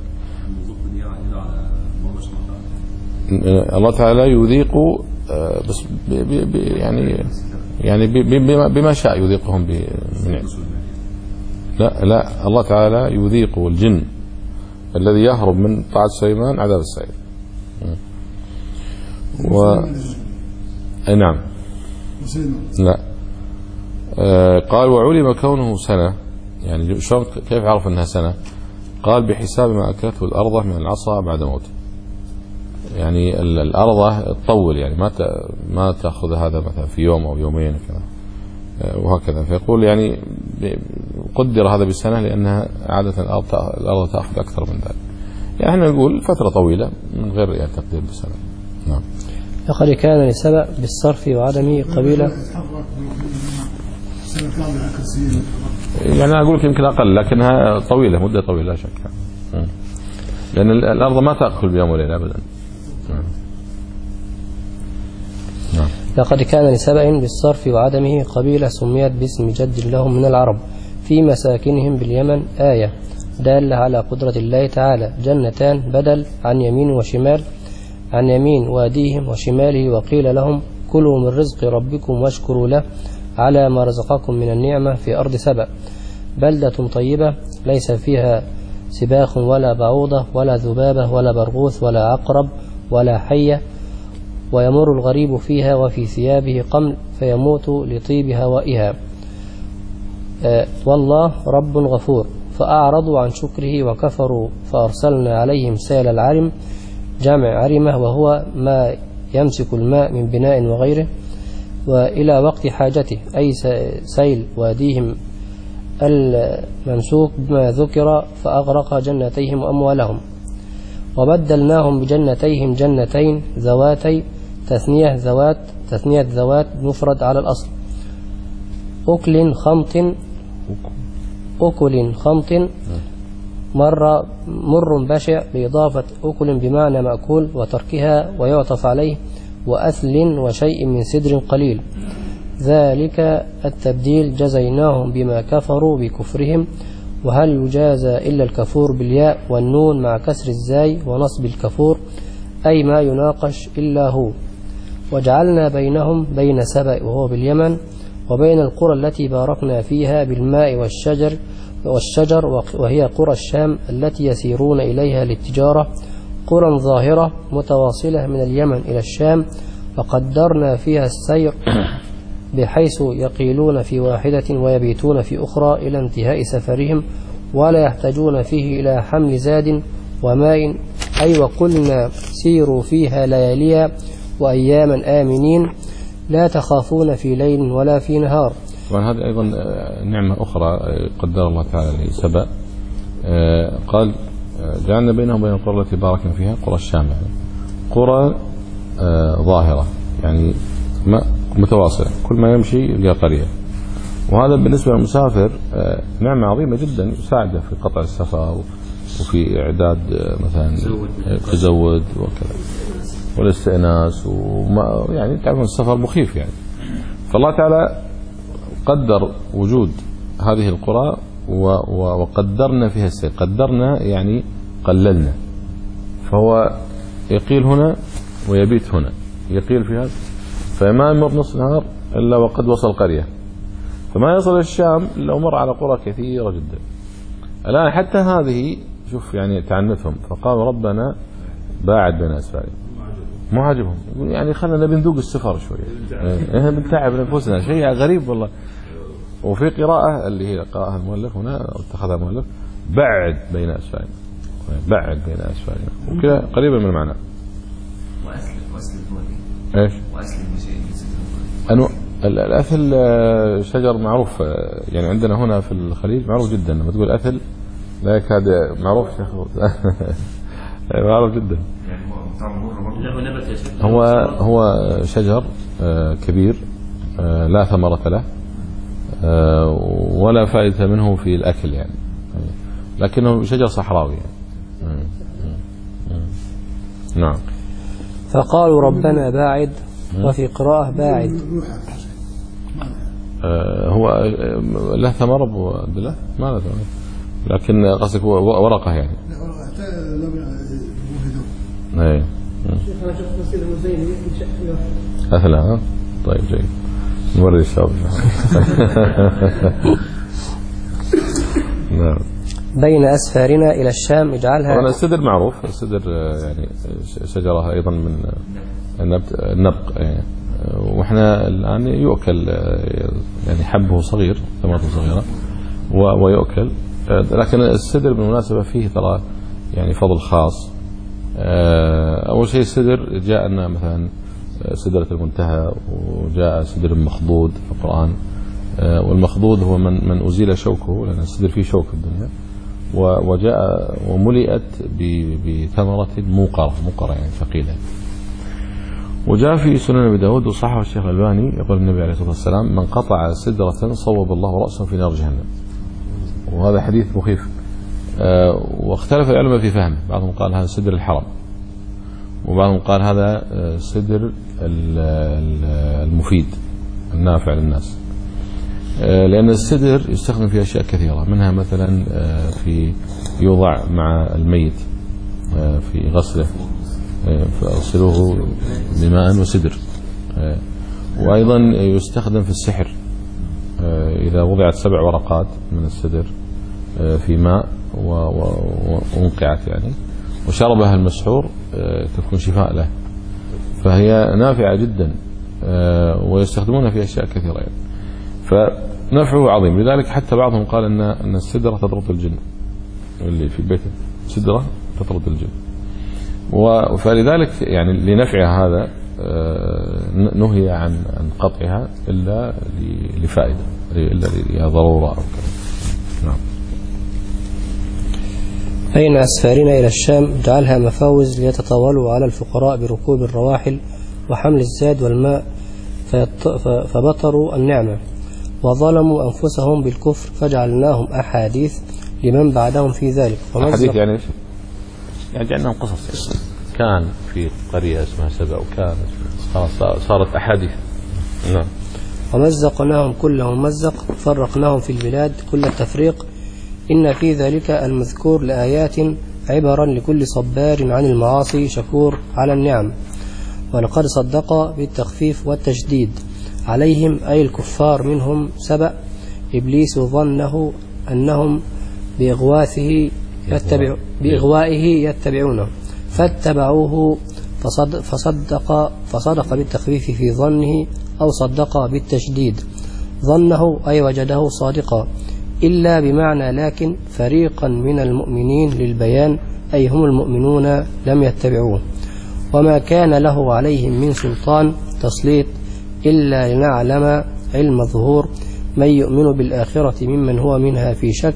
الله تعالى يذيق بس بي بي يعني يعني بما شاء يذيقهم من لا لا الله تعالى يذيق الجن الذي يهرب من طاعة سليمان عذاب السعير. و أي نعم لا آه قال وعلم كونه سنة، يعني شلون كيف عرف أنها سنة؟ قال بحساب ما أكلته الأرض من العصا بعد موته، يعني الأرض تطول يعني ما ما تأخذ هذا مثلا في يوم أو يومين كذا وهكذا، فيقول يعني قدر هذا بسنة لأنها عادة الأرض الأرض تأخذ أكثر من ذلك، يعني احنا نقول فترة طويلة من غير يعني تقدير بسنة. نعم. لقد كان لسبأ بالصرف وعدمه قبيلة، يعني أقول لك يمكن أقل لكنها طويلة مدة طويلة لا شك، لأن الأرض ما تأكل بيوم وليلة أبدا. نعم. لقد كان لسبأ بالصرف وعدمه قبيلة سميت باسم جد لهم من العرب في مساكنهم باليمن آية دالة على قدرة الله تعالى، جنتان بدل عن يمين وشمال، عن يمين واديهم وشماله، وقيل لهم كلوا من رزق ربكم واشكروا له على ما رزقكم من النعمة في أرض سبأ بلدة طيبة ليس فيها سباخ ولا بعوضة ولا ذبابة ولا برغوث ولا عقرب ولا حية، ويمر الغريب فيها وفي ثيابه قمل فيموت لطيب هوائها، آه والله رب غفور. فأعرضوا عن شكره وكفروا فأرسلنا عليهم سيل العرم، جمع عرمة وهو ما يمسك الماء من بناء وغيره، وإلى وقت حاجته أي سيل واديهم الممسوك بما ذكر فأغرق جنتيهم وأموالهم. وبدلناهم بجنتيهم جنتين ذواتي تثنية ذوات تثنية ذوات مفرد على الأصل، أكل خمط أكل خمط مر مر بشع بإضافة أكل بمعنى مأكول وتركها ويعطف عليه، وأثل وشيء من سدر قليل، ذلك التبديل جزيناهم بما كفروا بكفرهم. وهل يجازى إلا الكفور بالياء والنون مع كسر الزاي ونصب الكفور أي ما يناقش إلا هو. وجعلنا بينهم بين سبأ وهو باليمن وبين القرى التي باركنا فيها بالماء والشجر والشجر وهي قرى الشام التي يسيرون إليها للتجارة، قرى ظاهرة متواصلة من اليمن إلى الشام، وقدرنا فيها السير بحيث يقيلون في واحدة ويبيتون في أخرى إلى انتهاء سفرهم، ولا يحتاجون فيه إلى حمل زاد وماء، أي وقلنا سيروا فيها لياليا وأياما آمنين لا تخافون في ليل ولا في نهار. طبعا هذه أيضا نعمة أخرى قدر الله تعالى لسبأ، قال جعلنا بينهم وبين القرى التي باركنا فيها قرى الشام، يعني قرى ظاهرة يعني متواصلة كل ما يمشي يلقى قرية، وهذا بالنسبة للمسافر نعمة عظيمة جدا يساعده في قطع السفر وفي إعداد مثلا تزود وكذا والاستئناس، وما يعني تعرفون السفر مخيف يعني. فالله تعالى قدر وجود هذه القرى وقدرنا فيها السير، قدرنا يعني قللنا، فهو يقيل هنا ويبيت هنا، يقيل في هذا فما يمر نصف نهار إلا وقد وصل قرية، فما يصل الشام إلا ومر على قرى كثيرة جدا. الآن حتى هذه شوف يعني تعنتهم، فقال ربنا باعد بين أسفارهم، مو عاجبهم، يعني خلنا بنذوق السفر شوية، إحنا بنتعب نفسنا، شيء غريب والله. وفي قراءة اللي هي قراءة المؤلف هنا اتخذها المؤلف بعد بين أسفارهم، بعد بين أسفارهم، وكذا قريبا من المعنى. وأسلم وأسلم ايش؟ وأسلم بشيء أنو الأثل شجر معروف يعني عندنا هنا في الخليج معروف جدا، لما تقول أثل لا يكاد معروف معروف جدا. هو هو شجر كبير لا ثمرة له ولا فائدة منه في الأكل يعني، لكنه شجر صحراوي يعني. نعم. فقالوا ربنا باعد، وفي قراءة باعد هو له ثمر أبو عبد الله؟ ما له ثمر، لكن قصدك ورقة يعني. لا ورقة حتى لم يوهدوا. اي شيخ انا شفت مسجد المزين يمكن أهلا ها؟ طيب جيد، نوري الشباب. نعم. بين أسفارنا إلى الشام اجعلها. طبعا السدر معروف، السدر يعني شجرة أيضا من النبت النبق يعني، وإحنا الآن يؤكل يعني حبه صغير، ثمرته صغيرة ويؤكل. لكن السدر بالمناسبة فيه ترى يعني فضل خاص. أول شيء السدر جاءنا مثلا سدرة المنتهى، وجاء سدر مخضود في القرآن، والمخضود هو من من أزيل شوكه، لأن السدر فيه شوك في الدنيا، وجاء وملئت بثمرة موقرة موقرة يعني ثقيلة. وجاء في سنن أبي داود وصححه الشيخ الألباني يقول النبي عليه الصلاة والسلام: من قطع سدرة صوب الله رأسه في نار جهنم. وهذا حديث مخيف. واختلف العلماء في فهمه، بعضهم قال هذا سدر الحرم، وبعضهم قال هذا سدر المفيد النافع للناس، لأن السدر يستخدم في أشياء كثيرة، منها مثلا في يوضع مع الميت في غسله، فأغسلوه بماء وسدر. وأيضا يستخدم في السحر، إذا وضعت سبع ورقات من السدر في ماء وانقعت يعني وشربها المسحور تكون شفاء له، فهي نافعة جدا، ويستخدمونها في أشياء كثيرة يعني. فنفعه عظيم، لذلك حتى بعضهم قال أن أن السدرة تطرد الجن، اللي في بيته سدرة تطرد الجن. فلذلك يعني لنفعها هذا نهي عن عن قطعها إلا لفائدة، إلا لضرورة أو كذا. نعم. بين أسفارنا إلى الشام اجعلها مفاوز ليتطاولوا على الفقراء بركوب الرواحل وحمل الزاد والماء فبطروا النعمة وظلموا أنفسهم بالكفر فجعلناهم أحاديث لمن بعدهم في ذلك. أحاديث يعني إيش؟ يعني جعلناهم قصص، كان في قرية اسمها سبأ وكان صارت أحاديث. نعم. ومزقناهم كل ممزق فرقناهم في البلاد كل التفريق إن في ذلك المذكور لآيات عبرا لكل صبار عن المعاصي شكور على النعم. ولقد صدق بالتخفيف والتشديد عليهم أي الكفار منهم سبأ إبليس ظنه أنهم بإغواثه يتبع بإغوائه يتبعونه فاتبعوه فصد فصدق فصدق بالتخفيف في ظنه أو صدق بالتشديد ظنه أي وجده صادقا إلا بمعنى لكن فريقا من المؤمنين للبيان أي هم المؤمنون لم يتبعوه وما كان له عليهم من سلطان تسليط إلا لنعلم علم ظهور من يؤمن بالآخرة ممن هو منها في شك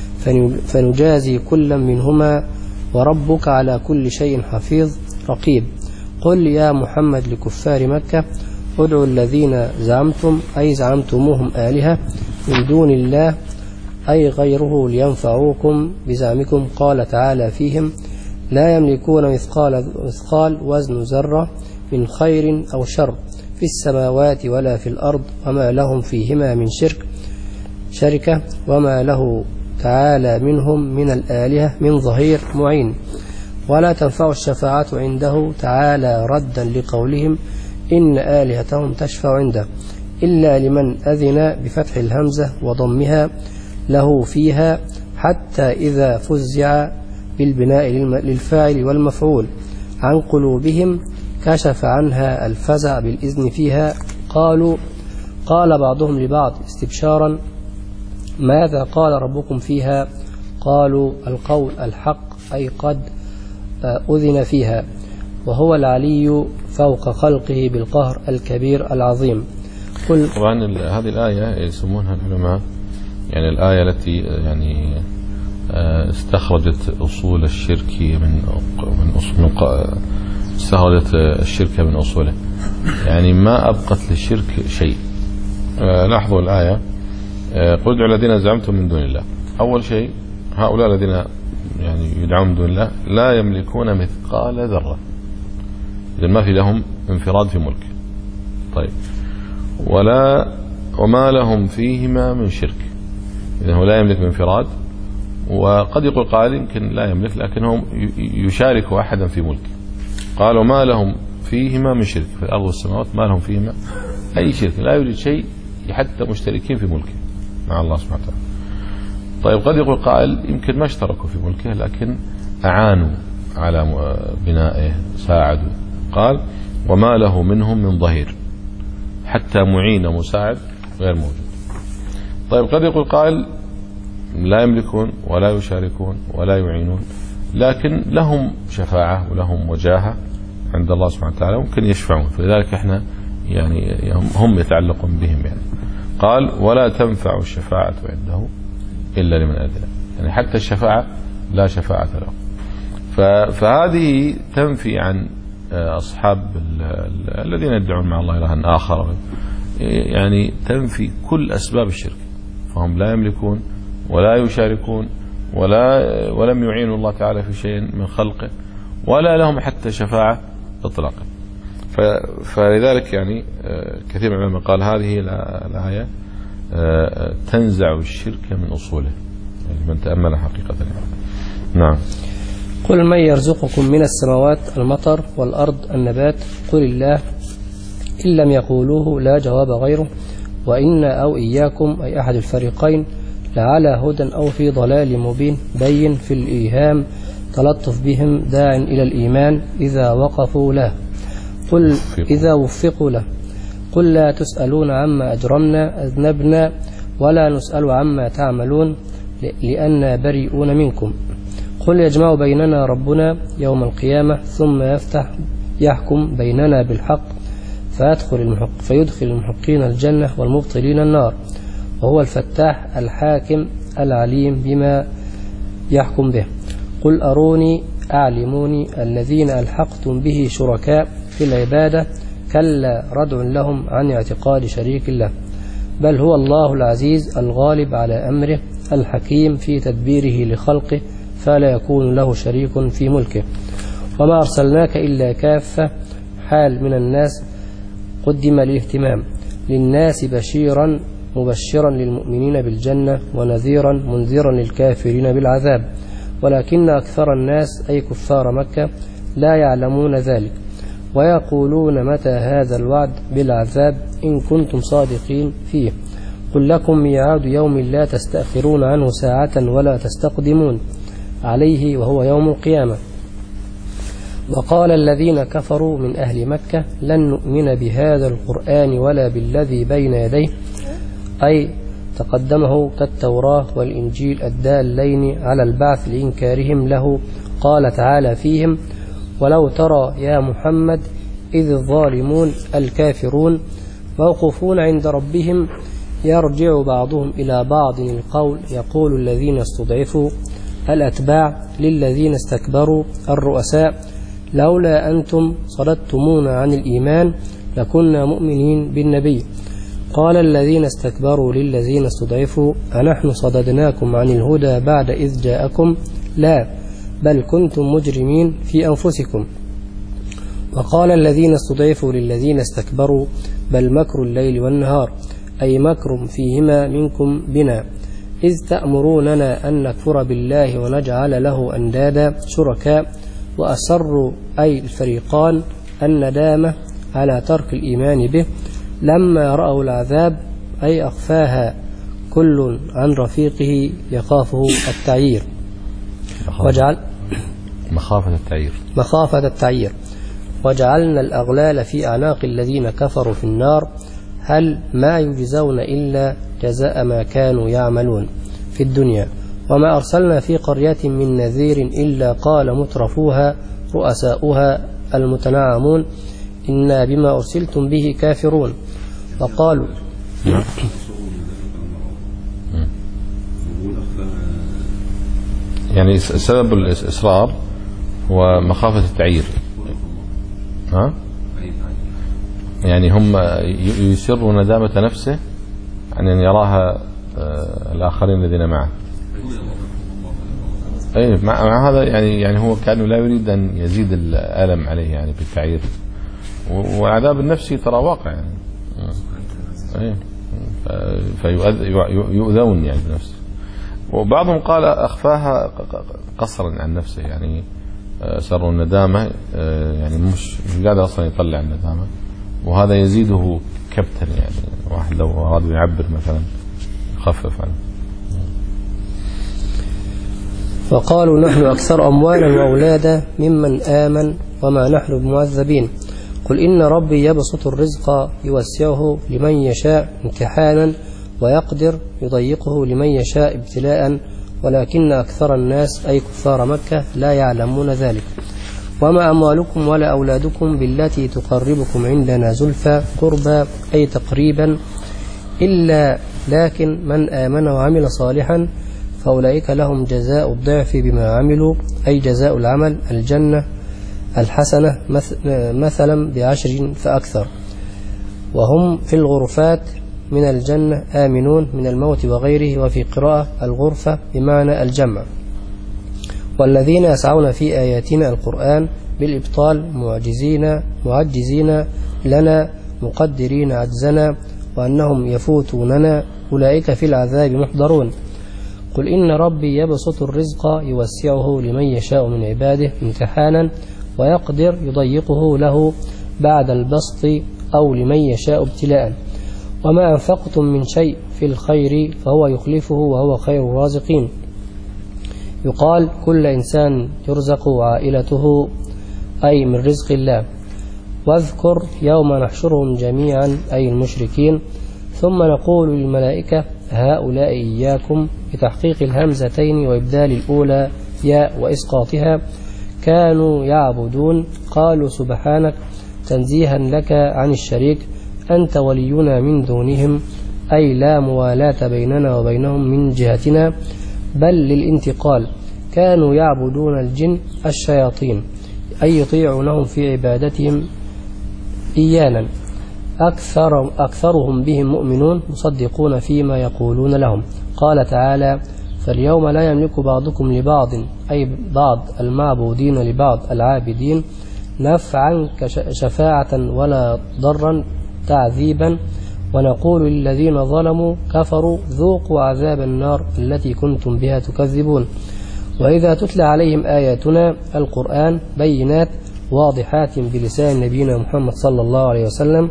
فنجازي كل منهما وربك على كل شيء حفيظ رقيب. قل يا محمد لكفار مكة ادعوا الذين زعمتم أي زعمتموهم آلهة من دون الله أي غيره لينفعوكم بزعمكم. قال تعالى فيهم لا يملكون مثقال, مثقال وزن ذرة من خير أو شر في السماوات ولا في الأرض وما لهم فيهما من شرك شركة وما له تعالى منهم من الآلهة من ظهير معين. ولا تنفع الشفاعة عنده تعالى ردا لقولهم إن آلهتهم تشفع عنده إلا لمن أذن بفتح الهمزة وضمها له فيها حتى إذا فزع بالبناء للفاعل والمفعول عن قلوبهم كشف عنها الفزع بالإذن فيها. قالوا قال بعضهم لبعض استبشارا ماذا قال ربكم فيها قالوا القول الحق أي قد أذن فيها وهو العلي فوق خلقه بالقهر الكبير العظيم. قل طبعا هذه الآية يسمونها العلماء يعني الآية التي يعني استخرجت أصول الشرك من من أصول استخرجت الشرك من أصوله، يعني ما أبقت للشرك شيء. لاحظوا الآية قل ادعوا الذين زعمتم من دون الله. أول شيء هؤلاء الذين يعني يدعون من دون الله لا يملكون مثقال ذرة، إذن ما في لهم انفراد في ملك. طيب ولا وما لهم فيهما من شرك. إذا هو لا يملك بانفراد، وقد يقول قائل يمكن لا يملك لكنهم يشارك أحدا في ملكه. قالوا ما لهم فيهما من شرك، في الأرض والسماوات ما لهم فيهما أي شرك، لا يوجد شيء حتى مشتركين في ملكه مع الله سبحانه وتعالى. طيب قد يقول قائل يمكن ما اشتركوا في ملكه لكن أعانوا على بنائه، ساعدوا. قال وما له منهم من ظهير، حتى معين ومساعد غير موجود. طيب قد يقول قائل لا يملكون ولا يشاركون ولا يعينون، لكن لهم شفاعة ولهم وجاهة عند الله سبحانه وتعالى، ممكن يشفعون، فلذلك احنا يعني هم يتعلقون بهم. يعني قال ولا تنفع الشفاعة عنده إلا لمن أذن، يعني حتى الشفاعة لا شفاعة له. فهذه تنفي عن أصحاب الذين يدعون مع الله إلها آخر، يعني تنفي كل أسباب الشرك، فهم لا يملكون ولا يشاركون ولا ولم يعينوا الله تعالى في شيء من خلقه، ولا لهم حتى شفاعة إطلاقا. فلذلك يعني كثير من العلماء قال هذه الآية تنزع الشرك من أصوله، يعني من تأمل حقيقة. نعم. قل من يرزقكم من السماوات المطر والأرض النبات قل الله، إن لم يقولوه لا جواب غيره، وإنا أو إياكم أي أحد الفريقين لعلى هدى أو في ضلال مبين بين في الإيهام تلطف بهم داع إلى الإيمان إذا وقفوا له، قل إذا وفقوا له، قل لا تسألون عما أجرمنا أذنبنا ولا نسأل عما تعملون لأننا بريئون منكم، قل يجمع بيننا ربنا يوم القيامة ثم يفتح يحكم بيننا بالحق فيدخل المحق فيدخل المحقين الجنة والمبطلين النار، وهو الفتاح الحاكم العليم بما يحكم به. قل أروني أعلموني الذين ألحقتم به شركاء في العبادة كلا ردع لهم عن اعتقاد شريك الله، بل هو الله العزيز الغالب على أمره الحكيم في تدبيره لخلقه فلا يكون له شريك في ملكه، وما أرسلناك إلا كافة حال من الناس قدم الاهتمام للناس بشيرا مبشرا للمؤمنين بالجنة ونذيرا منذرا للكافرين بالعذاب، ولكن أكثر الناس أي كفار مكة لا يعلمون ذلك، ويقولون متى هذا الوعد بالعذاب إن كنتم صادقين فيه، قل لكم ميعاد يوم لا تستأخرون عنه ساعة ولا تستقدمون عليه وهو يوم القيامة. وقال الذين كفروا من أهل مكة لن نؤمن بهذا القرآن ولا بالذي بين يديه، أي تقدمه كالتوراة والإنجيل الدالين على البعث لإنكارهم له. قال تعالى فيهم ولو ترى يا محمد إذ الظالمون الكافرون موقوفون عند ربهم يرجع بعضهم إلى بعض القول يقول الذين استضعفوا الأتباع للذين استكبروا الرؤساء لولا أنتم صددتمونا عن الإيمان لكنا مؤمنين بالنبي، قال الذين استكبروا للذين استضعفوا أنحن صددناكم عن الهدى بعد إذ جاءكم لا بل كنتم مجرمين في أنفسكم، وقال الذين استضعفوا للذين استكبروا بل مكر الليل والنهار أي مكر فيهما منكم بنا إذ تأمروننا أن نكفر بالله ونجعل له أندادا شركاء، وأسروا أي الفريقان الندامة على ترك الإيمان به لما رأوا العذاب أي أخفاها كل عن رفيقه يخافه التعيير وجعل مخافة التعيير مخافة التعيير وجعلنا الأغلال في أعناق الذين كفروا في النار هل ما يجزون إلا جزاء ما كانوا يعملون في الدنيا، وما أرسلنا في قرية من نذير إلا قال مترفوها رؤساؤها المتنعمون إنا بما أرسلتم به كافرون، وقالوا يعني سبب الإصرار هو مخافة التعيير، ها؟ يعني هم يسروا ندامة نفسه عن أن يراها الآخرين الذين معه. أي مع هذا يعني يعني هو كأنه لا يريد أن يزيد الألم عليه يعني بالتعيير، والعذاب النفسي ترى واقع يعني. أي فيؤذون يعني بنفسه. وبعضهم قال أخفاها قصرا عن نفسه، يعني سر الندامة، يعني مش مش قادر أصلا يطلع الندامة، وهذا يزيده كبتا. يعني واحد لو أراد يعبر مثلا يخفف عنه. فقالوا نحن أكثر أموالا وأولادا ممن آمن وما نحن بمعذبين. قل إن ربي يبسط الرزق يوسعه لمن يشاء امتحانا ويقدر يضيقه لمن يشاء ابتلاء ولكن أكثر الناس أي كفار مكة لا يعلمون ذلك. وما أموالكم ولا أولادكم بالتي تقربكم عندنا زلفى قربى أي تقريبا إلا لكن من آمن وعمل صالحا فأولئك لهم جزاء الضعف بما عملوا أي جزاء العمل الجنة الحسنة مثلا بعشر فأكثر، وهم في الغرفات من الجنة آمنون من الموت وغيره. وفي قراءة الغرفة بمعنى الجمع. والذين يسعون في آياتنا القرآن بالإبطال معجزين معجزين لنا مقدرين عجزنا وأنهم يفوتوننا أولئك في العذاب محضرون. قل إن ربي يبسط الرزق يوسعه لمن يشاء من عباده امتحانا ويقدر يضيقه له بعد البسط أو لمن يشاء ابتلاء. وما أنفقتم من شيء في الخير فهو يخلفه وهو خير الرازقين. يقال كل إنسان يرزق عائلته أي من رزق الله. واذكر يوم نحشرهم جميعا أي المشركين ثم نقول للملائكة هؤلاء إياكم بتحقيق الهمزتين وإبدال الأولى ياء وإسقاطها كانوا يعبدون. قالوا سبحانك تنزيها لك عن الشريك أنت ولينا من دونهم أي لا موالاة بيننا وبينهم من جهتنا بل للانتقال. كانوا يعبدون الجن الشياطين أي يطيعونهم في عبادتهم إيانا. أكثر أكثرهم بهم مؤمنون مصدقون فيما يقولون لهم. قال تعالى فاليوم لا يملك بعضكم لبعض أي بعض المعبودين لبعض العابدين نفعا شفاعة ولا ضرا تعذيبا. ونقول للذين ظلموا كفروا ذوقوا عذاب النار التي كنتم بها تكذبون. وإذا تتلى عليهم آياتنا القرآن بينات واضحات بلسان نبينا محمد صلى الله عليه وسلم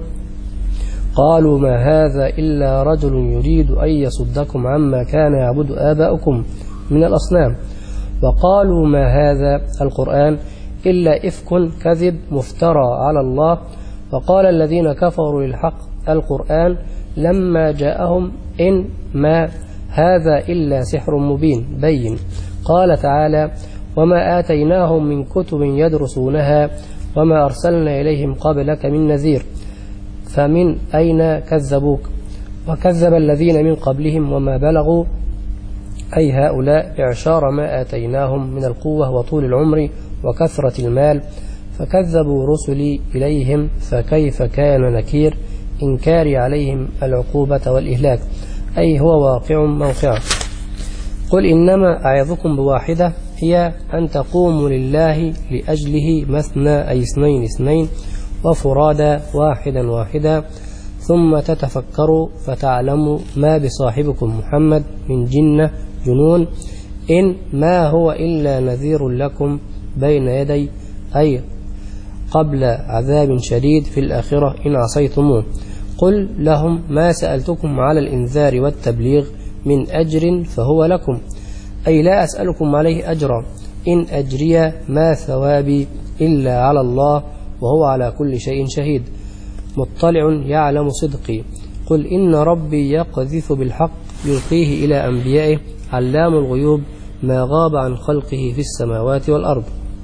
قالوا ما هذا إلا رجل يريد أن يصدكم عما كان يعبد آباؤكم من الأصنام. وقالوا ما هذا القرآن إلا إفك كذب مفترى على الله. وقال الذين كفروا للحق القرآن لما جاءهم إن ما هذا إلا سحر مبين بين. قال تعالى وما آتيناهم من كتب يدرسونها وما أرسلنا إليهم قبلك من نذير فمن أين كذبوك وكذب الذين من قبلهم وما بلغوا أي هؤلاء إعشار ما آتيناهم من القوة وطول العمر وكثرة المال فكذبوا رسلي إليهم فكيف كان نكير. إنكاري عليهم العقوبة والإهلاك أي هو واقع موقعه. قل إنما أعظكم بواحدة هي أن تقوموا لله لأجله مثنى أي اثنين اثنين وفرادا واحدا واحدا ثم تتفكروا فتعلموا ما بصاحبكم محمد من جنة جنون إن ما هو إلا نذير لكم بين يدي أي قبل عذاب شديد في الآخرة إن عصيتموه. قل لهم ما سألتكم على الإنذار والتبليغ من أجر فهو لكم أي لا أسألكم عليه أجرا إن أجري ما ثوابي إلا على الله وهو على كل شيء شهيد مطلع يعلم صدقي. قل إن ربي يقذف بالحق يلقيه إلى أنبيائه علام الغيوب ما غاب عن خلقه في السماوات والأرض.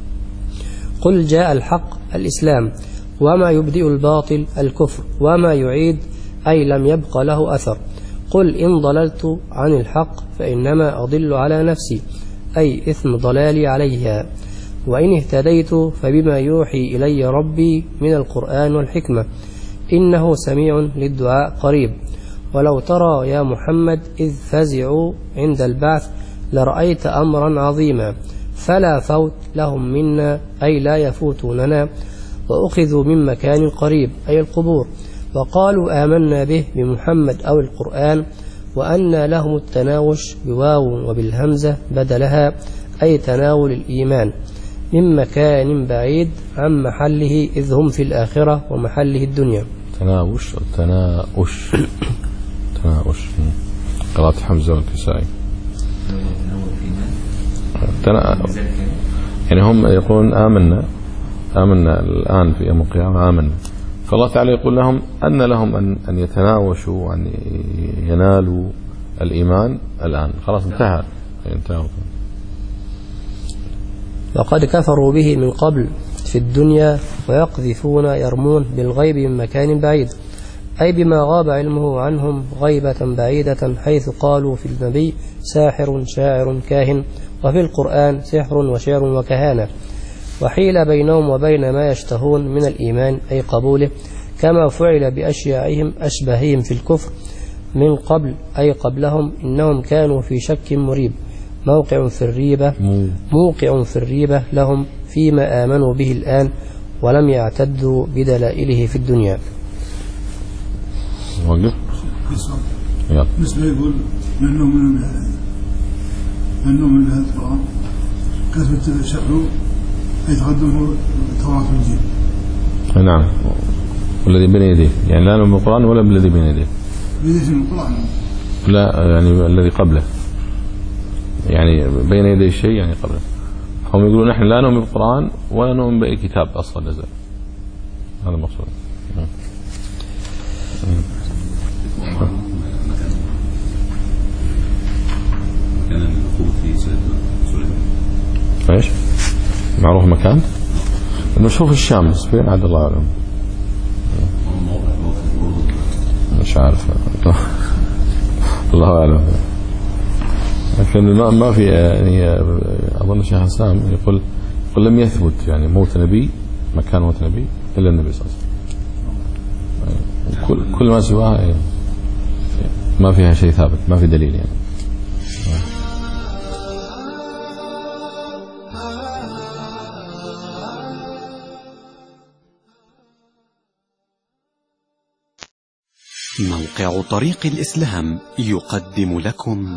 قل جاء الحق الإسلام وما يبدئ الباطل الكفر وما يعيد أي لم يبق له أثر. قل إن ضللت عن الحق فإنما أضل على نفسي أي إثم ضلالي عليها وإن اهتديت فبما يوحي إلي ربي من القرآن والحكمة إنه سميع للدعاء قريب. ولو ترى يا محمد إذ فزعوا عند البعث لرأيت أمرا عظيما فلا فوت لهم منا أي لا يفوتوننا وأخذوا من مكان قريب أي القبور وقالوا آمنا به بمحمد أو القرآن، وأن لهم التناوش بواو وبالهمزة بدلها، أي تناول الإيمان من مكان بعيد عن محله، إذ هم في الآخرة ومحله الدنيا. تناوش تناوش تناوش قراءة حمزة والكسائي. تنا... يعني هم يقولون آمنا آمنا الآن في يوم القيامة آمنا، فالله تعالى يقول لهم أن لهم أن أن يتناوشوا وأن ينالوا الإيمان الآن، خلاص انتهى انتهى. وقد كفروا به من قبل في الدنيا ويقذفون يرمون بالغيب من مكان بعيد، أي بما غاب علمه عنهم غيبة بعيدة، حيث قالوا في النبي ساحر شاعر كاهن، وفي القرآن سحر وشعر وكهانة، وحيل بينهم وبين ما يشتهون من الإيمان أي قبوله، كما فعل بأشياعهم أشبههم في الكفر من قبل أي قبلهم، إنهم كانوا في شك مريب، موقع في الريبة موقع في الريبة لهم فيما آمنوا به الآن، ولم يعتدوا بدلائله في الدنيا. وقف بالنسبة يقول لأنه من لأنه من هذا القرآن كثبت شرعه يتقدمه التوراة والإنجيل. نعم، والذي بين يديه، يعني لا من القرآن ولا بالذي بين يديه. بيديه من القرآن. لا يعني الذي قبله، يعني بين يدي الشيء يعني قبله. هم يقولون نحن لا نؤمن بالقرآن ولا نؤمن بأي كتاب أصلا نزل. هذا المقصود. كان المفروض في سورة ايش؟ معروف مكان؟ المشهور في الشام، بس فين عاد الله أعلم. مش عارف الله أعلم. لكن ما في يعني أظن شيخ حسام يقول يقول لم يثبت يعني موت نبي مكان موت نبي إلا النبي صلى الله عليه وسلم. كل كل ما سواها ما فيها شيء ثابت، ما في دليل يعني. موقع طريق الإسلام يقدم لكم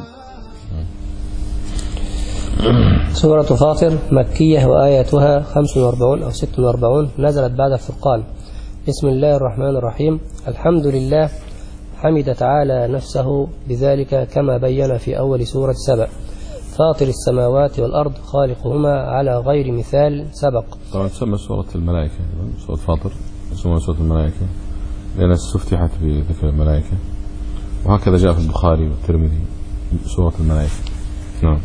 سورة فاطر مكية وآياتها خمس وأربعون أو ست وأربعون، نزلت بعد الفرقان. بسم الله الرحمن الرحيم. الحمد لله، حمد تعالى نفسه بذلك كما بين في أول سورة سبأ، فاطر السماوات والأرض خالقهما على غير مثال سبق. طبعا تسمى سورة الملائكة، سورة فاطر تسمى سورة الملائكة لأنها استفتحت بذكر الملائكة، وهكذا جاء في البخاري والترمذي سورة الملائكة. نعم.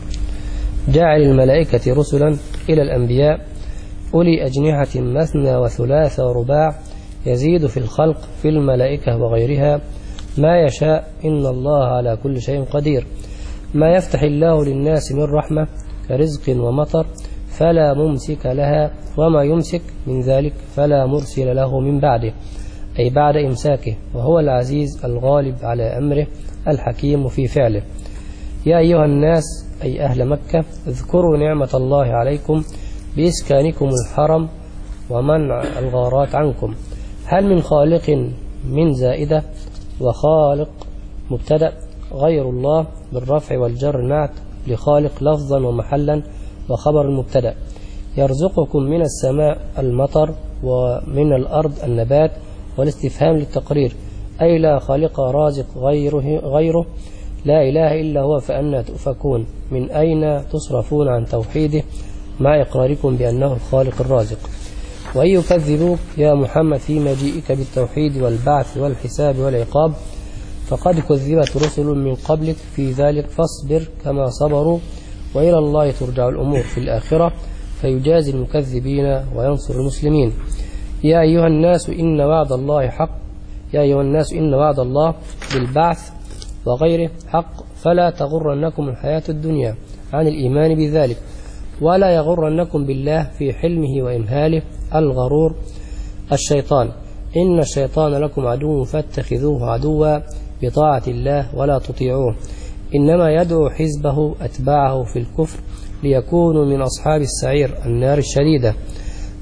جعل الملائكة رسلا إلى الأنبياء أولي أجنحة مثنى وثلاث ورباع، يزيد في الخلق في الملائكة وغيرها ما يشاء، إن الله على كل شيء قدير. ما يفتح الله للناس من رحمة كرزق ومطر فلا ممسك لها، وما يمسك من ذلك فلا مرسل له من بعده، أي بعد إمساكه، وهو العزيز الغالب على أمره الحكيم في فعله. يا أيها الناس أي أهل مكة، اذكروا نعمة الله عليكم بإسكانكم الحرم ومنع الغارات عنكم. هل من خالق من زائدة، وخالق مبتدأ غير الله بالرفع والجر نعت لخالق لفظا ومحلا وخبر المبتدأ. يرزقكم من السماء المطر ومن الأرض النبات، والاستفهام للتقرير، أي لا خالق رازق غيره, غيره لا إله إلا هو فأنا تؤفكون. من أين تصرفون عن توحيده مع إقراركم بأنه الخالق الرازق. وإن يكذبوك يا محمد في مجيئك بالتوحيد والبعث والحساب والعقاب فقد كذبت رسل من قبلك في ذلك، فاصبر كما صبروا، وإلى الله ترجع الأمور في الآخرة فيجازي المكذبين وينصر المسلمين. يا أيها الناس إن وعد الله حق يا أيها الناس إن وعد الله بالبعث وغيره حق، فلا تغرنكم الحياة الدنيا عن الإيمان بذلك، ولا يغرنكم بالله في حلمه وإمهاله الغرور الشيطان. إن الشيطان لكم عدو فاتخذوه عدوا بطاعة الله ولا تطيعوه، إنما يدعو حزبه أتباعه في الكفر ليكونوا من أصحاب السعير النار الشديدة.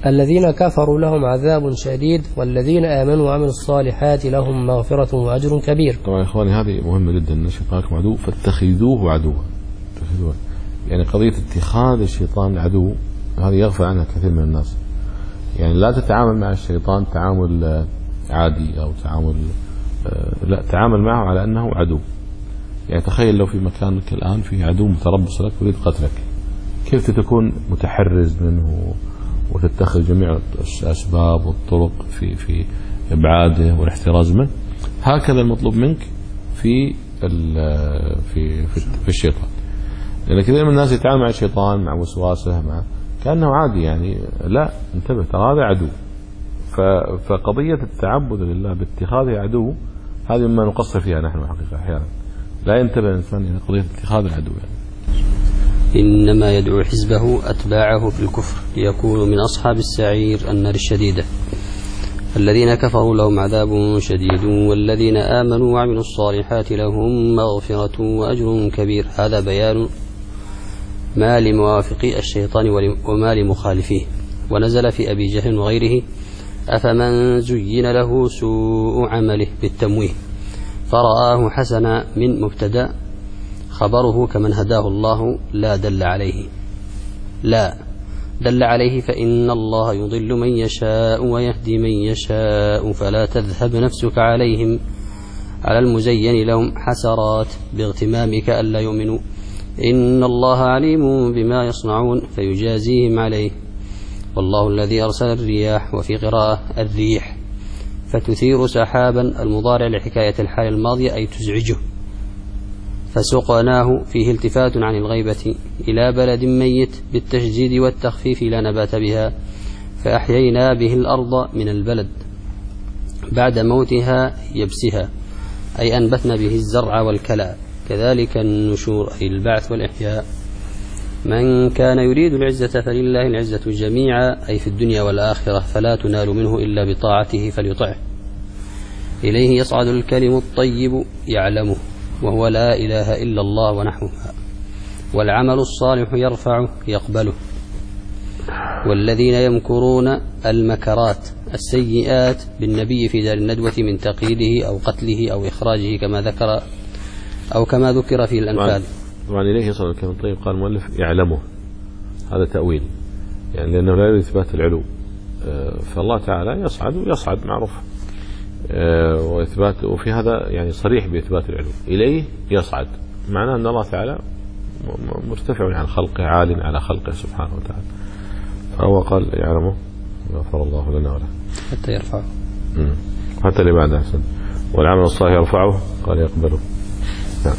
الذين كفروا لهم عذاب شديد والذين آمنوا وعملوا الصالحات لهم مغفرة وأجر كبير. طبعا يا إخواني هذه مهمة جدا، أن شيطانكم عدو فاتخذوه عدوا. يعني قضية اتخاذ الشيطان عدو هذه يغفل عنها كثير من الناس. يعني لا تتعامل مع الشيطان تعامل عادي أو تعامل لا، تعامل معه على أنه عدو. يعني تخيل لو في مكانك الآن في عدو متربص لك يريد قتلك، كيف تكون متحرز منه وتتخذ جميع الأسباب والطرق في في إبعاده والاحتراز منه. هكذا المطلوب منك في في في, في الشيطان. لأن كثير من الناس يتعامل مع الشيطان مع وسواسه مع كأنه عادي، يعني لا، انتبه ترى هذا عدو. فقضية التعبد لله باتخاذه عدو هذه مما نقصر فيها نحن حقيقة أحيانا. لا ينتبه الإنسان إلى قضية اتخاذ العدو. يعني إنما يدعو حزبه أتباعه بالكفر ليكونوا من أصحاب السعير النار الشديدة. الذين كفروا لهم عذاب شديد والذين آمنوا وعملوا الصالحات لهم مغفرة وأجر كبير. هذا بيان ما لموافقي الشيطان وما لمخالفيه. ونزل في أبي جهل وغيره: أفمن زين له سوء عمله بالتمويه فرآه حسنا من مبتدأ خبره كمن هداه الله لا دل عليه لا دل عليه فإن الله يضل من يشاء ويهدي من يشاء فلا تذهب نفسك عليهم على المزين لهم حسرات باغتمامك ألا يؤمنوا إن الله عليم بما يصنعون فيجازيهم عليه. والله الذي أرسل الرياح، وفي قراءة الريح، فتثير سحابا المضارع لحكاية الحال الماضية أي تزعجه. فسقناه فيه التفات عن الغيبة إلى بلد ميت بالتشديد والتخفيف لا نبات بها فأحيينا به الأرض من البلد بعد موتها يبسها أي أنبتنا به الزرع والكلى. كذلك النشور أي البعث والإحياء. من كان يريد العزة فلله العزة جميعا أي في الدنيا والآخرة فلا تنال منه إلا بطاعته فليطعه. إليه يصعد الكلم الطيب يعلمه وهو لا إله إلا الله ونحوها، والعمل الصالح يرفعه يقبله. والذين يمكرون المكرات السيئات بالنبي في دار الندوة من تقييده أو قتله أو إخراجه كما ذكر أو كما ذكر في الأنفال. طبعا إليه يصعد الكلم الطيب قال المؤلف يعلمه، هذا تأويل، يعني لأنه لا يريد إثبات العلو، فالله تعالى يصعد ويصعد معروف، وإثبات وفي هذا يعني صريح بإثبات العلو. إليه يصعد معناه أن الله تعالى مرتفع عن خلقه عال على خلقه سبحانه وتعالى، فهو قال يعلمه غفر الله لنا وله حتى يرفعه حتى اللي بعد أحسن. والعمل الصالح يرفعه قال يقبله. نعم.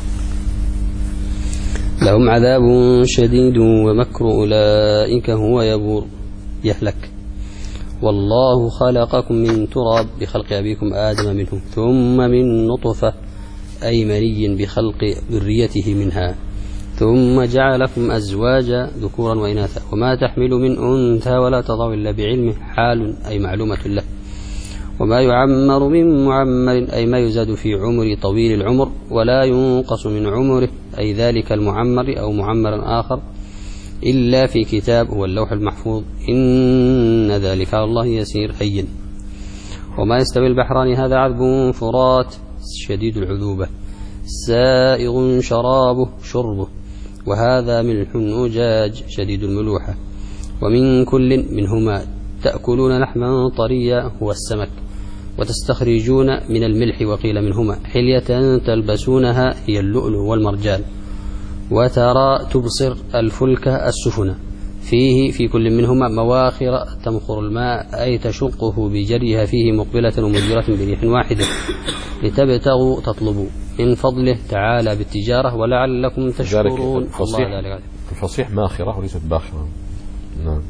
لهم عذاب شديد ومكر أولئك هو يبور يهلك. والله خلقكم من تراب بخلق أبيكم آدم منه ثم من نطفة أي مني بخلق ذريته منها ثم جعلكم أزواجا ذكورا وإناثا وما تحمل من أنثى ولا تضع إلا بعلمه حال أي معلومة له. وما يعمر من معمر أي ما يزاد في عمر طويل العمر ولا ينقص من عمره أي ذلك المعمر أو معمر آخر إلا في كتاب هو اللوح المحفوظ إن ذلك على الله يسير هين. وما يستوي البحران هذا عذب فرات شديد العذوبة سائغ شرابه شربه وهذا ملح أجاج شديد الملوحة. ومن كل منهما تأكلون لحما طريا هو السمك وتستخرجون من الملح وقيل منهما حلية تلبسونها هي اللؤلؤ والمرجان وترى تبصر الفلك السفن فيه في كل منهما مواخر تمخر الماء أي تشقه بجريها فيه مقبلة ومدبرة بريح واحدة لتبتغوا تطلبوا من فضله تعالى بالتجارة ولعلكم تشكرون. الفصيح, الفصيح ماخرة وليست باخرة. نعم.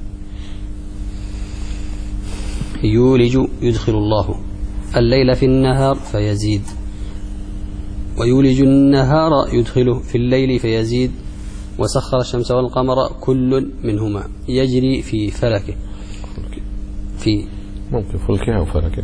يولج يدخل الله الليل في النهار فيزيد ويولج النهار يدخله في الليل فيزيد وسخر الشمس والقمر كل منهما يجري في فلكه في ممكن فلكه أو فلكه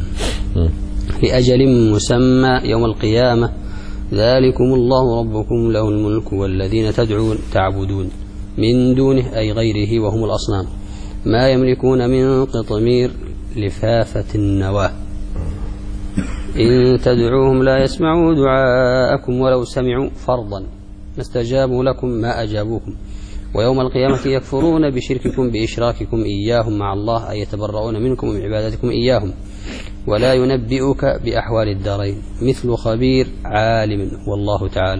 لأجل مسمى يوم القيامة ذلكم الله ربكم له الملك والذين تدعون تعبدون من دونه أي غيره وهم الأصنام ما يملكون من قطمير لفافة النواة إن تدعوهم لا يسمعوا دعاءكم ولو سمعوا فرضا ما استجابوا لكم ما أجابوكم ويوم القيامة يكفرون بشرككم بإشراككم إياهم مع الله أي يتبرؤون منكم ومن عبادتكم إياهم ولا ينبئك بأحوال الدارين مثل خبير عالم والله تعالى.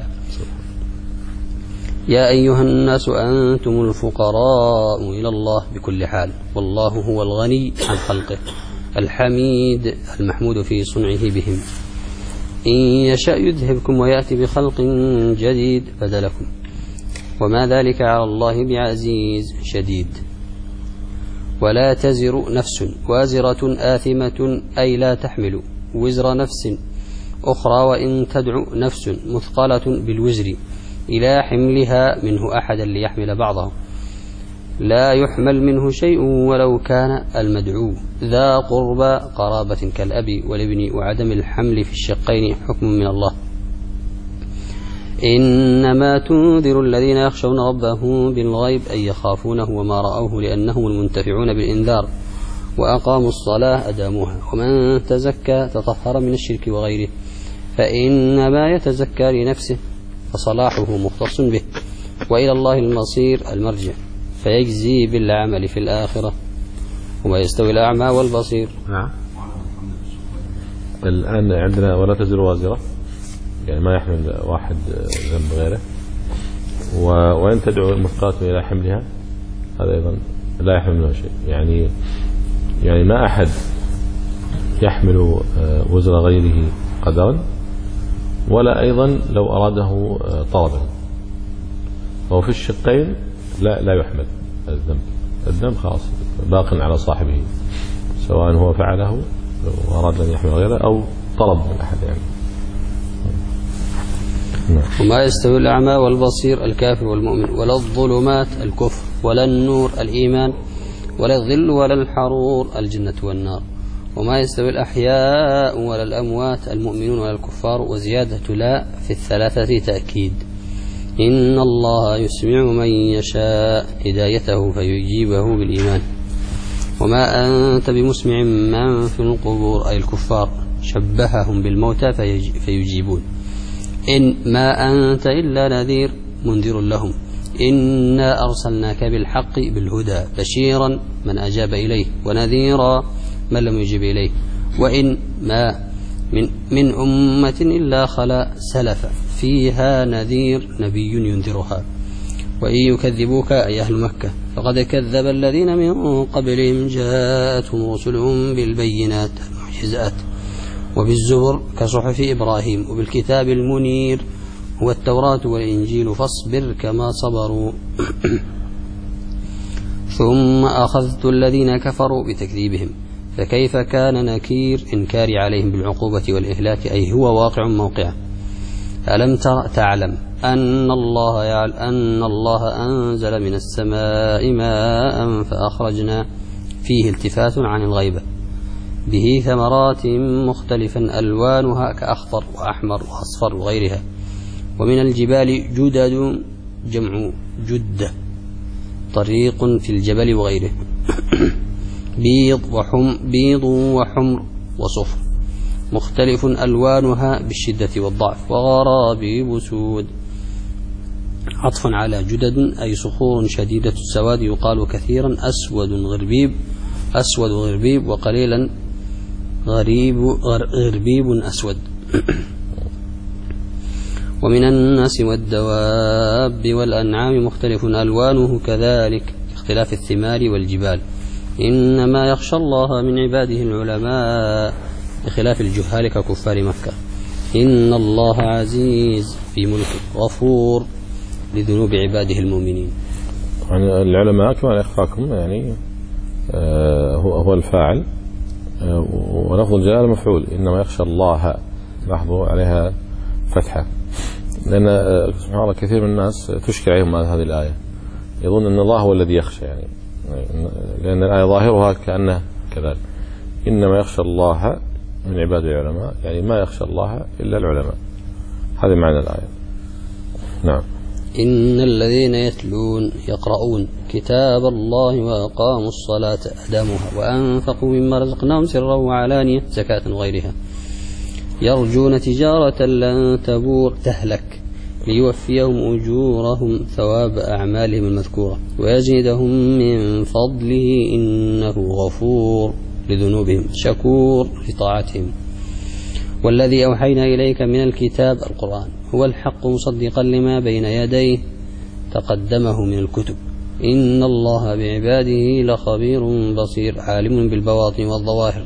يا أيها الناس أنتم الفقراء إلى الله بكل حال والله هو الغني عن خلقه الحميد المحمود في صنعه بهم إن يشاء يذهبكم ويأتي بخلق جديد بدلكم وما ذلك على الله بعزيز شديد. ولا تزر نفس وازرة آثمة أي لا تحمل وزر نفس أخرى وإن تدعو نفس مثقلة بالوزر إلى حملها منه أحدا ليحمل بعضه لا يحمل منه شيء ولو كان المدعو ذا قربى قرابة كالأب والابن وعدم الحمل في الشقين حكم من الله. إنما تنذر الذين يخشون ربهم بالغيب أي يخافونه وما رأوه لأنهم المنتفعون بالإنذار وأقاموا الصلاة أداموها ومن تزكى تطهر من الشرك وغيره فإنما يتزكى لنفسه فصلاحه مختص به وإلى الله المصير المرجع فيجزي بالعمل في الآخرة وما يستوي الأعمى والبصير. نعم. الآن عندنا ولا تزر وازرة يعني ما يحمل واحد ذنب غيره وإن تدعو مثقلة إلى حملها هذا أيضا لا يحمل منه شيء يعني يعني ما أحد يحمل وزر غيره قدرا ولا أيضا لو أراده طلبا وهو في الشقين لا لا يحمل الذنب الذنب خلاص باق على صاحبه سواء هو فعله وأراد أن يحمل غيره أو طلب من أحد يعني. وما يستوي الأعمى والبصير الكافر والمؤمن ولا الظلمات الكفر ولا النور الإيمان ولا الظل ولا الحرور الجنة والنار وما يستوي الأحياء ولا الأموات المؤمنون ولا الكفار وزيادة لا في الثلاثة تأكيد إن الله يسمع من يشاء هدايته فيجيبه بالإيمان وما أنت بمسمع من في القبور أي الكفار شبههم بالموتى فيجيبون إن ما أنت إلا نذير منذر لهم إنا أرسلناك بالحق بالهدى بشيرا من أجاب إليه ونذيرا من لم يجب إليه وإن ما من, من أمة إلا خلا سلف فيها نذير نبي ينذرها وإن يكذبوك أي أهل مكة فقد كذب الذين من قبلهم جاءتهم رسلهم بالبينات المعجزات وبالزبر كصحف إبراهيم وبالكتاب المنير هو التوراة والإنجيل فاصبر كما صبروا ثم أخذت الذين كفروا بتكذيبهم فكيف كان نكير إنكاري عليهم بالعقوبة والإهلاك أي هو واقع موقعه. ألم تر تعلم أن الله يعلم أن الله أنزل من السماء ماء فأخرجنا فيه التفات عن الغيبة به ثمرات مختلفا ألوانها كأخضر وأحمر وأصفر وغيرها ومن الجبال جدد جمع جدة طريق في الجبل وغيره بيض وحم بيض وحمر وصفر مختلف ألوانها بالشدة والضعف وغرابيب سود عطفا على جدد أي صخور شديدة السواد يقال كثيرا أسود غربيب أسود غربيب وقليلا غريب غربيب أسود ومن الناس والدواب والأنعام مختلف ألوانه كذلك اختلاف الثمار والجبال إنما يخشى الله من عباده العلماء بخلاف الجهال ككفار مكة إن الله عزيز في ملكه غفور لذنوب عباده المؤمنين. يعني العلماء كما يخفاكم يعني آه هو هو الفاعل آه ولفظ الجلالة مفعول إنما يخشى الله لاحظوا عليها فتحة لأن آه سبحان الله كثير من الناس تشكل عليهم هذه الآية يظن أن الله هو الذي يخشى يعني لأن الآية ظاهرها كأنه كذلك إنما يخشى الله من عباد العلماء يعني ما يخشى الله إلا العلماء هذا معنى الآية. نعم. إن الذين يتلون يقرؤون كتاب الله وأقاموا الصلاة أدامها وأنفقوا مما رزقناهم سرا وعلانية زكاة غيرها يرجون تجارة لن تبور تهلك ليوفيهم أجورهم ثواب أعمالهم المذكورة ويزيدهم من فضله إنه غفور لذنوبهم شكور لطاعتهم. والذي أوحينا إليك من الكتاب القرآن هو الحق مصدقا لما بين يديه تقدمه من الكتب إن الله بعباده لخبير بصير عالم بالبواطن والظواهر.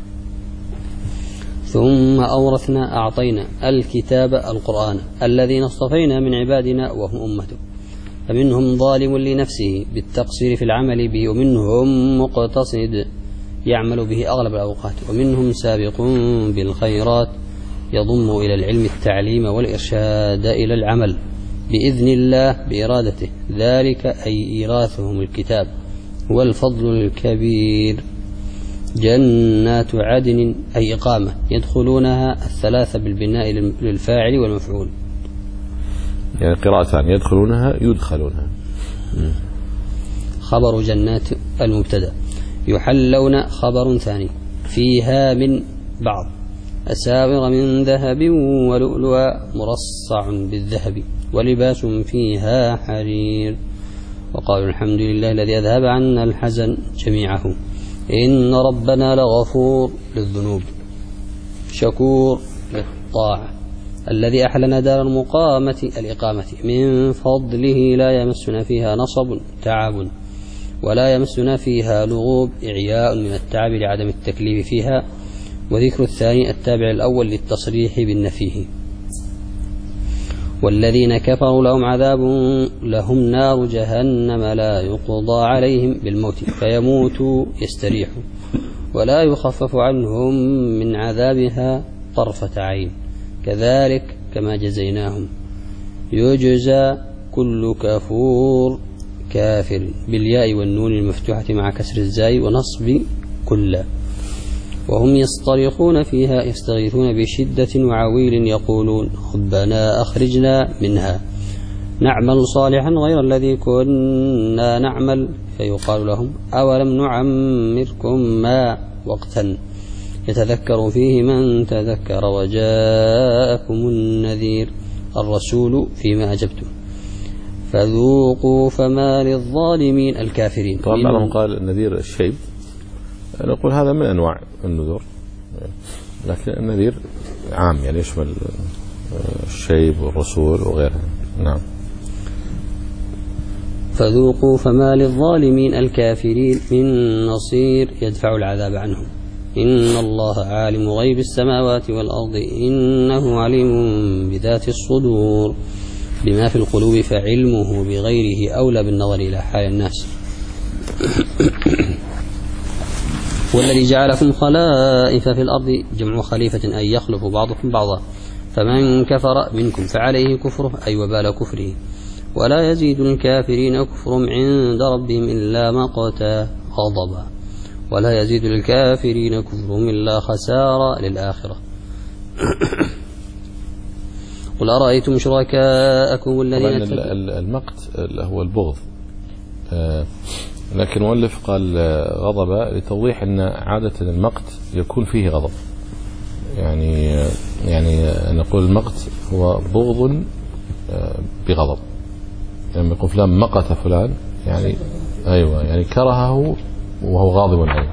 ثم أورثنا أعطينا الكتاب القرآن الذين اصطفينا من عبادنا وهم أمته فمنهم ظالم لنفسه بالتقصير في العمل به ومنهم مقتصد يعمل به أغلب الأوقات ومنهم سابق بالخيرات يضم إلى العلم التعليم والإرشاد إلى العمل بإذن الله بإرادته ذلك أي إيراثهم الكتاب هو الفضل الكبير. جنات عدن أي إقامة يدخلونها الثلاثة بالبناء للفاعل والمفعول يعني قراءتان يدخلونها يدخلونها. خبر جنات المبتدأ يحلون خبر ثاني فيها من بعض أساور من ذهب ولؤلؤا مرصع بالذهب ولباس فيها حرير وقالوا الحمد لله الذي أذهب عنا الحزن جميعه إن ربنا لغفور للذنوب شكور للطاعة الذي أحلنا دار المقامة الإقامة من فضله لا يمسنا فيها نصب تعب ولا يمسنا فيها لغوب إعياء من التعب لعدم التكليف فيها وذكر الثاني التابع الأول للتصريح بالنفيه. والذين كفروا لهم عذاب لهم نار جهنم لا يقضى عليهم بالموت فيموتوا يستريحوا ولا يخفف عنهم من عذابها طرفة عين كذلك كما جزيناهم يجزى كل كفور كافر بالياء والنون المفتوحة مع كسر الزاي ونصب كل وهم يصطرخون فيها يستغيثون بشدة وعويل يقولون ربنا أخرجنا منها نعمل صالحا غير الذي كنا نعمل فيقال لهم أولم نعمركم ما وقتا يتذكر فيه من تذكر وجاءكم النذير الرسول فيما أجبتم فذوقوا فما للظالمين الكافرين. طبعا بعضهم قال النذير الشيب نقول هذا من أنواع النذور لكن النذير عام يعني يشمل الشيب والرسول وغيرها. نعم. فذوقوا فما للظالمين الكافرين من نصير يدفع العذاب عنهم إن الله عالم غيب السماوات والأرض إنه عليم بذات الصدور بما في القلوب فعلمه بغيره أولى بالنظر إلى حال الناس. والذي جعلكم خلائف في الأرض جمع خليفة أي يخلف بعضكم بعضا فمن كفر منكم فعليه كفره أي وبال كفره ولا يزيد الكافرين كفرهم عند ربهم إلا مقتا غضبا ولا يزيد الكافرين كفرهم إلا خسارة للآخرة. قل أرأيتم شركاءكم الذين المقت هو البغض لكن مؤلف قال غضب لتوضيح أن عادة المقت يكون فيه غضب يعني يعني نقول المقت هو بغض بغضب يعني يقول فلان مقت فلان يعني أيوة يعني كرهه وهو غاضب عليه.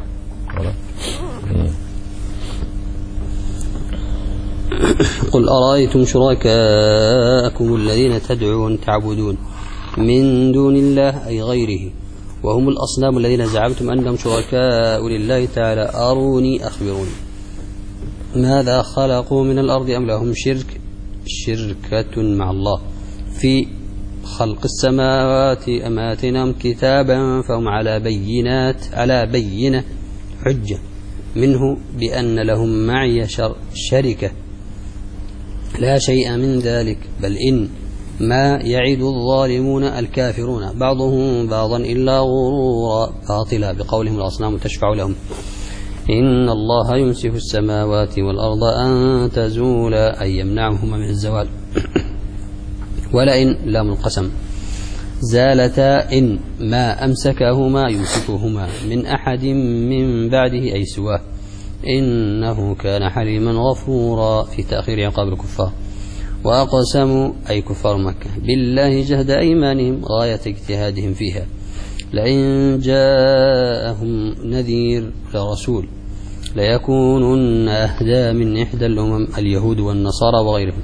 قل أرأيتم شركاءكم الذين تدعون تعبدون من دون الله أي غيره وهم الأصنام الذين زعمتم أنهم شركاء لله تعالى أروني أخبروني ماذا خلقوا من الأرض أم لهم شرك شركة مع الله في خلق السماوات أم آتيناهم كتابا فهم على بينات على بينة حجة منه بأن لهم معي شركة لا شيء من ذلك بل إن ما يعد الظالمون الكافرون بعضهم بعضا إلا غرورا باطلا بقولهم الأصنام تشفع لهم إن الله يمسك السماوات والأرض أن تزولا أي يمنعهما من الزوال ولئن لام القسم زالتا إن ما أمسكهما يمسكهما من أحد من بعده أي سواه إنه كان حليما غفورا في تأخير عقاب الكفار. وأقسموا أي كفار مكة بالله جهد أيمانهم غاية اجتهادهم فيها لئن جاءهم نذير لرسول ليكونن أهدى من إحدى الأمم اليهود والنصارى وغيرهم،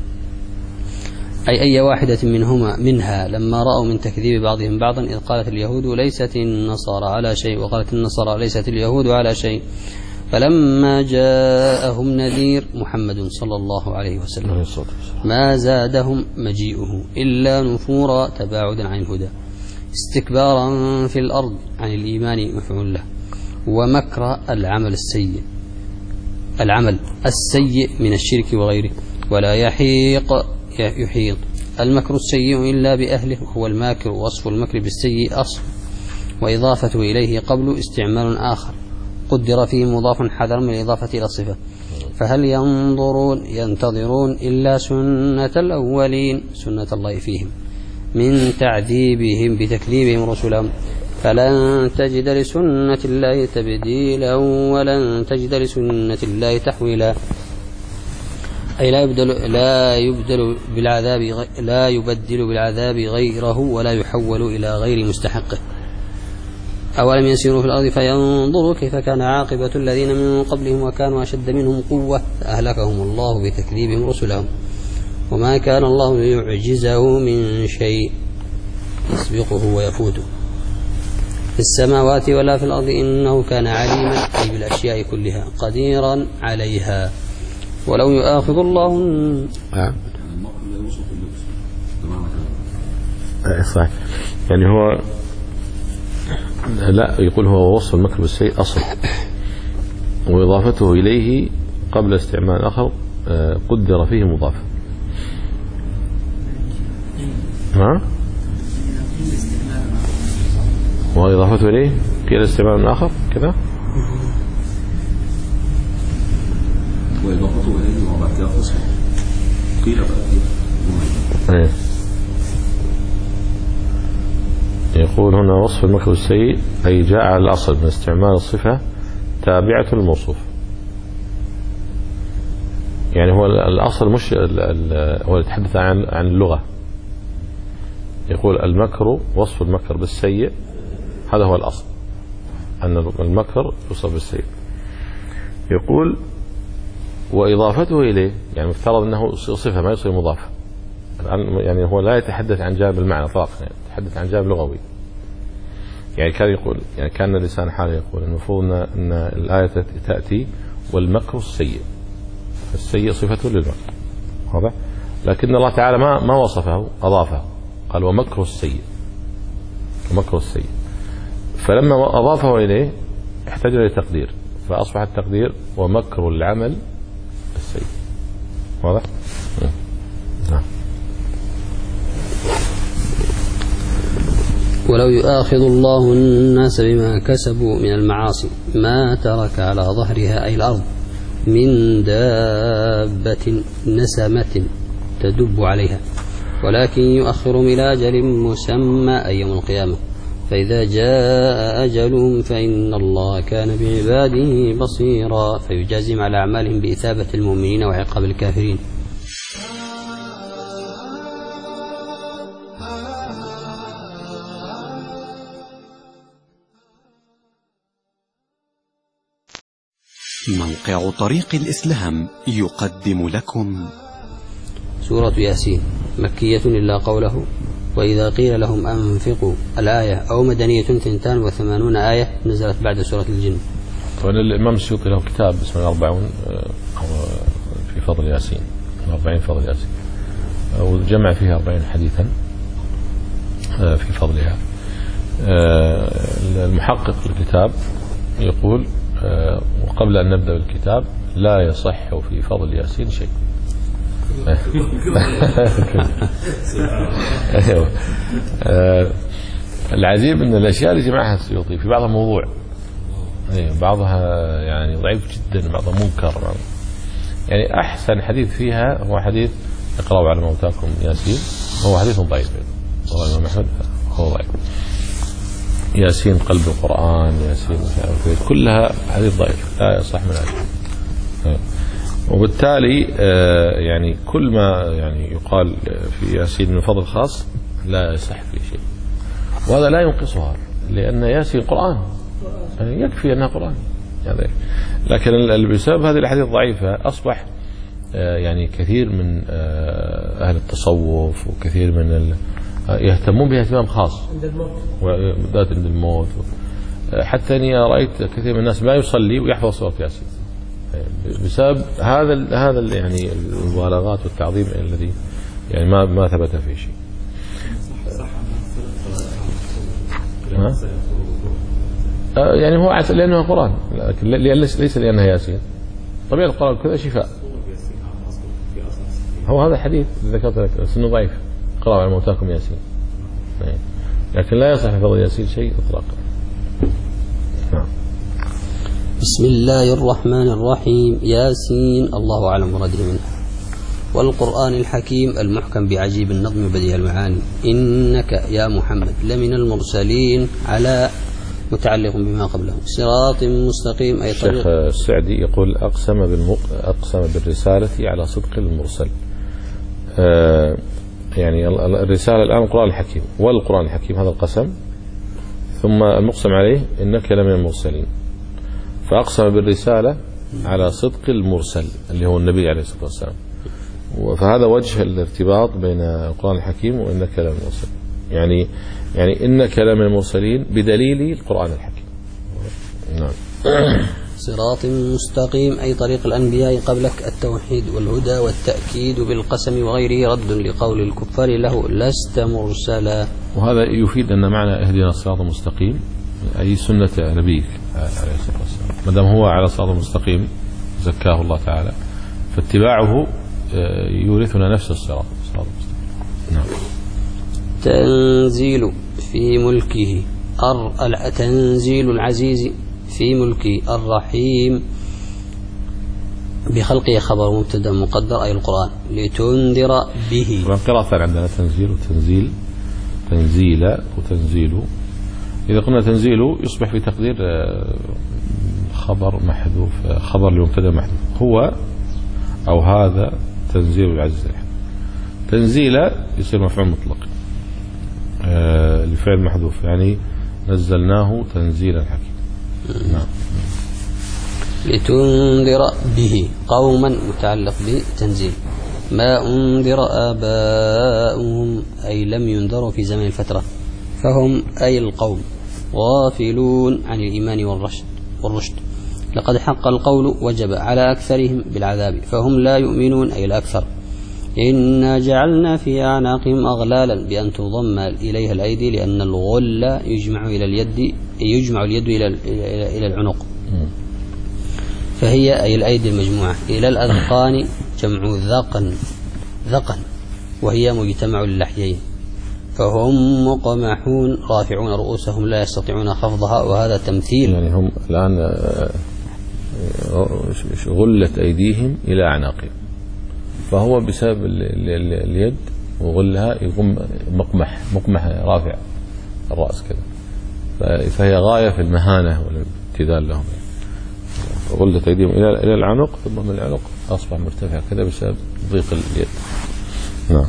أي أي واحدة منهما منها لما رأوا من تكذيب بعضهم بعضا إذ قالت اليهود ليست النصارى على شيء وقالت النصارى ليست اليهود على شيء، فلما جاءهم نذير محمد صلى الله عليه وسلم ما زادهم مجيئه إلا نفورا تباعدا عن الهدى استكبارا في الأرض عن الإيمان مفعول له. ومكر العمل السيء العمل السيء من الشرك وغيره ولا يحيق يحيط المكر السيء إلا بأهله وهو الماكر وصف المكر بالسيء أصل وإضافته إليه قبل استعمال آخر قدر فيه مضاف حذر من الإضافة إلى الصفة. فهل ينظرون ينتظرون إلا سنة الأولين سنة الله فيهم من تعذيبهم بتكذيبهم رسلهم فلن تجد لسنة الله تبديلا ولن تجد لسنة الله تحويلا، أي لا يبدل لا يبدل بالعذاب لا يبدل بالعذاب غيره ولا يحول إلى غير مستحقه. أولم يسيروا في الأرض فينظروا كيف كان عاقبة الذين من قبلهم وكانوا أشد منهم قوة فأهلكهم الله بتكذيبهم رسلهم وما كان الله ليعجزه من شيء يسبقه ويفوته في السماوات ولا في الأرض إنه كان عليما أي بالأشياء كلها قديرا عليها. ولو يؤاخذ الله صحيح يعني هو لا يقول هو وصف المكر بالسيء أصل وإضافته إليه قبل استعمال آخر قدر فيه مضاف ها وإضافته إليه قيل استعمال آخر كذا وإضافته إليه وبعد كده قسم قيل بقى يقول هنا وصف المكر السيء أي جاء على الأصل من استعمال الصفة تابعة للموصوف، يعني هو الأصل مش هو يتحدث عن عن اللغة. يقول المكر وصف المكر بالسيء هذا هو الأصل أن المكر يوصف بالسيء. يقول وإضافته إليه يعني مفترض أنه صفة ما يصير مضاف، يعني هو لا يتحدث عن جانب المعنى فقط، يعني يتحدث عن جانب لغوي. يعني كان يقول يعني كان لسان حاله يقول المفروض أن الآية تأتي والمكر السيء، السيء صفة للمكر واضح، لكن الله تعالى ما ما وصفه أضافه قال ومكر السيء ومكر السيء، فلما أضافه إليه احتاج إلى تقدير فأصبح التقدير ومكر العمل السيء واضح. نعم. ولو يؤاخذ الله الناس بما كسبوا من المعاصي ما ترك على ظهرها أي الأرض من دابة نسمة تدب عليها ولكن يؤخر إلى أجل مسمى أي يوم القيامة فإذا جاء أجلهم فإن الله كان بعباده بصيرا فيجازم على أعمالهم بإثابة المؤمنين وعقاب الكافرين. موقع طريق الإسلام يقدم لكم سورة ياسين مكية إلا قوله وإذا قيل لهم أنفقوا الآية أو مدنية ثنتان وثمانون آية نزلت بعد سورة الجن. طبعا الإمام السيوطي له كتاب اسمه الأربعون في فضل ياسين الأربعين فضل ياسين وجمع فيها أربعين حديثا في فضلها. المحقق للكتاب يقول وقبل أن نبدأ بالكتاب لا يصح في فضل ياسين شيء. أيوة. العجيب أن الأشياء اللي جمعها السيوطي في بعضها موضوع أيوة. بعضها يعني ضعيف جدا بعضها منكر، يعني أحسن حديث فيها هو حديث اقرأوا على موتاكم ياسين هو حديث ضعيف رواه الإمام أحمد هو ضعيف. ياسين قلب القرآن، ياسين كلها حديث ضعيف لا يصح من هذا. وبالتالي يعني كل ما يعني يقال في ياسين من فضل خاص لا يصح فيه شيء، وهذا لا ينقصها لأن ياسين قرآن يعني يكفي أنها قرآن يعني. لكن بسبب هذه الأحاديث الضعيفة أصبح يعني كثير من أهل التصوف وكثير من يهتمون بها اهتمام خاص وذات عند الموت. حتى أني رأيت كثير من الناس ما يصلي ويحفظ سورة ياسين بسبب هذا هذا يعني المبالغات والتعظيم الذي يعني ما ما ثبت فيه شيء. يعني هو لأنه قرآن، لكن ليس لأنها ياسين. طبيعة القرآن كذا شفاء. هو هذا الحديث ذكرت لك سنه ضعيف، قرأوا على موتاكم ياسين، لكن لا يصح فضل ياسين شيء إطلاقا. نعم. بسم الله الرحمن الرحيم. ياسين الله أعلم مراده منه. والقرآن الحكيم المحكم بعجيب النظم وبديع المعاني. إنك يا محمد لمن المرسلين على متعلق بما قبله صراط مستقيم أي طريق. الشيخ السعدي يقول أقسم بالمق... أقسم بالرسالة على صدق المرسل. آه يعني الرسالة الآن القرآن الحكيم والقرآن الحكيم هذا القسم، ثم المقسم عليه إنك لمن المرسلين، فأقسم بالرسالة على صدق المرسل اللي هو النبي عليه الصلاة والسلام. فهذا وجه الارتباط بين القرآن الحكيم وإنك لمن المرسلين، يعني يعني إنك لمن المرسلين بدليل القرآن الحكيم. نعم. صراط مستقيم أي طريق الأنبياء قبلك التوحيد والهدى والتأكيد بالقسم وغيره رد لقول الكفار له لست مرسلا. وهذا يفيد أن معنى اهدنا الصراط المستقيم أي سنة نبيك عليه الصلاة والسلام، ما دام هو على الصراط المستقيم زكاه الله تعالى فاتباعه يورثنا نفس الصراط الصراط المستقيم. نعم. تنزيل في ملكه أر... تنزيل العزيز في ملكه الرحيم بخلقه خبر مبتدا مقدر أي القرآن لتنذر به. قراءة عندنا تنزيل وتنزيل، تنزيل وتنزيل. إذا قلنا تنزيل يصبح في تقدير خبر محذوف، خبر لمبتدا محذوف هو أو هذا تنزيل العزيز. تنزيل يصير مفعول مطلق آه لفعل محذوف يعني نزلناه تنزيلا حكيم. نعم. لتنذر به قوما متعلق بتنزيل ما أنذر آباؤهم أي لم ينذروا في زمن الفترة، فهم أي القوم غافلون عن الإيمان والرشد والرشد لقد حق القول وجب على أكثرهم بالعذاب فهم لا يؤمنون أي الأكثر. إنا جعلنا في أعناقهم أغلالا بأن تضم إليها الأيدي لأن الغل يجمع إلى اليد يجمع اليد إلى إلى العنق، فهي أي الأيدي المجموعة إلى الأذقان جمع ذقن ذقن وهي مجتمع اللحيين، فهم مقمحون رافعون رؤوسهم لا يستطيعون خفضها وهذا تمثيل. يعني هم الآن غلت أيديهم إلى أعناقهم، فهو بسبب اليد وغلها يقوم مقمح مقمح رافع الرأس كذا، فهي غاية في المهانة والابتذال لهم. غلت أيديهم إلى إلى العنق ثم من العنق أصبح مرتفع كذا بسبب ضيق اليد. نعم.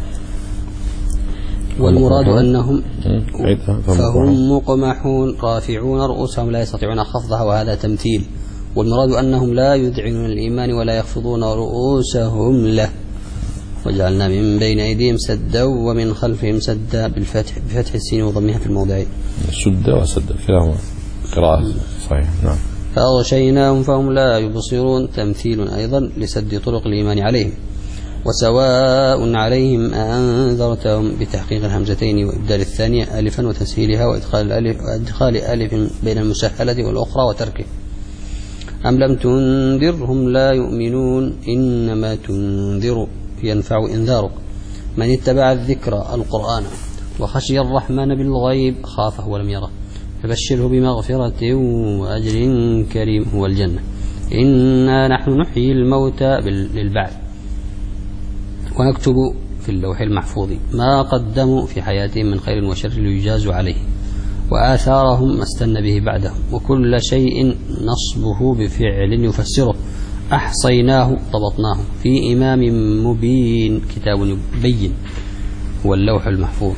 والمراد أنهم فهم مقمحون رافعون رؤوسهم لا يستطيعون خفضها وهذا تمثيل. والمراد أنهم لا يذعنون الإيمان ولا يخفضون رؤوسهم له. وجعلنا من بين أيديهم سدا ومن خلفهم سدا بالفتح بفتح السين وضمها في الموضعين. سد وسد كلاهما قراءة صحيح. نعم. فأغشيناهم فهم لا يبصرون تمثيل أيضا لسد طرق الإيمان عليهم. وسواء عليهم أنذرتهم بتحقيق الهمزتين وإبدال الثانية ألفا وتسهيلها وإدخال الألف وإدخال ألف بين المسهلة والأخرى وتركه. أم لم تنذرهم لا يؤمنون إنما تنذر ينفع إنذارك من اتبع الذكر القرآن وخشي الرحمن بالغيب خافه ولم يره فبشره بمغفرة وأجر كريم هو الجنة. إنا نحن نحيي الموتى للبعث ونكتب في اللوح المحفوظ ما قدموا في حياتهم من خير وشر ليجازوا عليه، وآثارهم ما استنى به بعدهم، وكل شيء نصبه بفعل يفسره أحصيناه ضبطناه في إمام مبين، كتاب يبين هو اللوح المحفوظ.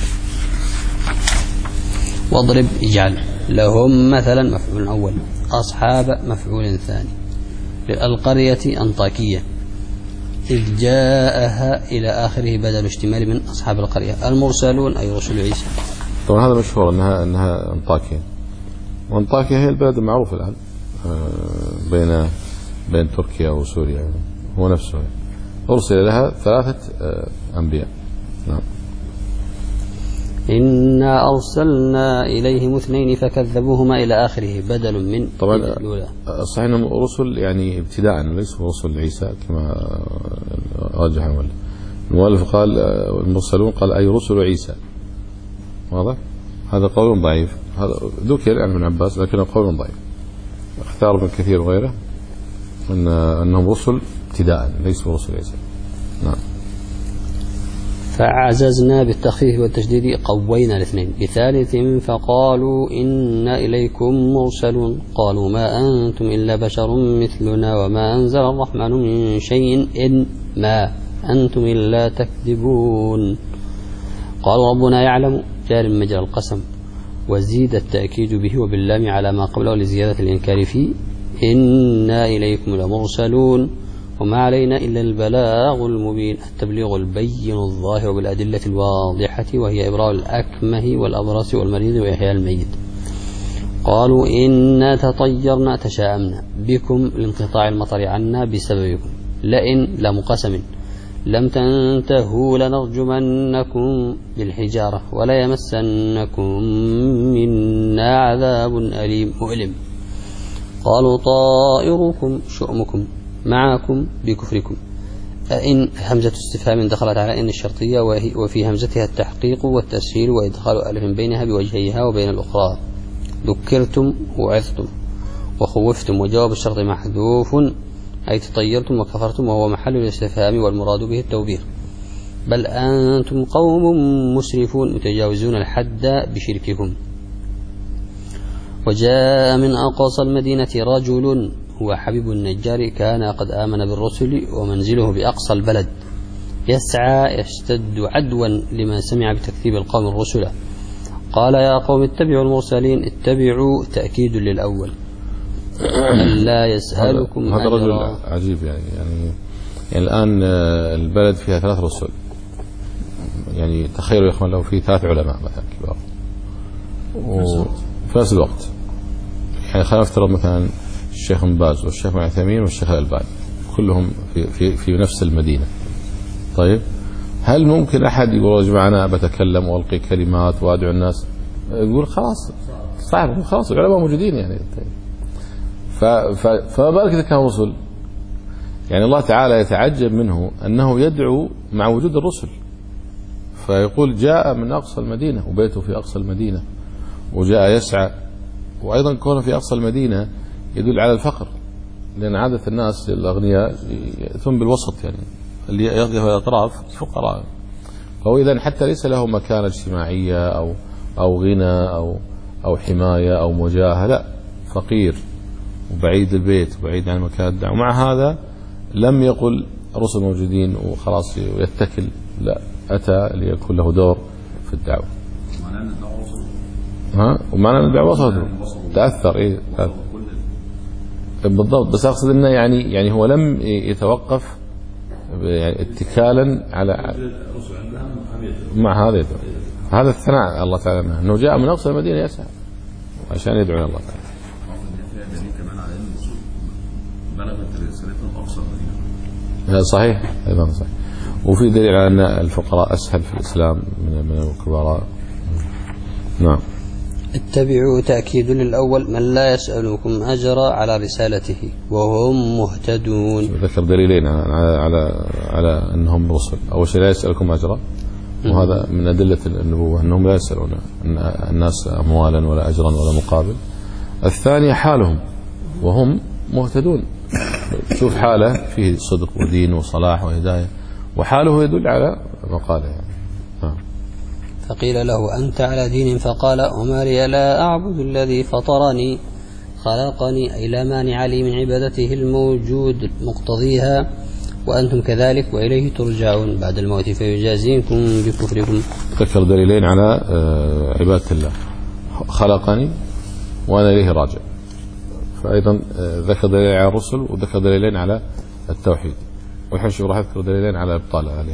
واضرب اجعل لهم مثلا مفعول أول، أصحاب مفعول ثاني، للقرية أنطاكية إذ جاءها إلى آخره بدل اشتمال من أصحاب القرية. المرسلون أي رسل عيسى. طبعا هذا مشهور أنها أنها أنطاكية، وأنطاكية هي البلد المعروفة الآن بين بين تركيا وسوريا، هو نفسه أرسل لها ثلاثة أنبياء. نعم. إنا أرسلنا إليهم اثنين فكذبوهما إلى آخره بدل من. طبعا صحيح أنهم رسل يعني ابتداء ليسوا رسل عيسى كما رجح المؤلف. المؤلف قال المرسلون قال أي رسل عيسى، واضح؟ هذا قول ضعيف، هذا ذكر عن ابن عباس لكنه قول ضعيف، اختار ابن كثير وغيره أن أنهم رسل ابتداء ليسوا رسل عيسى. نعم. فعززنا بالتخفيف والتشديد قوينا الاثنين بثالث فقالوا إنا إليكم مرسلون قالوا ما أنتم إلا بشر مثلنا وما أنزل الرحمن من شيء إن ما أنتم إلا تكذبون. قالوا ربنا يعلم جار مجرى القسم وزيد التأكيد به وباللام على ما قبله لزيادة الإنكار فيه إنا إليكم لمرسلون وما علينا إلا البلاغ المبين التبليغ البين الظاهر بالأدلة الواضحة وهي إبراء الأكمه والأبرص والمريض وإحياء الميت. قالوا إنا تطيرنا تشاءمنا بكم لانقطاع المطر عنا بسببكم لئن لمقسم لم تنتهوا لنرجمنكم بالحجارة ولا يمسنكم منا عذاب أليم مؤلم. قالوا طائركم شؤمكم معكم بكفركم. أئن همزة استفهام دخلت على إن الشرطية وفي همزتها التحقيق والتسهيل وإدخال ألف بينها بوجهيها وبين الأخرى. ذكرتم وعظتم وخوفتم وجواب الشرط محذوف أي تطيرتم وكفرتم وهو محل الاستفهام والمراد به التوبيخ. بل أنتم قوم مسرفون متجاوزون الحد بشرككم. وجاء من أقصى المدينة رجل هو حبيب النجار كان قد آمن بالرسل ومنزله بأقصى البلد يسعى يشتد عدوا لما سمع بتكذيب القوم الرسل. قال يا قوم اتبعوا المرسلين اتبعوا تأكيد للأول لا يسألكم هذا رجل عجيب يعني, يعني يعني الآن البلد فيها ثلاث رسل يعني تخيلوا يا إخوان لو في ثلاث علماء مثلا كبار وفي نفس الوقت يعني خلينا نفترض مثلا الشيخ بن باز والشيخ عثيمين والشيخ الألباني كلهم في, في, في نفس المدينة. طيب هل ممكن أحد يقول يا جماعة أنا بتكلم وألقي كلمات وأدعو الناس؟ يقول خلاص صعب خلاص العلماء موجودين يعني. فما بالك إذا كان رسل يعني الله تعالى يتعجب منه أنه يدعو مع وجود الرسل فيقول جاء من أقصى المدينة وبيته في أقصى المدينة وجاء يسعى. وأيضا كونه في أقصى المدينة يدل على الفقر لأن عادة الناس الأغنياء ثم بالوسط يعني اللي يقضي في الأطراف فقراء. فهو إذن حتى ليس له مكانة اجتماعية أو أو غنى أو أو حماية أو مجاهة لا فقير وبعيد البيت وبعيد عن مكان الدعوة. ومع هذا لم يقل رسل موجودين وخلاص يتكل لا أتى ليكون له دور في الدعوة. ها ومعنى أن الدعوة وصلته تأثر إيه بالضبط. بس أقصد أنه يعني يعني هو لم يتوقف يعني اتكالا على مع هذا هذا الثناء الله تعالى منه أنه جاء من أقصى المدينة يسعى عشان يدعو الله تعالى. هذا صحيح أيضا صحيح. وفي دليل على أن الفقراء أسهل في الإسلام من من الكبراء. نعم. اتبعوا تأكيد للأول من لا يسألكم أجرا على رسالته وهم مهتدون. ذكر دليلين على على على أنهم رسل. أول شيء لا يسألكم أجرا وهذا من أدلة النبوة أنهم لا يسألون الناس أموالا ولا أجرا ولا مقابل. الثانية حالهم وهم مهتدون. شوف حاله فيه صدق ودين وصلاح وهداية وحاله يدل على مقالة يعني. آه. فقيل له أنت على دين؟ فقال وما لي لا أعبد الذي فطرني خلقني، أي لا مانع لي من عبادته الموجود مقتضيها، وأنتم كذلك وإليه ترجعون بعد الموت فيجازيكم بكفركم. ذكر دليلين على عبادة الله، خلقني وأنا إليه راجع، فأيضا ذكر دليلين على الرسل وذكر دليلين على التوحيد، والحين راح أذكر دليلين على إبطال عليها.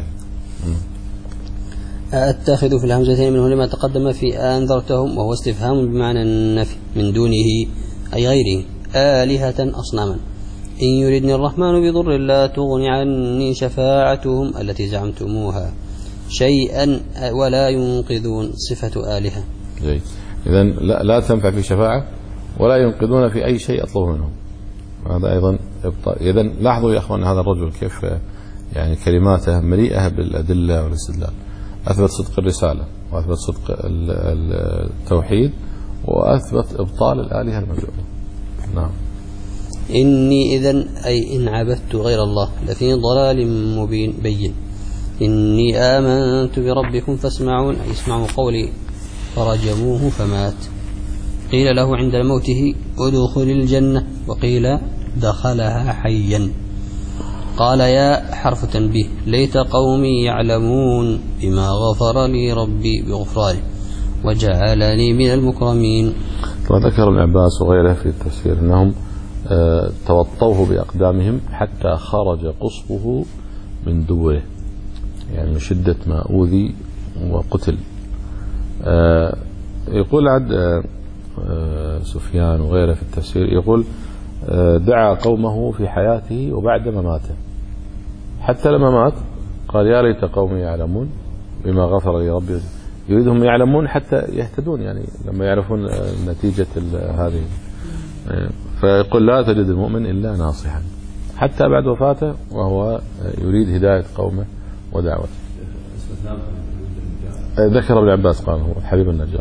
أتخذ في الهمزتين منه لما تقدم في أنذرتهم، وهو استفهام بمعنى النفي من دونه أي غيره، آلهة أصناما. إن يردني الرحمن بضر لا تغني عني شفاعتهم التي زعمتموها شيئا ولا ينقذون، صفة آلهة. جيد. إذن لا, لا تنفع في شفاعة ولا ينقذون في أي شيء أطلب منهم، هذا أيضا إبطال. إذن لاحظوا يا أخوان هذا الرجل كيف يعني كلماته مليئة بالأدلة والاستدلال، أثبت صدق الرسالة وأثبت صدق التوحيد وأثبت إبطال الآلهة الموجودة. نعم. إني إذن أي إن عبدت غير الله لفي ضلال مبين بين. إني آمنت بربكم فاسمعون، أي اسمعوا قولي، فرجموه فمات. قيل له عند موته ادخل الجنة، وقيل دخلها حيا. قال يا حرف تنبيه ليت قومي يعلمون بما غفر لي ربي بغفرانه وجعلني من المكرمين. وذكر ابن عباس وغيره في التفسير أنهم اه توطوه بأقدامهم حتى خرج قصبه من دوره، يعني من شدة ما أوذي وقتل. اه يقول عد اه سفيان وغيره في التفسير، يقول اه دعا قومه في حياته وبعد مماته، حتى لما مات قال يا ليت قومي يعلمون بما غفر لي ربي، يريدهم يعلمون حتى يهتدون، يعني لما يعرفون نتيجة هذه. فيقول لا تجد المؤمن إلا ناصحا حتى بعد وفاته وهو يريد هداية قومه ودعوته. ذكر ابن عباس قال هو حبيب النجار.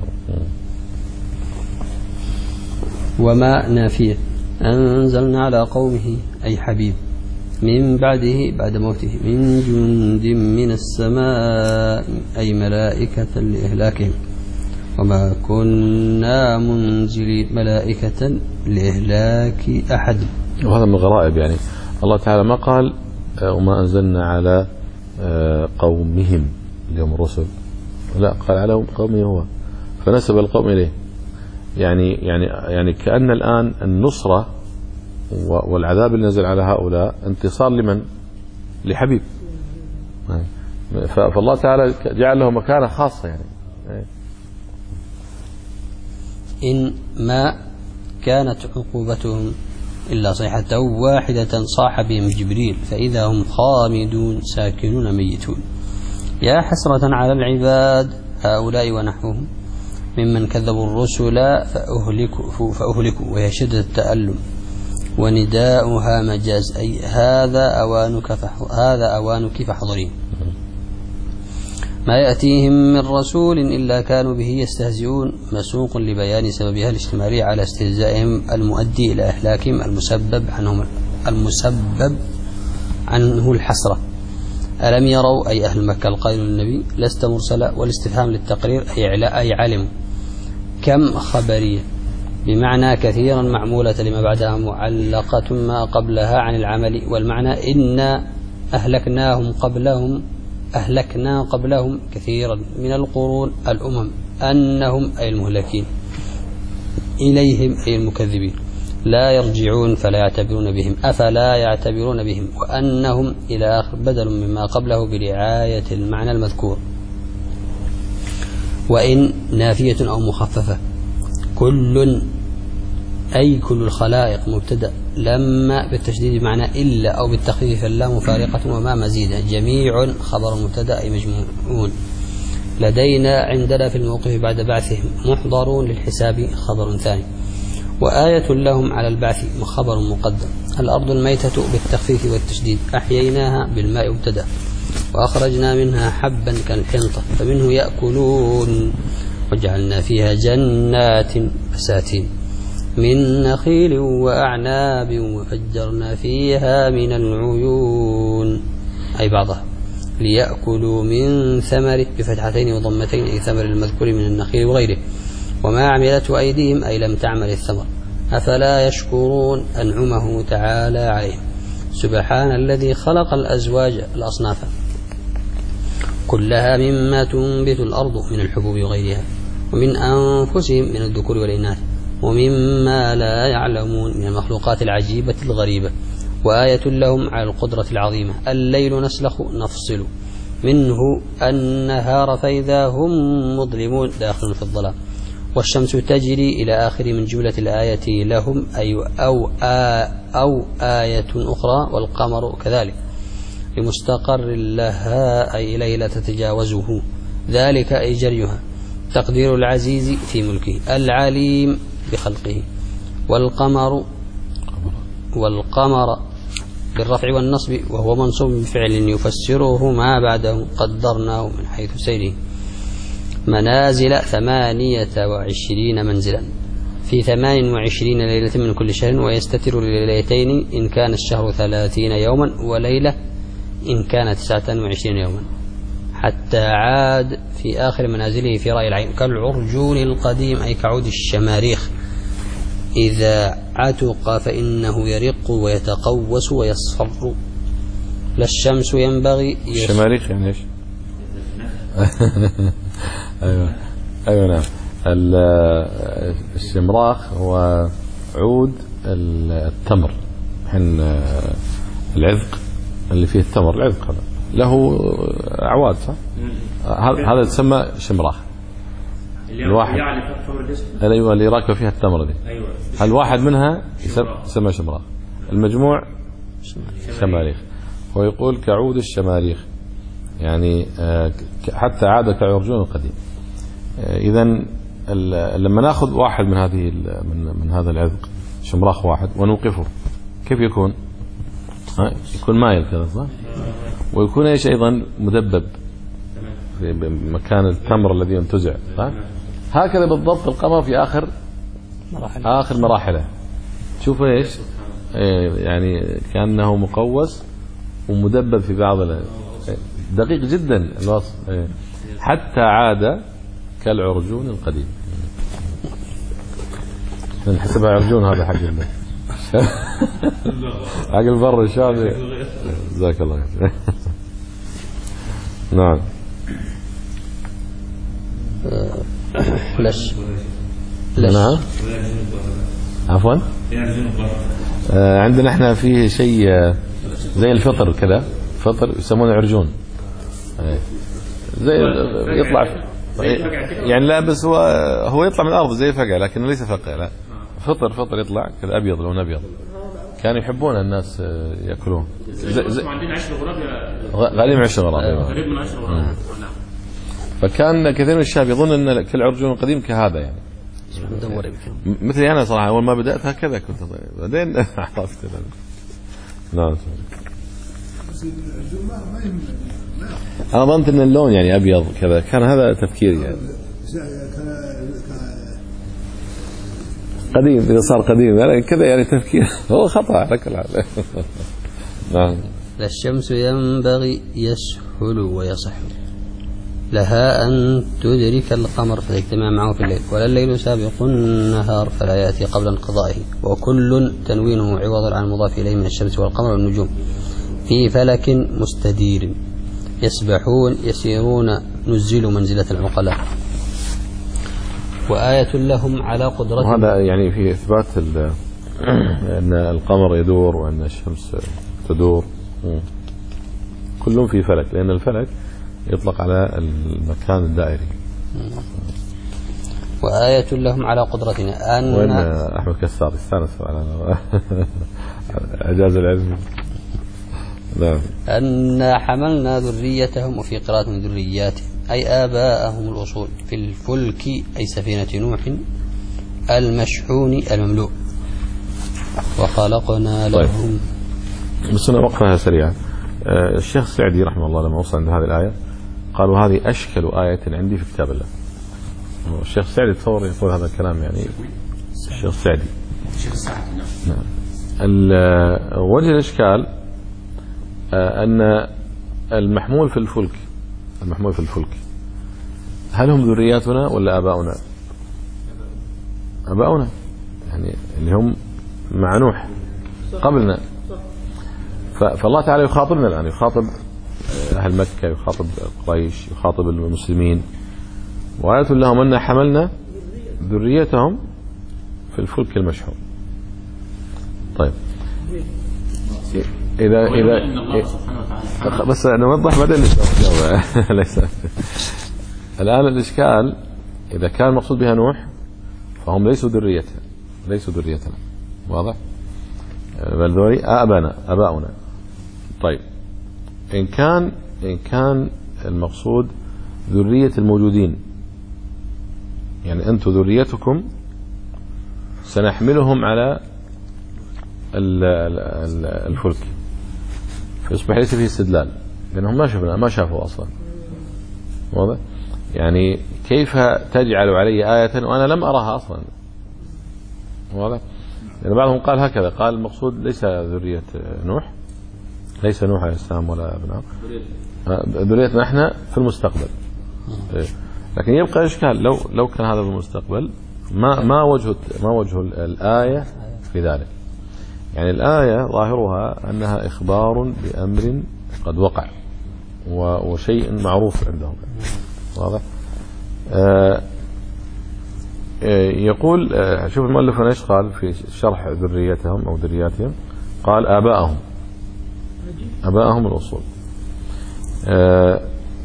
وما نافية أنزلنا على قومه أي حبيب من بعده بعد موته من جند من السماء أي ملائكة لإهلاكهم، وما كنا منزلين ملائكة لإهلاك أحد. وهذا من الغرائب، يعني الله تعالى ما قال وما أنزلنا على قومهم اليوم الرسل، لا قال على قومه هو، فنسب القوم إليه. يعني يعني يعني كأن الآن النصرة والعذاب اللي نزل على هؤلاء انتصار لمن؟ لحبيب. فالله تعالى جعل له مكانة خاصة. يعني إن ما كانت عقوبتهم إلا صيحة واحدة صاح بهم جبريل فإذا هم خامدون ساكنون ميتون. يا حسرة على العباد هؤلاء ونحوهم ممن كذبوا الرسل فأهلكوا, فأهلكوا وهي شدة التألم، ونداؤها مجاز أي هذا أوانك هذا أوانك فاحضرين. ما يأتيهم من رسول إلا كانوا به يستهزئون، مسوق لبيان سببها الاشتمالي على استهزائهم المؤدي إلى إهلاكهم المسبب عنهم المسبب عنه الحسرة. ألم يروا أي أهل مكة القائل للنبي لست مرسلا، والاستفهام للتقرير أي علموا. كم خبرية بمعنى كثيرا معمولة لما بعدها معلقة ما قبلها عن العمل، والمعنى إنا أهلكناهم قبلهم أهلكنا قبلهم كثيرا من القرون الأمم أنهم أي المهلكين إليهم أي المكذبين لا يرجعون فلا يعتبرون بهم أفلا يعتبرون بهم، وأنهم إلى آخر بدل مما قبله برعاية المعنى المذكور. وإن نافية أو مخففة كل أي كل الخلائق مبتدأ، لما بالتشديد بمعنى إلا أو بالتخفيف اللام فارقة وما مزيدا. جميع خبر مبتدأ أي مجموعون. لدينا عندنا في الموقف بعد بعثهم محضرون للحساب خبر ثاني. وآية لهم على البعث خبر مقدم. الأرض الميتة بالتخفيف والتشديد أحييناها بالماء مبتدأ، وأخرجنا منها حبا كالحنطة فمنه يأكلون، وجعلنا فيها جنات بساتين من نخيل وأعناب وفجرنا فيها من العيون أي بعضها. ليأكلوا من ثمره بفتحتين وضمتين أي ثمر المذكور من النخيل وغيره، وما عملته أيديهم أي لم تعمل الثمر، أفلا يشكرون أنعمه تعالى عليهم. سبحان الذي خلق الأزواج الأصناف كلها مما تنبت الأرض من الحبوب وغيرها، ومن أنفسهم من الذكور والإناث، ومما لا يعلمون من المخلوقات العجيبة الغريبة. وآية لهم على القدرة العظيمة. الليل نسلخ نفصل منه النهار فإذا هم مظلمون داخل في الظلام، والشمس تجري إلى آخر من جملة الآية لهم أي أو, آ أو آية أخرى، والقمر كذلك لمستقر لها أي ليلة تتجاوزه، ذلك أي جريها تقدير العزيز في ملكه العليم بخلقه. والقمر والقمر بالرفع والنصب وهو منصوب بفعل يفسره ما بعده قدرناه من حيث سيره. منازل ثمانية وعشرين منزلا في ثمان وعشرين ليلة من كل شهر، ويستتر لليلتين إن كان الشهر ثلاثين يوما وليلة إن كان تسعة وعشرين يوما، حتى عاد في آخر منازله في رأي العين كالعرجون القديم أي كعود الشماريخ إذا عتق فإنه يرق ويتقوس ويصفر. لا الشمس ينبغي الشماريخ يعني إيش؟ أيوة أيوة نعم. الشمراخ هو عود التمر، حين العذق اللي فيه التمر، العذق هذا له أعواد صح؟ هذا يسمى شمراخ. الواحد أيوة اللي راكبة فيها التمر دي، الواحد منها يسمى شمراخ، المجموع شماريخ. هو يقول كعود الشماريخ يعني حتى عاد كعرجون القديم. إذا لما ناخذ واحد من هذه من, من هذا العذق شمراخ واحد ونوقفه كيف يكون؟ يكون مايل كذا صح؟ ويكون ايش ايضا مدبب في مكان التمر الذي ينتزع صح؟ هكذا بالضبط القمر في آخر مراحل. آخر مراحله شوفوا ايش يعني كأنه مقوس ومدبب في بعض دقيق جدا الوصف، حتى عاد كالعرجون القديم. نحسبها عرجون هذا حق الله حق البر الشامي. جزاك الله خير. نعم. ليش نعم عفوا آه عندنا احنا في شيء زي الفطر كذا، فطر يسمونه عرجون زي يطلع يعني لا بس هو هو يطلع من الارض زي فقع لكن ليس فقع، لا فطر فطر يطلع كذا ابيض لون ابيض، كانوا يحبون الناس ياكلون. عندنا عشر غراب غالبا عشر غراب قريب من عشر غراب. فكان كثير من الشباب يظن ان كل عرجون قديم كهذا يعني مثلي انا صراحه اول ما بدات هكذا كنت بعدين عرفت. نعم انا ظننت ان اللون يعني ابيض كذا، كان هذا تفكيري يعني قديم اذا صار قديم يعني كذا يعني تفكير هو خطا على كل حال. نعم. لا الشمس ينبغي يسهل ويصح لها أن تدرك القمر فيجتمع معه في الليل، ولا الليل سابق النهار فلا يأتي قبل انقضائه، وكل تنوينه عوض عن المضاف إليه من الشمس والقمر والنجوم في فلك مستدير يسبحون يسيرون نزلوا منزلة العقلاء. وآية لهم على قدرة. وهذا يعني في إثبات أن القمر يدور وأن الشمس تدور كلهم في فلك، لأن الفلك يطلق على المكان الدائري. وآية لهم على قدرتنا أن وين أحمد كسار استانس على إعجاز العلم. نعم. أن حملنا ذريتهم، وفي قراءة من ذرياتهم أي آباءهم الأصول في الفلك أي سفينة نوح المشحون المملوء وخلقنا لهم. بس أنا وقفها سريعا. الشيخ السعدي رحمه الله لما وصل عند هذه الآية قالوا هذه أشكل آية عندي في كتاب الله. الشيخ السعدي تصور يقول هذا الكلام يعني الشيخ السعدي. الشيخ السعدي نعم. وجه الإشكال أن المحمول في الفلك المحمول في الفلك هل هم ذرياتنا ولا آباؤنا؟ آباؤنا، يعني اللي هم مع نوح قبلنا. فالله تعالى يخاطبنا الآن، يخاطب أهل مكة، يخاطب قريش، يخاطب المسلمين، وآية لهم أن حملنا ذريتهم في الفلك المشحون. طيب إذا إذا بس نوضح بعدين ليس الآن الإشكال إذا كان المقصود بها نوح فهم ليسوا ذريتنا ليسوا ذريتنا واضح؟ بل ذولي آبانا آباؤنا. طيب إن كان إن كان المقصود ذرية الموجودين، يعني أنتم ذريتكم سنحملهم على الفلك، فيصبح ليس فيه استدلال لأنهم ما شفنا ما شافوا أصلا. واضح؟ يعني كيف تجعل علي آية وأنا لم أراها أصلا؟ واضح؟ لأن بعضهم قال هكذا، قال المقصود ليس ذرية نوح، ليس نوح عليه السلام ولا ابنه، ذريتنا احنا في المستقبل. لكن يبقى إشكال، لو لو كان هذا في المستقبل ما ما وجه ما وجه الآية في ذلك؟ يعني الآية ظاهرها أنها إخبار بأمر قد وقع وشيء معروف عندهم. واضح؟ آه يقول آه شوف المؤلف ايش قال في شرح ذريتهم أو ذرياتهم، قال آباءهم آباءهم الأصول. آه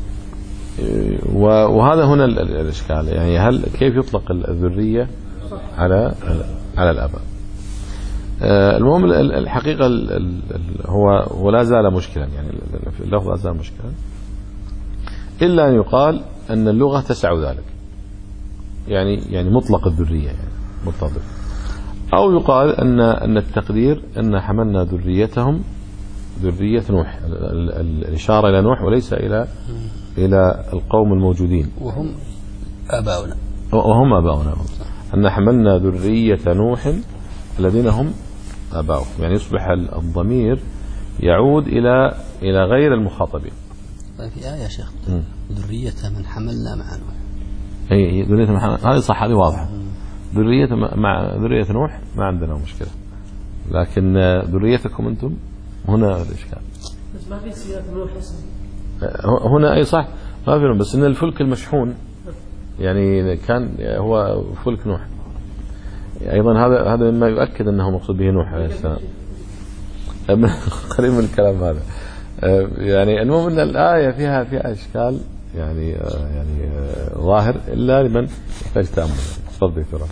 وهذا هنا الإشكال، يعني هل كيف يطلق الذرية على على الآباء؟ آه المهم الحقيقة هو ولا زال مشكلا، يعني اللفظ لا زال مشكلا، إلا أن يقال أن اللغة تسع ذلك، يعني يعني مطلق الذرية، يعني مطلق، أو يقال أن أن التقدير أن حملنا ذريتهم ذرية نوح، الإشارة إلى نوح وليس إلى إلى القوم الموجودين وهم آباؤنا وهم آباؤنا، أن حملنا ذرية نوح الذين هم آباؤهم، يعني يصبح الضمير يعود إلى إلى غير المخاطبين. في آية يا شيخ ذرية من حملنا مع نوح، أي ذرية من حملنا، هذه صح، هذه واضحة. ذرية مع ذرية نوح ما عندنا مشكلة، لكن ذريتكم أنتم هنا الإشكال. بس ما في سياق نوح هنا أي صح ما في، بس إن الفلك المشحون يعني كان هو فلك نوح أيضا، هذا هذا مما يؤكد أنه مقصود به نوح عليه السلام. قريب من الكلام هذا. يعني المهم أن الآية فيها فيها إشكال، يعني يعني ظاهر إلا لمن يحتاج تأمل. تفضل ترى.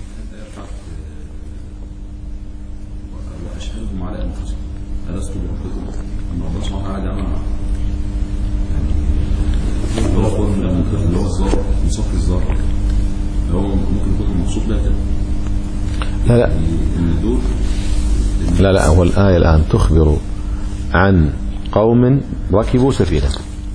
وأشهدهم على أنفسهم ألست بربكم؟ أما الله سبحانه وتعالى جمع اللي هو قول المنكر اللي هو الظاهر من صف الظاهر، هو ممكن يكون المقصود بها كده. لا لا لا لا هو الآية الآن تخبر عن قوم ركبوا سفينة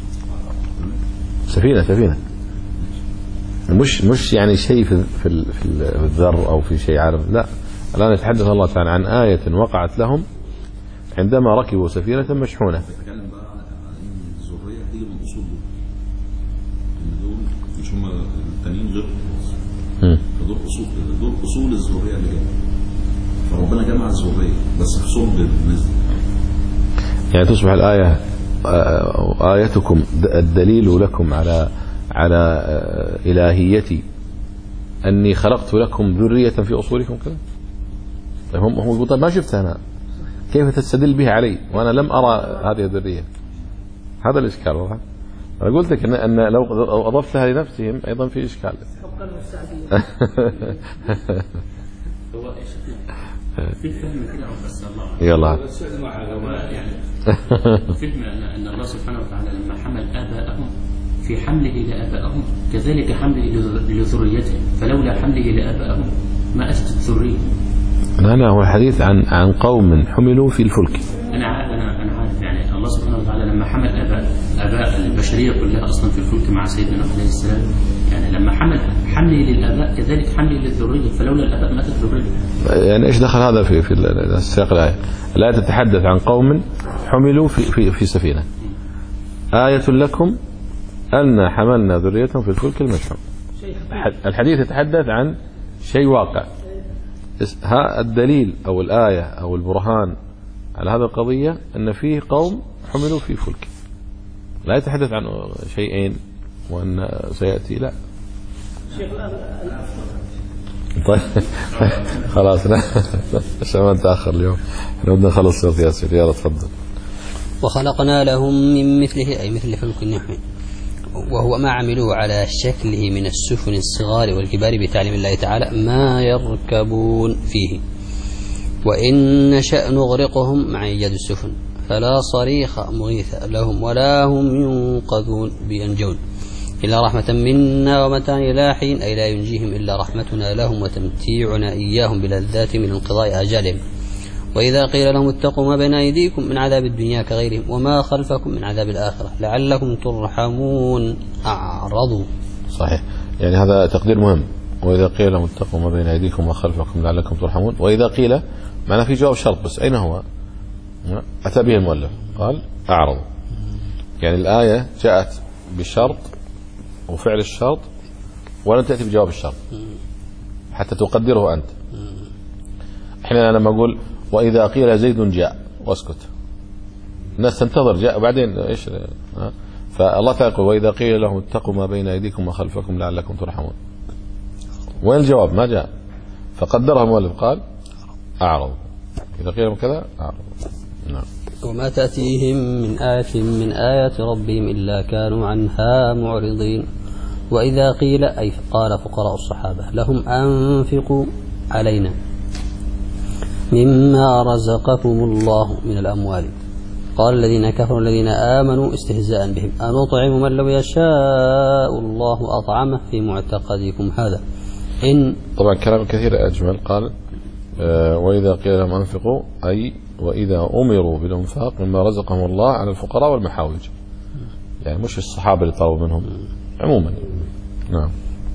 سفينة سفينة مش مش يعني شيء في في في الذر أو في شيء عالم، لا، الآن يتحدث الله تعالى عن آية وقعت لهم عندما ركبوا سفينة مشحونة. بتكلم بقى عن الذرية هتيجي من أصول دول، إن دول مش هم التانيين غير فدول أصول دول أصول الذرية اللي جاية، فربنا جمع الذرية بس في صلب الناس. يعني تصبح الآية آيتكم الدليل لكم على على إلهيتي أني خلقت لكم ذرية في أصولكم كذا. طيب هم هو طيب ما شفتها أنا، كيف تستدل بها علي وأنا لم أرى هذه الذرية؟ هذا الإشكال. واضح؟ أنا قلت لك أن, أن لو أضفتها لنفسهم أيضا في إشكال. في فهم كده بس الله يلا يعني فهم أن الله سبحانه وتعالى لما حمل آباءهم في حمله لآبائهم كذلك حمله لذريتهم، فلولا حمله لآبائهم ما أتت ذرية. لا لا هو الحديث عن عن قوم حملوا في الفلك. أنا عارف أنا أنا عارف يعني الله سبحانه وتعالى لما حمل آباء آباء البشرية كلها أصلا في الفلك مع سيدنا نوح عليه السلام، يعني لما حمل حمله للآباء كذلك حمله للذرية، فلولا الآباء ما أتت ذرية. يعني إيش دخل هذا في في سياق الآية؟ الآية تتحدث عن قوم حملوا في في في سفينة. آية لكم أن حملنا ذريتهم في الفلك المشحون. الحديث يتحدث عن شيء واقع. ها الدليل أو الآية أو البرهان على هذه القضية أن فيه قوم حملوا في فلك، لا يتحدث عن شيئين وأن سيأتي، لا. طيب خلاص لا عشان ما نتأخر اليوم، احنا بدنا نخلص سورة ياسين. يلا تفضل. وخلقنا لهم من مثله أي مثل فلك النحو، وهو ما عملوه على شكله من السفن الصغار والكبار بتعليم الله تعالى ما يركبون فيه، وإن نشأ نغرقهم مع إيجاد السفن فلا صريخ مغيث لهم ولا هم ينقذون بينجون إلا رحمة منا ومتاع إلى حين، أي لا ينجيهم إلا رحمتنا لهم وتمتيعنا إياهم بلذات من انقضاء آجالهم. وإذا قيل لهم اتقوا ما بين أيديكم من عذاب الدنيا كغيرهم وما خلفكم من عذاب الآخرة لعلكم ترحمون أعرضوا. صحيح، يعني هذا تقدير مهم. وإذا قيل لهم اتقوا ما بين أيديكم وما خلفكم لعلكم ترحمون، وإذا قيل معناه في جواب شرط، بس أين هو؟ أتى به المؤلف قال أعرضوا، يعني الآية جاءت بشرط وفعل الشرط ولم تأتي بجواب الشرط حتى تقدره أنت. احنا لما أقول وإذا قيل زيد جاء واسكت، الناس تنتظر جاء بعدين إيش، فالله تعالى يقول وإذا قيل لهم اتقوا ما بين أيديكم وخلفكم لعلكم ترحمون، وين الجواب؟ ما جاء، فقدرها المؤلف قال أعرض. إذا قيل لهم كذا أعرض. نعم. وما تأتيهم من آية من آيات ربهم إلا كانوا عنها معرضين. وإذا قيل أي قال فقراء الصحابة لهم أنفقوا علينا مما رزقكم الله من الأموال، قال الذين كفروا الذين آمنوا استهزاء بهم أنطعم من لو يشاء الله أطعمه في معتقدكم هذا. إن طبعا كلام كثير أجمل. قال آه وإذا قيل لهم أنفقوا أي وإذا أمروا بالإنفاق مما رزقهم الله على الفقراء والمحاوج، يعني مش الصحابة اللي طلبوا منهم عموما. نعم.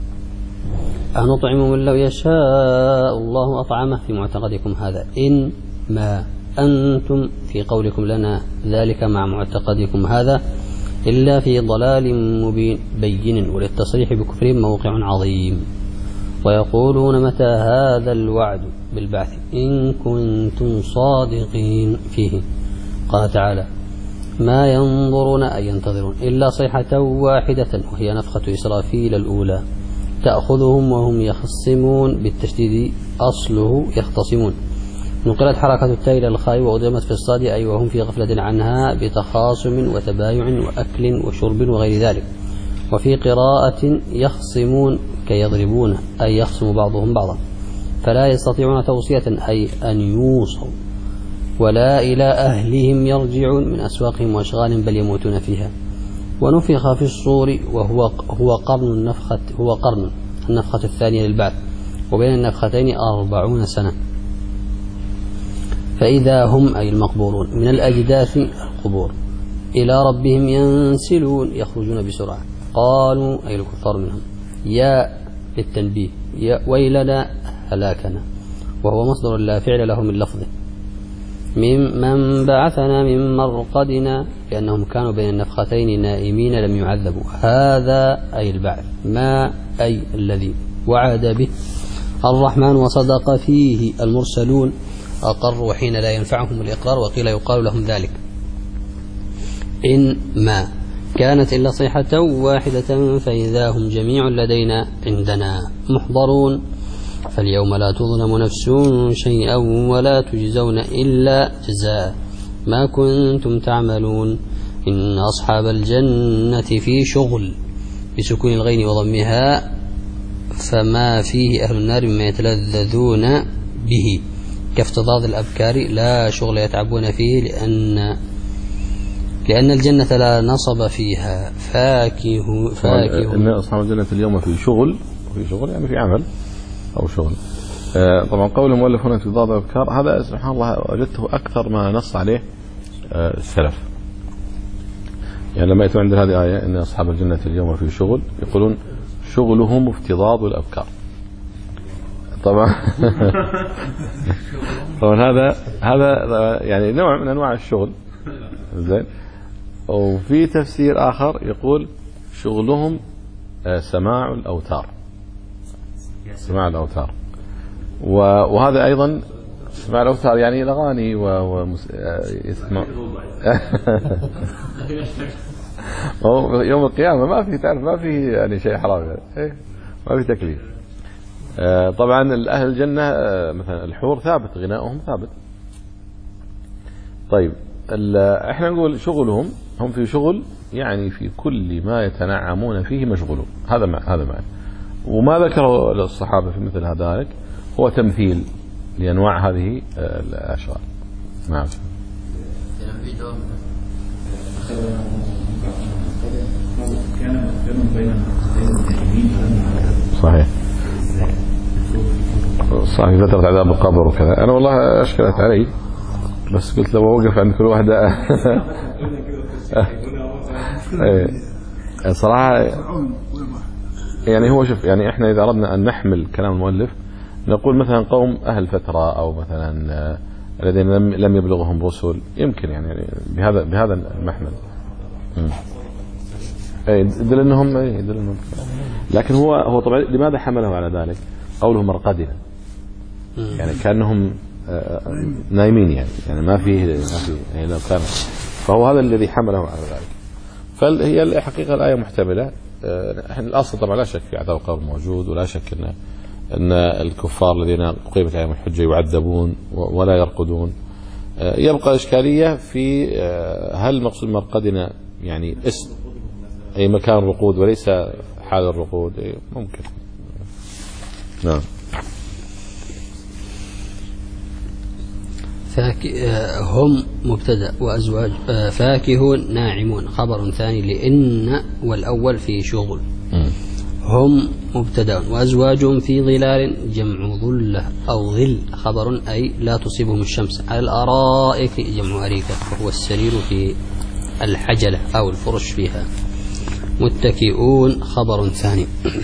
أنطعم من لو يشاء الله أطعمه في معتقدكم هذا، إن ما أنتم في قولكم لنا ذلك مع معتقدكم هذا إلا في ضلال مبين بين، وللتصريح بكفرهم موقع عظيم. ويقولون متى هذا الوعد بالبعث إن كنتم صادقين فيه. قال تعالى ما ينظرون أي ينتظرون إلا صيحة واحدة وهي نفخة إسرافيل الأولى تأخذهم وهم يخصمون بالتشديد أصله يختصمون. نقلت حركة التاء إلى الخاء وأدمت في الصاد أي وهم في غفلة عنها بتخاصم وتبايع وأكل وشرب وغير ذلك. وفي قراءة يخصمون كيضربون أي يخصم بعضهم بعضا، فلا يستطيعون توصية أي أن يوصوا ولا إلى أهلهم يرجعون من أسواقهم وأشغال بل يموتون فيها. ونفخ في الصور وهو هو قرن النفخة هو قرن النفخة الثانية للبعث، وبين النفختين أربعون سنة. فإذا هم أي المقبورون من الأجداث القبور إلى ربهم ينسلون يخرجون بسرعة. قالوا أي الكفار منهم يا للتنبيه يا ويلنا هلاكنا، وهو مصدر لا فعل له من لفظه. من بعثنا من مرقدنا لأنهم كانوا بين النفختين نائمين لم يعذبوا. هذا أي البعث ما أي الذي وعد به الرحمن وصدق فيه المرسلون أقروا حين لا ينفعهم الإقرار، وقيل يقال لهم ذلك. إن ما كانت إلا صيحة واحدة فإذا هم جميع لدينا عندنا محضرون. فاليوم لا تظلم نفس شيئا ولا تجزون إلا جزاء ما كنتم تعملون. إن أصحاب الجنة في شغل بسكون الغين وضمها، فما فيه أهل النار مما يتلذذون به كافتضاض الأبكار لا شغل يتعبون فيه، لأن لأن الجنة لا نصب فيها فاكه فاكه. إن أصحاب الجنة اليوم في شغل، في شغل يعني في عمل أو شغل. آه طبعا قول المؤلف هنا في ضاد الأبكار هذا سبحان الله وجدته أكثر ما نص عليه آه السلف. يعني لما يتم عند هذه الآية إن أصحاب الجنة اليوم في شغل يقولون شغلهم افتضاض الأبكار. طبعا طبعا هذا هذا يعني نوع من أنواع الشغل زين. وفي تفسير آخر يقول شغلهم سماع الأوتار، سماع الأوتار، وهذا أيضا سماع الأوتار يعني الأغاني ويسمع يوم القيامة ما في تعرف ما في يعني شيء حرام يعني. ما في تكليف. طبعا أهل الجنة مثلا الحور ثابت غناؤهم ثابت. طيب احنا نقول شغلهم هم في شغل يعني في كل ما يتنعمون فيه مشغولون. هذا ما هذا معنى. وما ذكره الصحابة في مثل هذا هو تمثيل لأنواع هذه الأشغال. نعم. صحيح صحيح فترة عذاب القبر وكذا. أنا والله أشكلت علي بس قلت لو وقف عند كل واحدة صراحة يعني هو شوف يعني إحنا إذا أردنا أن نحمل كلام المؤلف نقول مثلا قوم أهل فترة أو مثلا الذين لم يبلغهم رسل يمكن يعني بهذا بهذا المحمل. اي يدل انهم اي يدل انهم لكن هو هو طبعا لماذا حمله على ذلك؟ قوله مرقدنا يعني كانهم نايمين يعني يعني ما فيه ما فيه يعني لو كان فهو هذا الذي حمله على ذلك. فهي الحقيقه الايه محتمله. احنا الاصل طبعا لا شك في عذاب القبر موجود ولا شك ان ان الكفار الذين اقيمت عليهم الحجه يعذبون ولا يرقدون. يبقى الاشكاليه في هل مقصود مرقدنا يعني اسم أي مكان الرقود وليس حال الرقود؟ ممكن. نعم. هم مبتدأ وأزواج فاكهون ناعمون خبر ثاني لإن والأول في شغل. هم مبتدأ وأزواجهم في ظلال جمع ظلة أو ظل خبر أي لا تصيبهم الشمس على الأرائك جمع أريكة وهو السرير في الحجلة أو الفرش فيها. متكئون خبر ثاني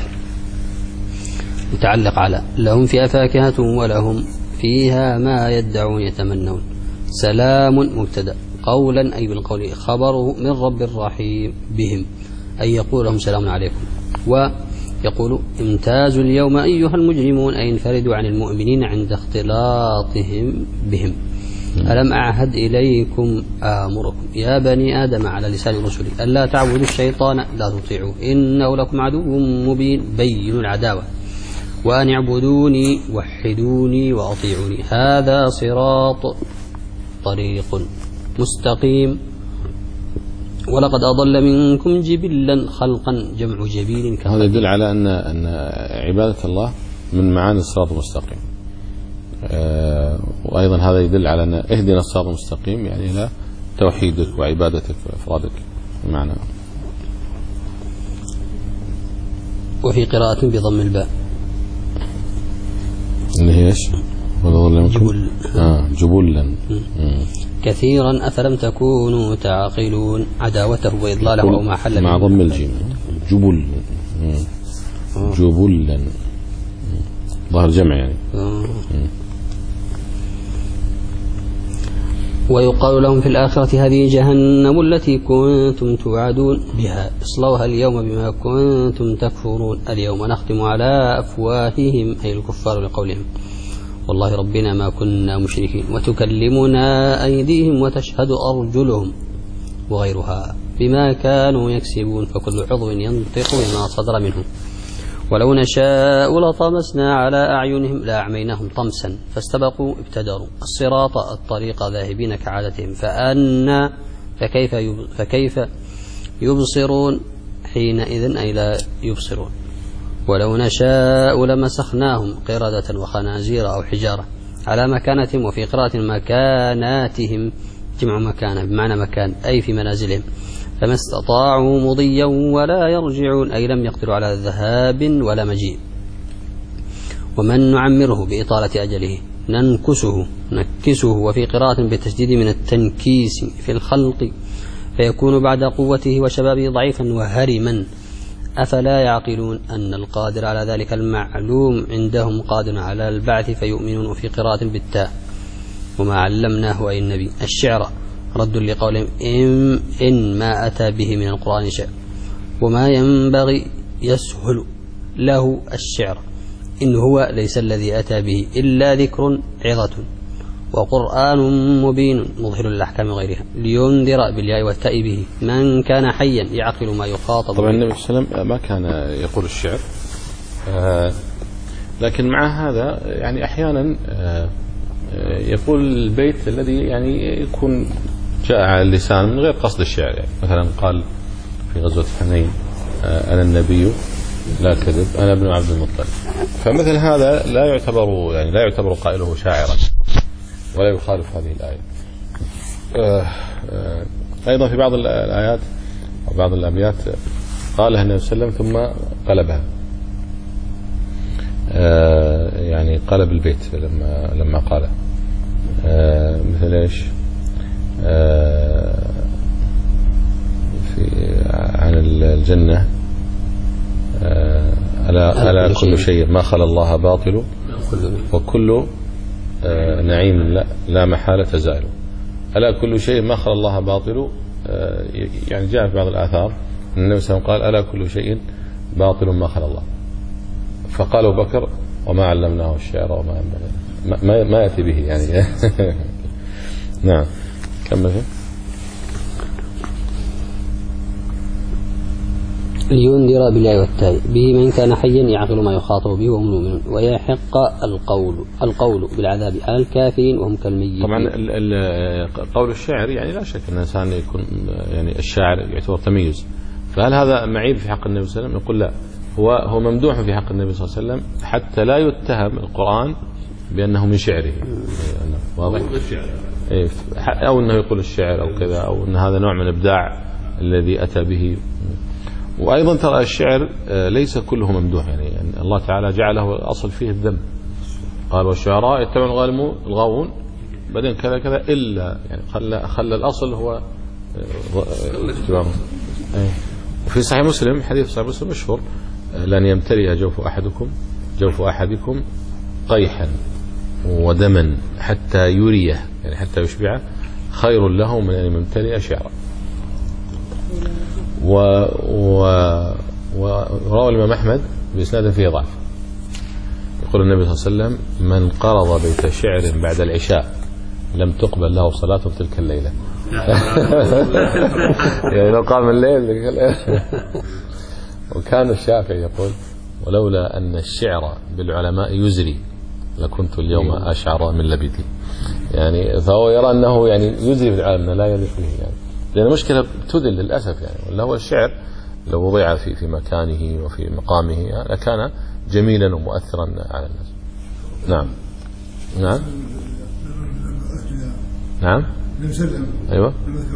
متعلق على لهم فيها فاكهة ولهم فيها ما يدعون يتمنون. سلام مبتدأ قولا أي بالقول خبره من رب الرحيم بهم أي يقول لهم سلام عليكم. ويقول امتازوا اليوم أيها المجرمون أي انفردوا عن المؤمنين عند اختلاطهم بهم. ألم أعهد إليكم آمركم يا بني آدم على لسان رسلي ألا تعبدوا الشيطان لا تطيعوه إنه لكم عدو مبين بين العداوة وأن اعبدوني وحدوني وأطيعوني هذا صراط طريق مستقيم. ولقد أضل منكم جبلا خلقا جمع جبيل. هذا يدل على أن أن عبادة الله من معاني الصراط المستقيم. آه وأيضا هذا يدل على أن اهدنا الصراط المستقيم يعني لا توحيدك وعبادتك وإفرادك بمعنى. وفي قراءة بضم الباء اللي هي ايش؟ جبل آه جبلا كثيرا أفلم تكونوا تعقلون عداوته وإضلاله أو ما حل مع ضم الجيم جبل جبلا ظهر جمع يعني. ويقال لهم في الآخرة هذه جهنم التي كنتم توعدون بها اصلوها اليوم بما كنتم تكفرون اليوم نختم على أفواههم أي الكفار لقولهم والله ربنا ما كنا مشركين وتكلمنا أيديهم وتشهد أرجلهم وغيرها بما كانوا يكسبون فكل عضو ينطق بما صدر منهم ولو نشاء لطمسنا على أعينهم لأعميناهم طمسا فاستبقوا ابتدروا الصراط الطريق ذاهبين كعادتهم فأنا فكيف فكيف يبصرون حينئذ أي لا يبصرون. ولو نشاء لمسخناهم قردة وخنازير أو حجارة على مكانتهم وفي قراءة مكاناتهم جمع مكانه بمعنى مكان أي في منازلهم فما استطاعوا مضيا ولا يرجعون أي لم يقدروا على ذهاب ولا مجيء. ومن نعمره بإطالة أجله ننكسه نكسه وفي قراءة بالتشديد من التنكيس في الخلق فيكون بعد قوته وشبابه ضعيفا وهرما أفلا يعقلون أن القادر على ذلك المعلوم عندهم قادر على البعث فيؤمنون في قراءة بالتاء. وما علمناه أي النبي الشعر رد لقولهم إن, إن ما أتى به من القرآن شيء وما ينبغي يسهل له الشعر إن هو ليس الذي أتى به إلا ذكر عظة وقرآن مبين مظهر للأحكام غيرها لينذر بالياء والتاء به من كان حيا يعقل ما يخاطب. طبعا النبي صلى الله عليه وسلم ما كان يقول الشعر، آه لكن مع هذا يعني أحيانا آه يقول البيت الذي يعني يكون جاء على اللسان من غير قصد الشعر. يعني مثلا قال في غزوة حنين آه أنا النبي لا كذب أنا ابن عبد المطلب، فمثل هذا لا يعتبر يعني لا يعتبر قائله شاعرا ولا يخالف هذه الآية. آه آه أيضا في بعض الآيات أو بعض الأبيات قالها النبي صلى الله عليه وسلم ثم قلبها، آه يعني قلب البيت لما لما قال آه مثل ايش آه في عن الجنة آه ألا, ألا كل شيء ما خلا الله باطل وكل آه نعيم لا, لا محالة زائل. ألا كل شيء ما خلا الله باطل، آه يعني جاء في بعض الآثار أن النبي صلى الله عليه وسلم قال ألا كل شيء باطل ما خلا الله، فقال أبو بكر وما علمناه الشعر وما ينبغي ما, ما يأتي به يعني. نعم كمل فيه. لينذر بالياء والتاء به من كان حيا يعقل ما يخاطب به وهم مؤمنون ويحق القول القول بالعذاب على الكافرين وهم كالميت. طبعا قول الشاعر يعني لا شك أن الإنسان يكون يعني الشاعر يعتبر تميز، فهل هذا معيب في حق النبي صلى الله عليه وسلم؟ يقول لا، هو هو ممدوح في حق النبي صلى الله عليه وسلم حتى لا يتهم القرآن بأنه من شعره، واضح؟ أو أنه يقول الشعر أو كذا، أو أن هذا نوع من الإبداع الذي أتى به. وأيضا ترى الشعر ليس كله ممدوح، يعني الله تعالى جعله أصل فيه الذم، قال والشعراء يتبع الغاوون بعدين كذا كذا إلا يعني خلى خلى الأصل هو اتباعه. وفي صحيح مسلم حديث صحيح مسلم مشهور لن يمتلئ جوف أحدكم جوف أحدكم قيحا ودما حتى يريه يعني حتى يشبعه خير له من أن يمتلئ شعرا. و وروى الإمام أحمد بإسناد فيه ضعف، يقول النبي صلى الله عليه وسلم من قرض بيت شعر بعد العشاء لم تقبل له صلاة تلك الليلة. يعني لو قام الليل. وكان الشافعي يقول ولولا أن الشعر بالعلماء يزري لكنت اليوم أشعر من لبدي. يعني فهو يرى أنه يعني يزري بالعلم لا يليق به، يعني لأن المشكلة تذل للأسف يعني. ولا هو الشعر لو وضع في في مكانه وفي مقامه لكان جميلا ومؤثرا على الناس. نعم نعم نعم أيوة.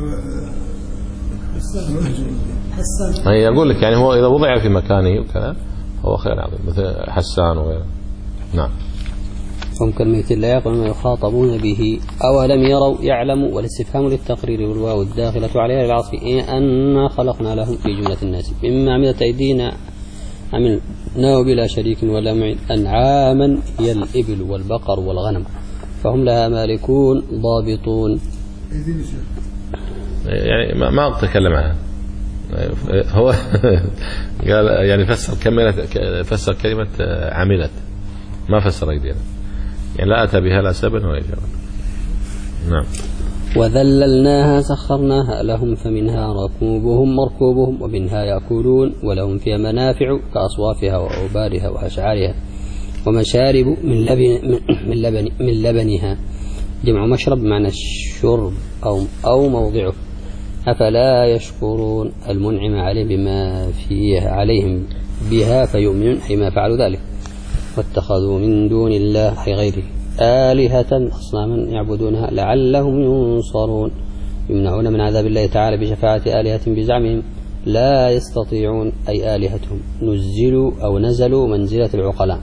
أي أقول لك يعني هو إذا وضع في مكانه وكذا هو خير عظيم مثل حسان وغيره. نعم. هم كالميت لا يعقلون ما يخاطبون به أولم يروا يعلموا والاستفهام للتقرير والواو الداخلة عليها العطف أنا خلقنا لهم في جملة الناس مما عملت أيدينا عملناه بلا شريك ولا معين أنعاما هي الإبل والبقر والغنم فهم لها مالكون ضابطون. يعني ما ما أتكلم عنها هو قال يعني فسر كلمة فسر كلمة عملت ما فسر أيدينا يعني لا أتى بها لا سبب ولا جواب. نعم. وذللناها سخرناها لهم فمنها ركوبهم مركوبهم ومنها يأكلون ولهم فيها منافع كأصوافها وأوبارها وأشعارها ومشارب من لبن من لبن من لبنها جمع مشرب معنى الشرب أو أو موضعه أفلا يشكرون المنعم عليهم بما فيها عليهم بها فيؤمنون حينما فعلوا ذلك واتخذوا من دون الله أي غيره آلهة أصناما يعبدونها لعلهم ينصرون يمنعون من عذاب الله تعالى بشفاعة آلهة بزعمهم لا يستطيعون أي آلهتهم نزلوا أو نزلوا منزلة العقلاء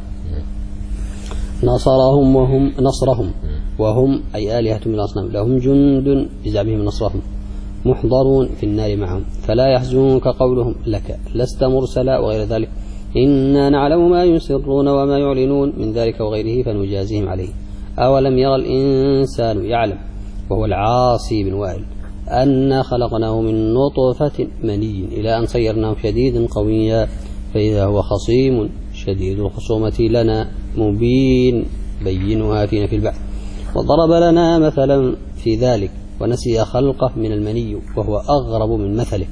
نصرهم وهم نصرهم وهم أي آلهة من الأصنام لهم جند بزعمهم نصرهم محضرون في النار معهم فلا يحزنك قولهم لك لست مرسلا وغير ذلك إنا نعلم ما يسرون وما يعلنون من ذلك وغيره فنجازيهم عليه. أولم يرى الإنسان يعلم وهو العاصي بن وائل أنا خلقناه من نطفة مني إلى أن صيرناه شديدا قويا فإذا هو خصيم شديد الخصومة لنا مبين بينها فينا في البعث. وضرب لنا مثلا في ذلك ونسي خلقه من المني وهو أغرب من مثله.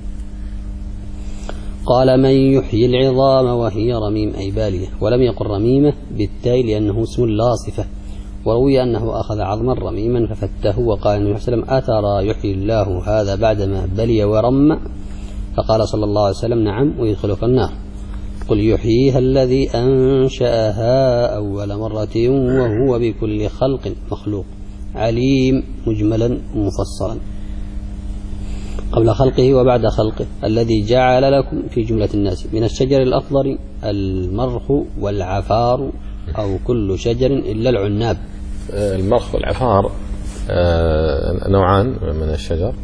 قال من يحيي العظام وهي رميم أي بالية، ولم يقل رميمة بالتاء لأنه اسم لا صفة. وروي أنه أخذ عظما رميما ففته وقال النبي صلى الله عليه وسلم أترى يحيي الله هذا بعدما بلي ورم؟ فقال صلى الله عليه وسلم نعم ويدخلك النار. قل يحييها الذي أنشأها أول مرة وهو بكل خلق مخلوق عليم مجملا مفصلا قبل خلقه وبعد خلقه، الذي جعل لكم في جملة الناس من الشجر الأخضر المرخ والعفار أو كل شجر إلا العناب. المرخ والعفار نوعان من الشجر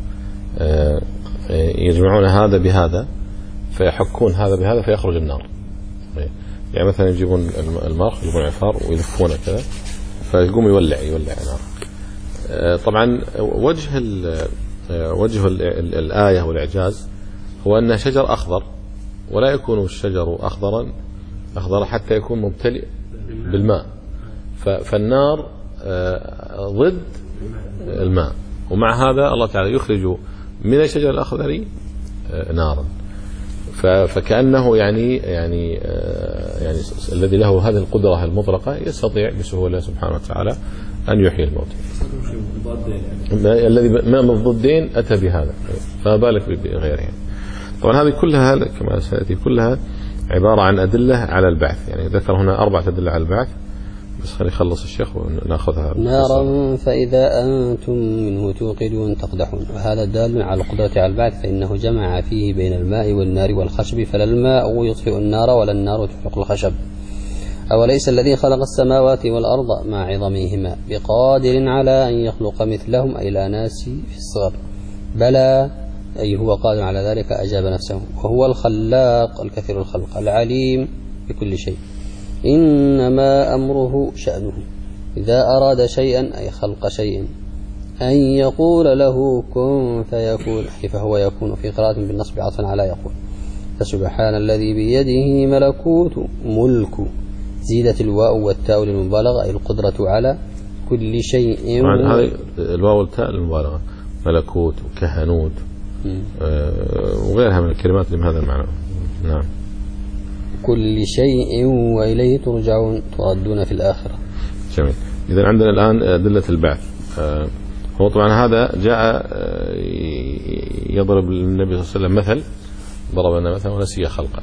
يجمعون هذا بهذا فيحكون هذا بهذا فيخرج النار. يعني مثلا يجيبون المرخ يجيبون العفار ويلفونه كذا فيقوم يولع يولع نار. طبعا وجه وجه الآية والإعجاز هو أنه شجر أخضر ولا يكون الشجر أخضرا أخضر حتى يكون ممتلئ بالماء، فالنار ضد الماء، ومع هذا الله تعالى يخرج من الشجر الأخضر نارا. فكأنه يعني يعني يعني الذي له هذه القدرة المطلقة يستطيع بسهولة سبحانه وتعالى أن يحيي الموت. الذي ما من الضدين أتى بهذا فما بالك بغيره. طبعا هذه كلها كما سيأتي كلها عبارة عن أدلة على البعث. يعني ذكر هنا أربعة أدلة على البعث، بس خلي يخلص الشيخ ونأخذها. نارا فإذا أنتم منه توقدون تقدحون، وهذا دال على القدرة على البعث، فإنه جمع فيه بين الماء والنار والخشب، فلا الماء يطفئ النار ولا النار تحرق الخشب. أوليس الذي خلق السماوات والأرض مع عظمهما بقادر على أن يخلق مثلهم أي لا ناسي في الصغر؟ بلى أي هو قادر على ذلك أجاب نفسه، وهو الخلاق الكثير الخلق العليم بكل شيء. إنما أمره شأنه إذا أراد شيئا أي خلق شيء أن يقول له كن فيكون، أي فهو يكون، في قراءة بالنصب عطفا على يقول. فسبحان الذي بيده ملكوت ملك، زيدت الواو والتاء للمبالغة أي القدرة على كل شيء. هذه الواو والتاء للمبالغة، ملكوت وكهنوت آه وغيرها من الكلمات اللي بهذا المعنى. نعم. كل شيء وإليه ترجعون تردون في الآخرة. جميل. إذا عندنا الآن أدلة البعث. آه هو طبعا هذا جاء آه يضرب النبي صلى الله عليه وسلم مثل، ضرب لنا مثلا ونسي خلقه.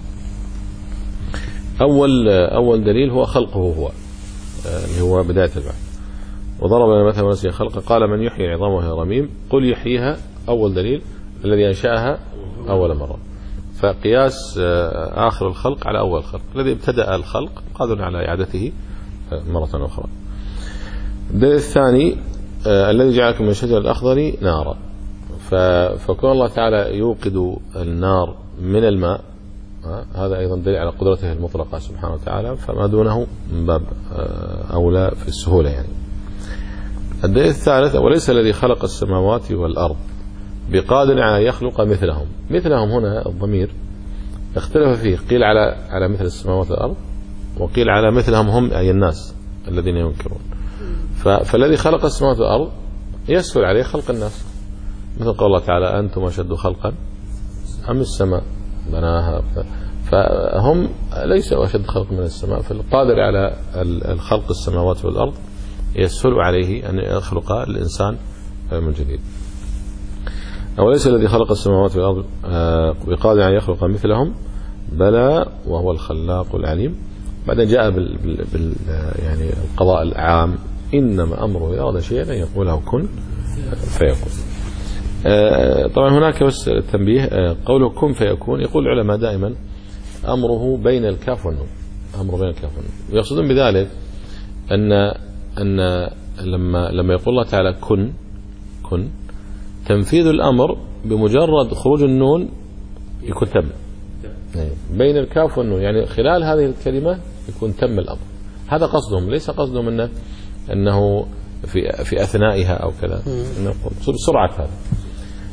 أول أول دليل هو خلقه هو اللي هو بداية البعث، وضرب لنا مثلا ونسي خلقه. قال من يحيي العظام وهي رميم؟ قل يحييها أول دليل الذي أنشأها أول مرة، فقياس آخر الخلق على أول الخلق. الذي ابتدأ الخلق قادر على إعادته مرة أخرى. الدليل الثاني الذي جعلكم من الشجر الأخضر نارا، فكون الله تعالى يوقد النار من الماء هذا أيضا دليل على قدرته المطلقة سبحانه وتعالى، فما دونه من باب أولى في السهولة. يعني الدليل الثالث وليس الذي خلق السماوات والأرض بقادر على يخلق مثلهم. مثلهم هنا الضمير اختلف فيه، قيل على على مثل السماوات والأرض، وقيل على مثلهم هم أي الناس الذين ينكرون. فالذي خلق السماوات والأرض يسهل عليه خلق الناس، مثل قول الله تعالى أنتم أشد خلقا أم السماء بناها، فهم ليسوا أشد خلق من السماء، فالقادر على الخلق السماوات والأرض يسهل عليه أن يخلق الإنسان من جديد. أوليس الذي خلق السماوات والأرض بقادر على أن يخلق مثلهم؟ بلى وهو الخلاق العليم. بعدين جاء بال, بال, بال يعني القضاء العام، إنما أمره إذا أراد شيئا أن يقول له كن فيكون. طبعا هناك بس التنبيه، قوله كن فيكون يقول العلماء دائما أمره بين الكاف والنون، أمره بين الكاف والنون، ويقصدون بذلك أن أن لما لما يقول الله تعالى كن كن تنفيذ الأمر بمجرد خروج النون يكون تم بين الكاف والنون، يعني خلال هذه الكلمة يكون تم الأمر. هذا قصدهم، ليس قصدهم أنه أنه في في أثنائها أو كذا، نقول بسرعة هذا.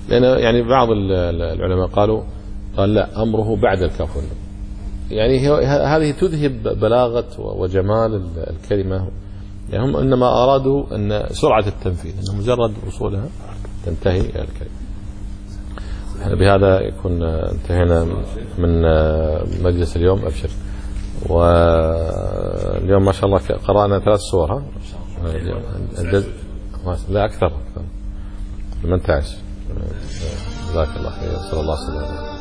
لأن يعني بعض العلماء قالوا قال لا أمره بعد الكاف والنون، يعني هذه تذهب بلاغة وجمال الكلمة، يعني هم إنما أرادوا أن سرعة التنفيذ أن مجرد وصولها تنتهي الكلمة. بهذا يكون انتهينا من مجلس اليوم. أبشر. واليوم ما شاء الله قرأنا ثلاث سور، الجزء لا أكثر ثمانية عشر. جزاك الله خير. صلى الله عليه وسلم.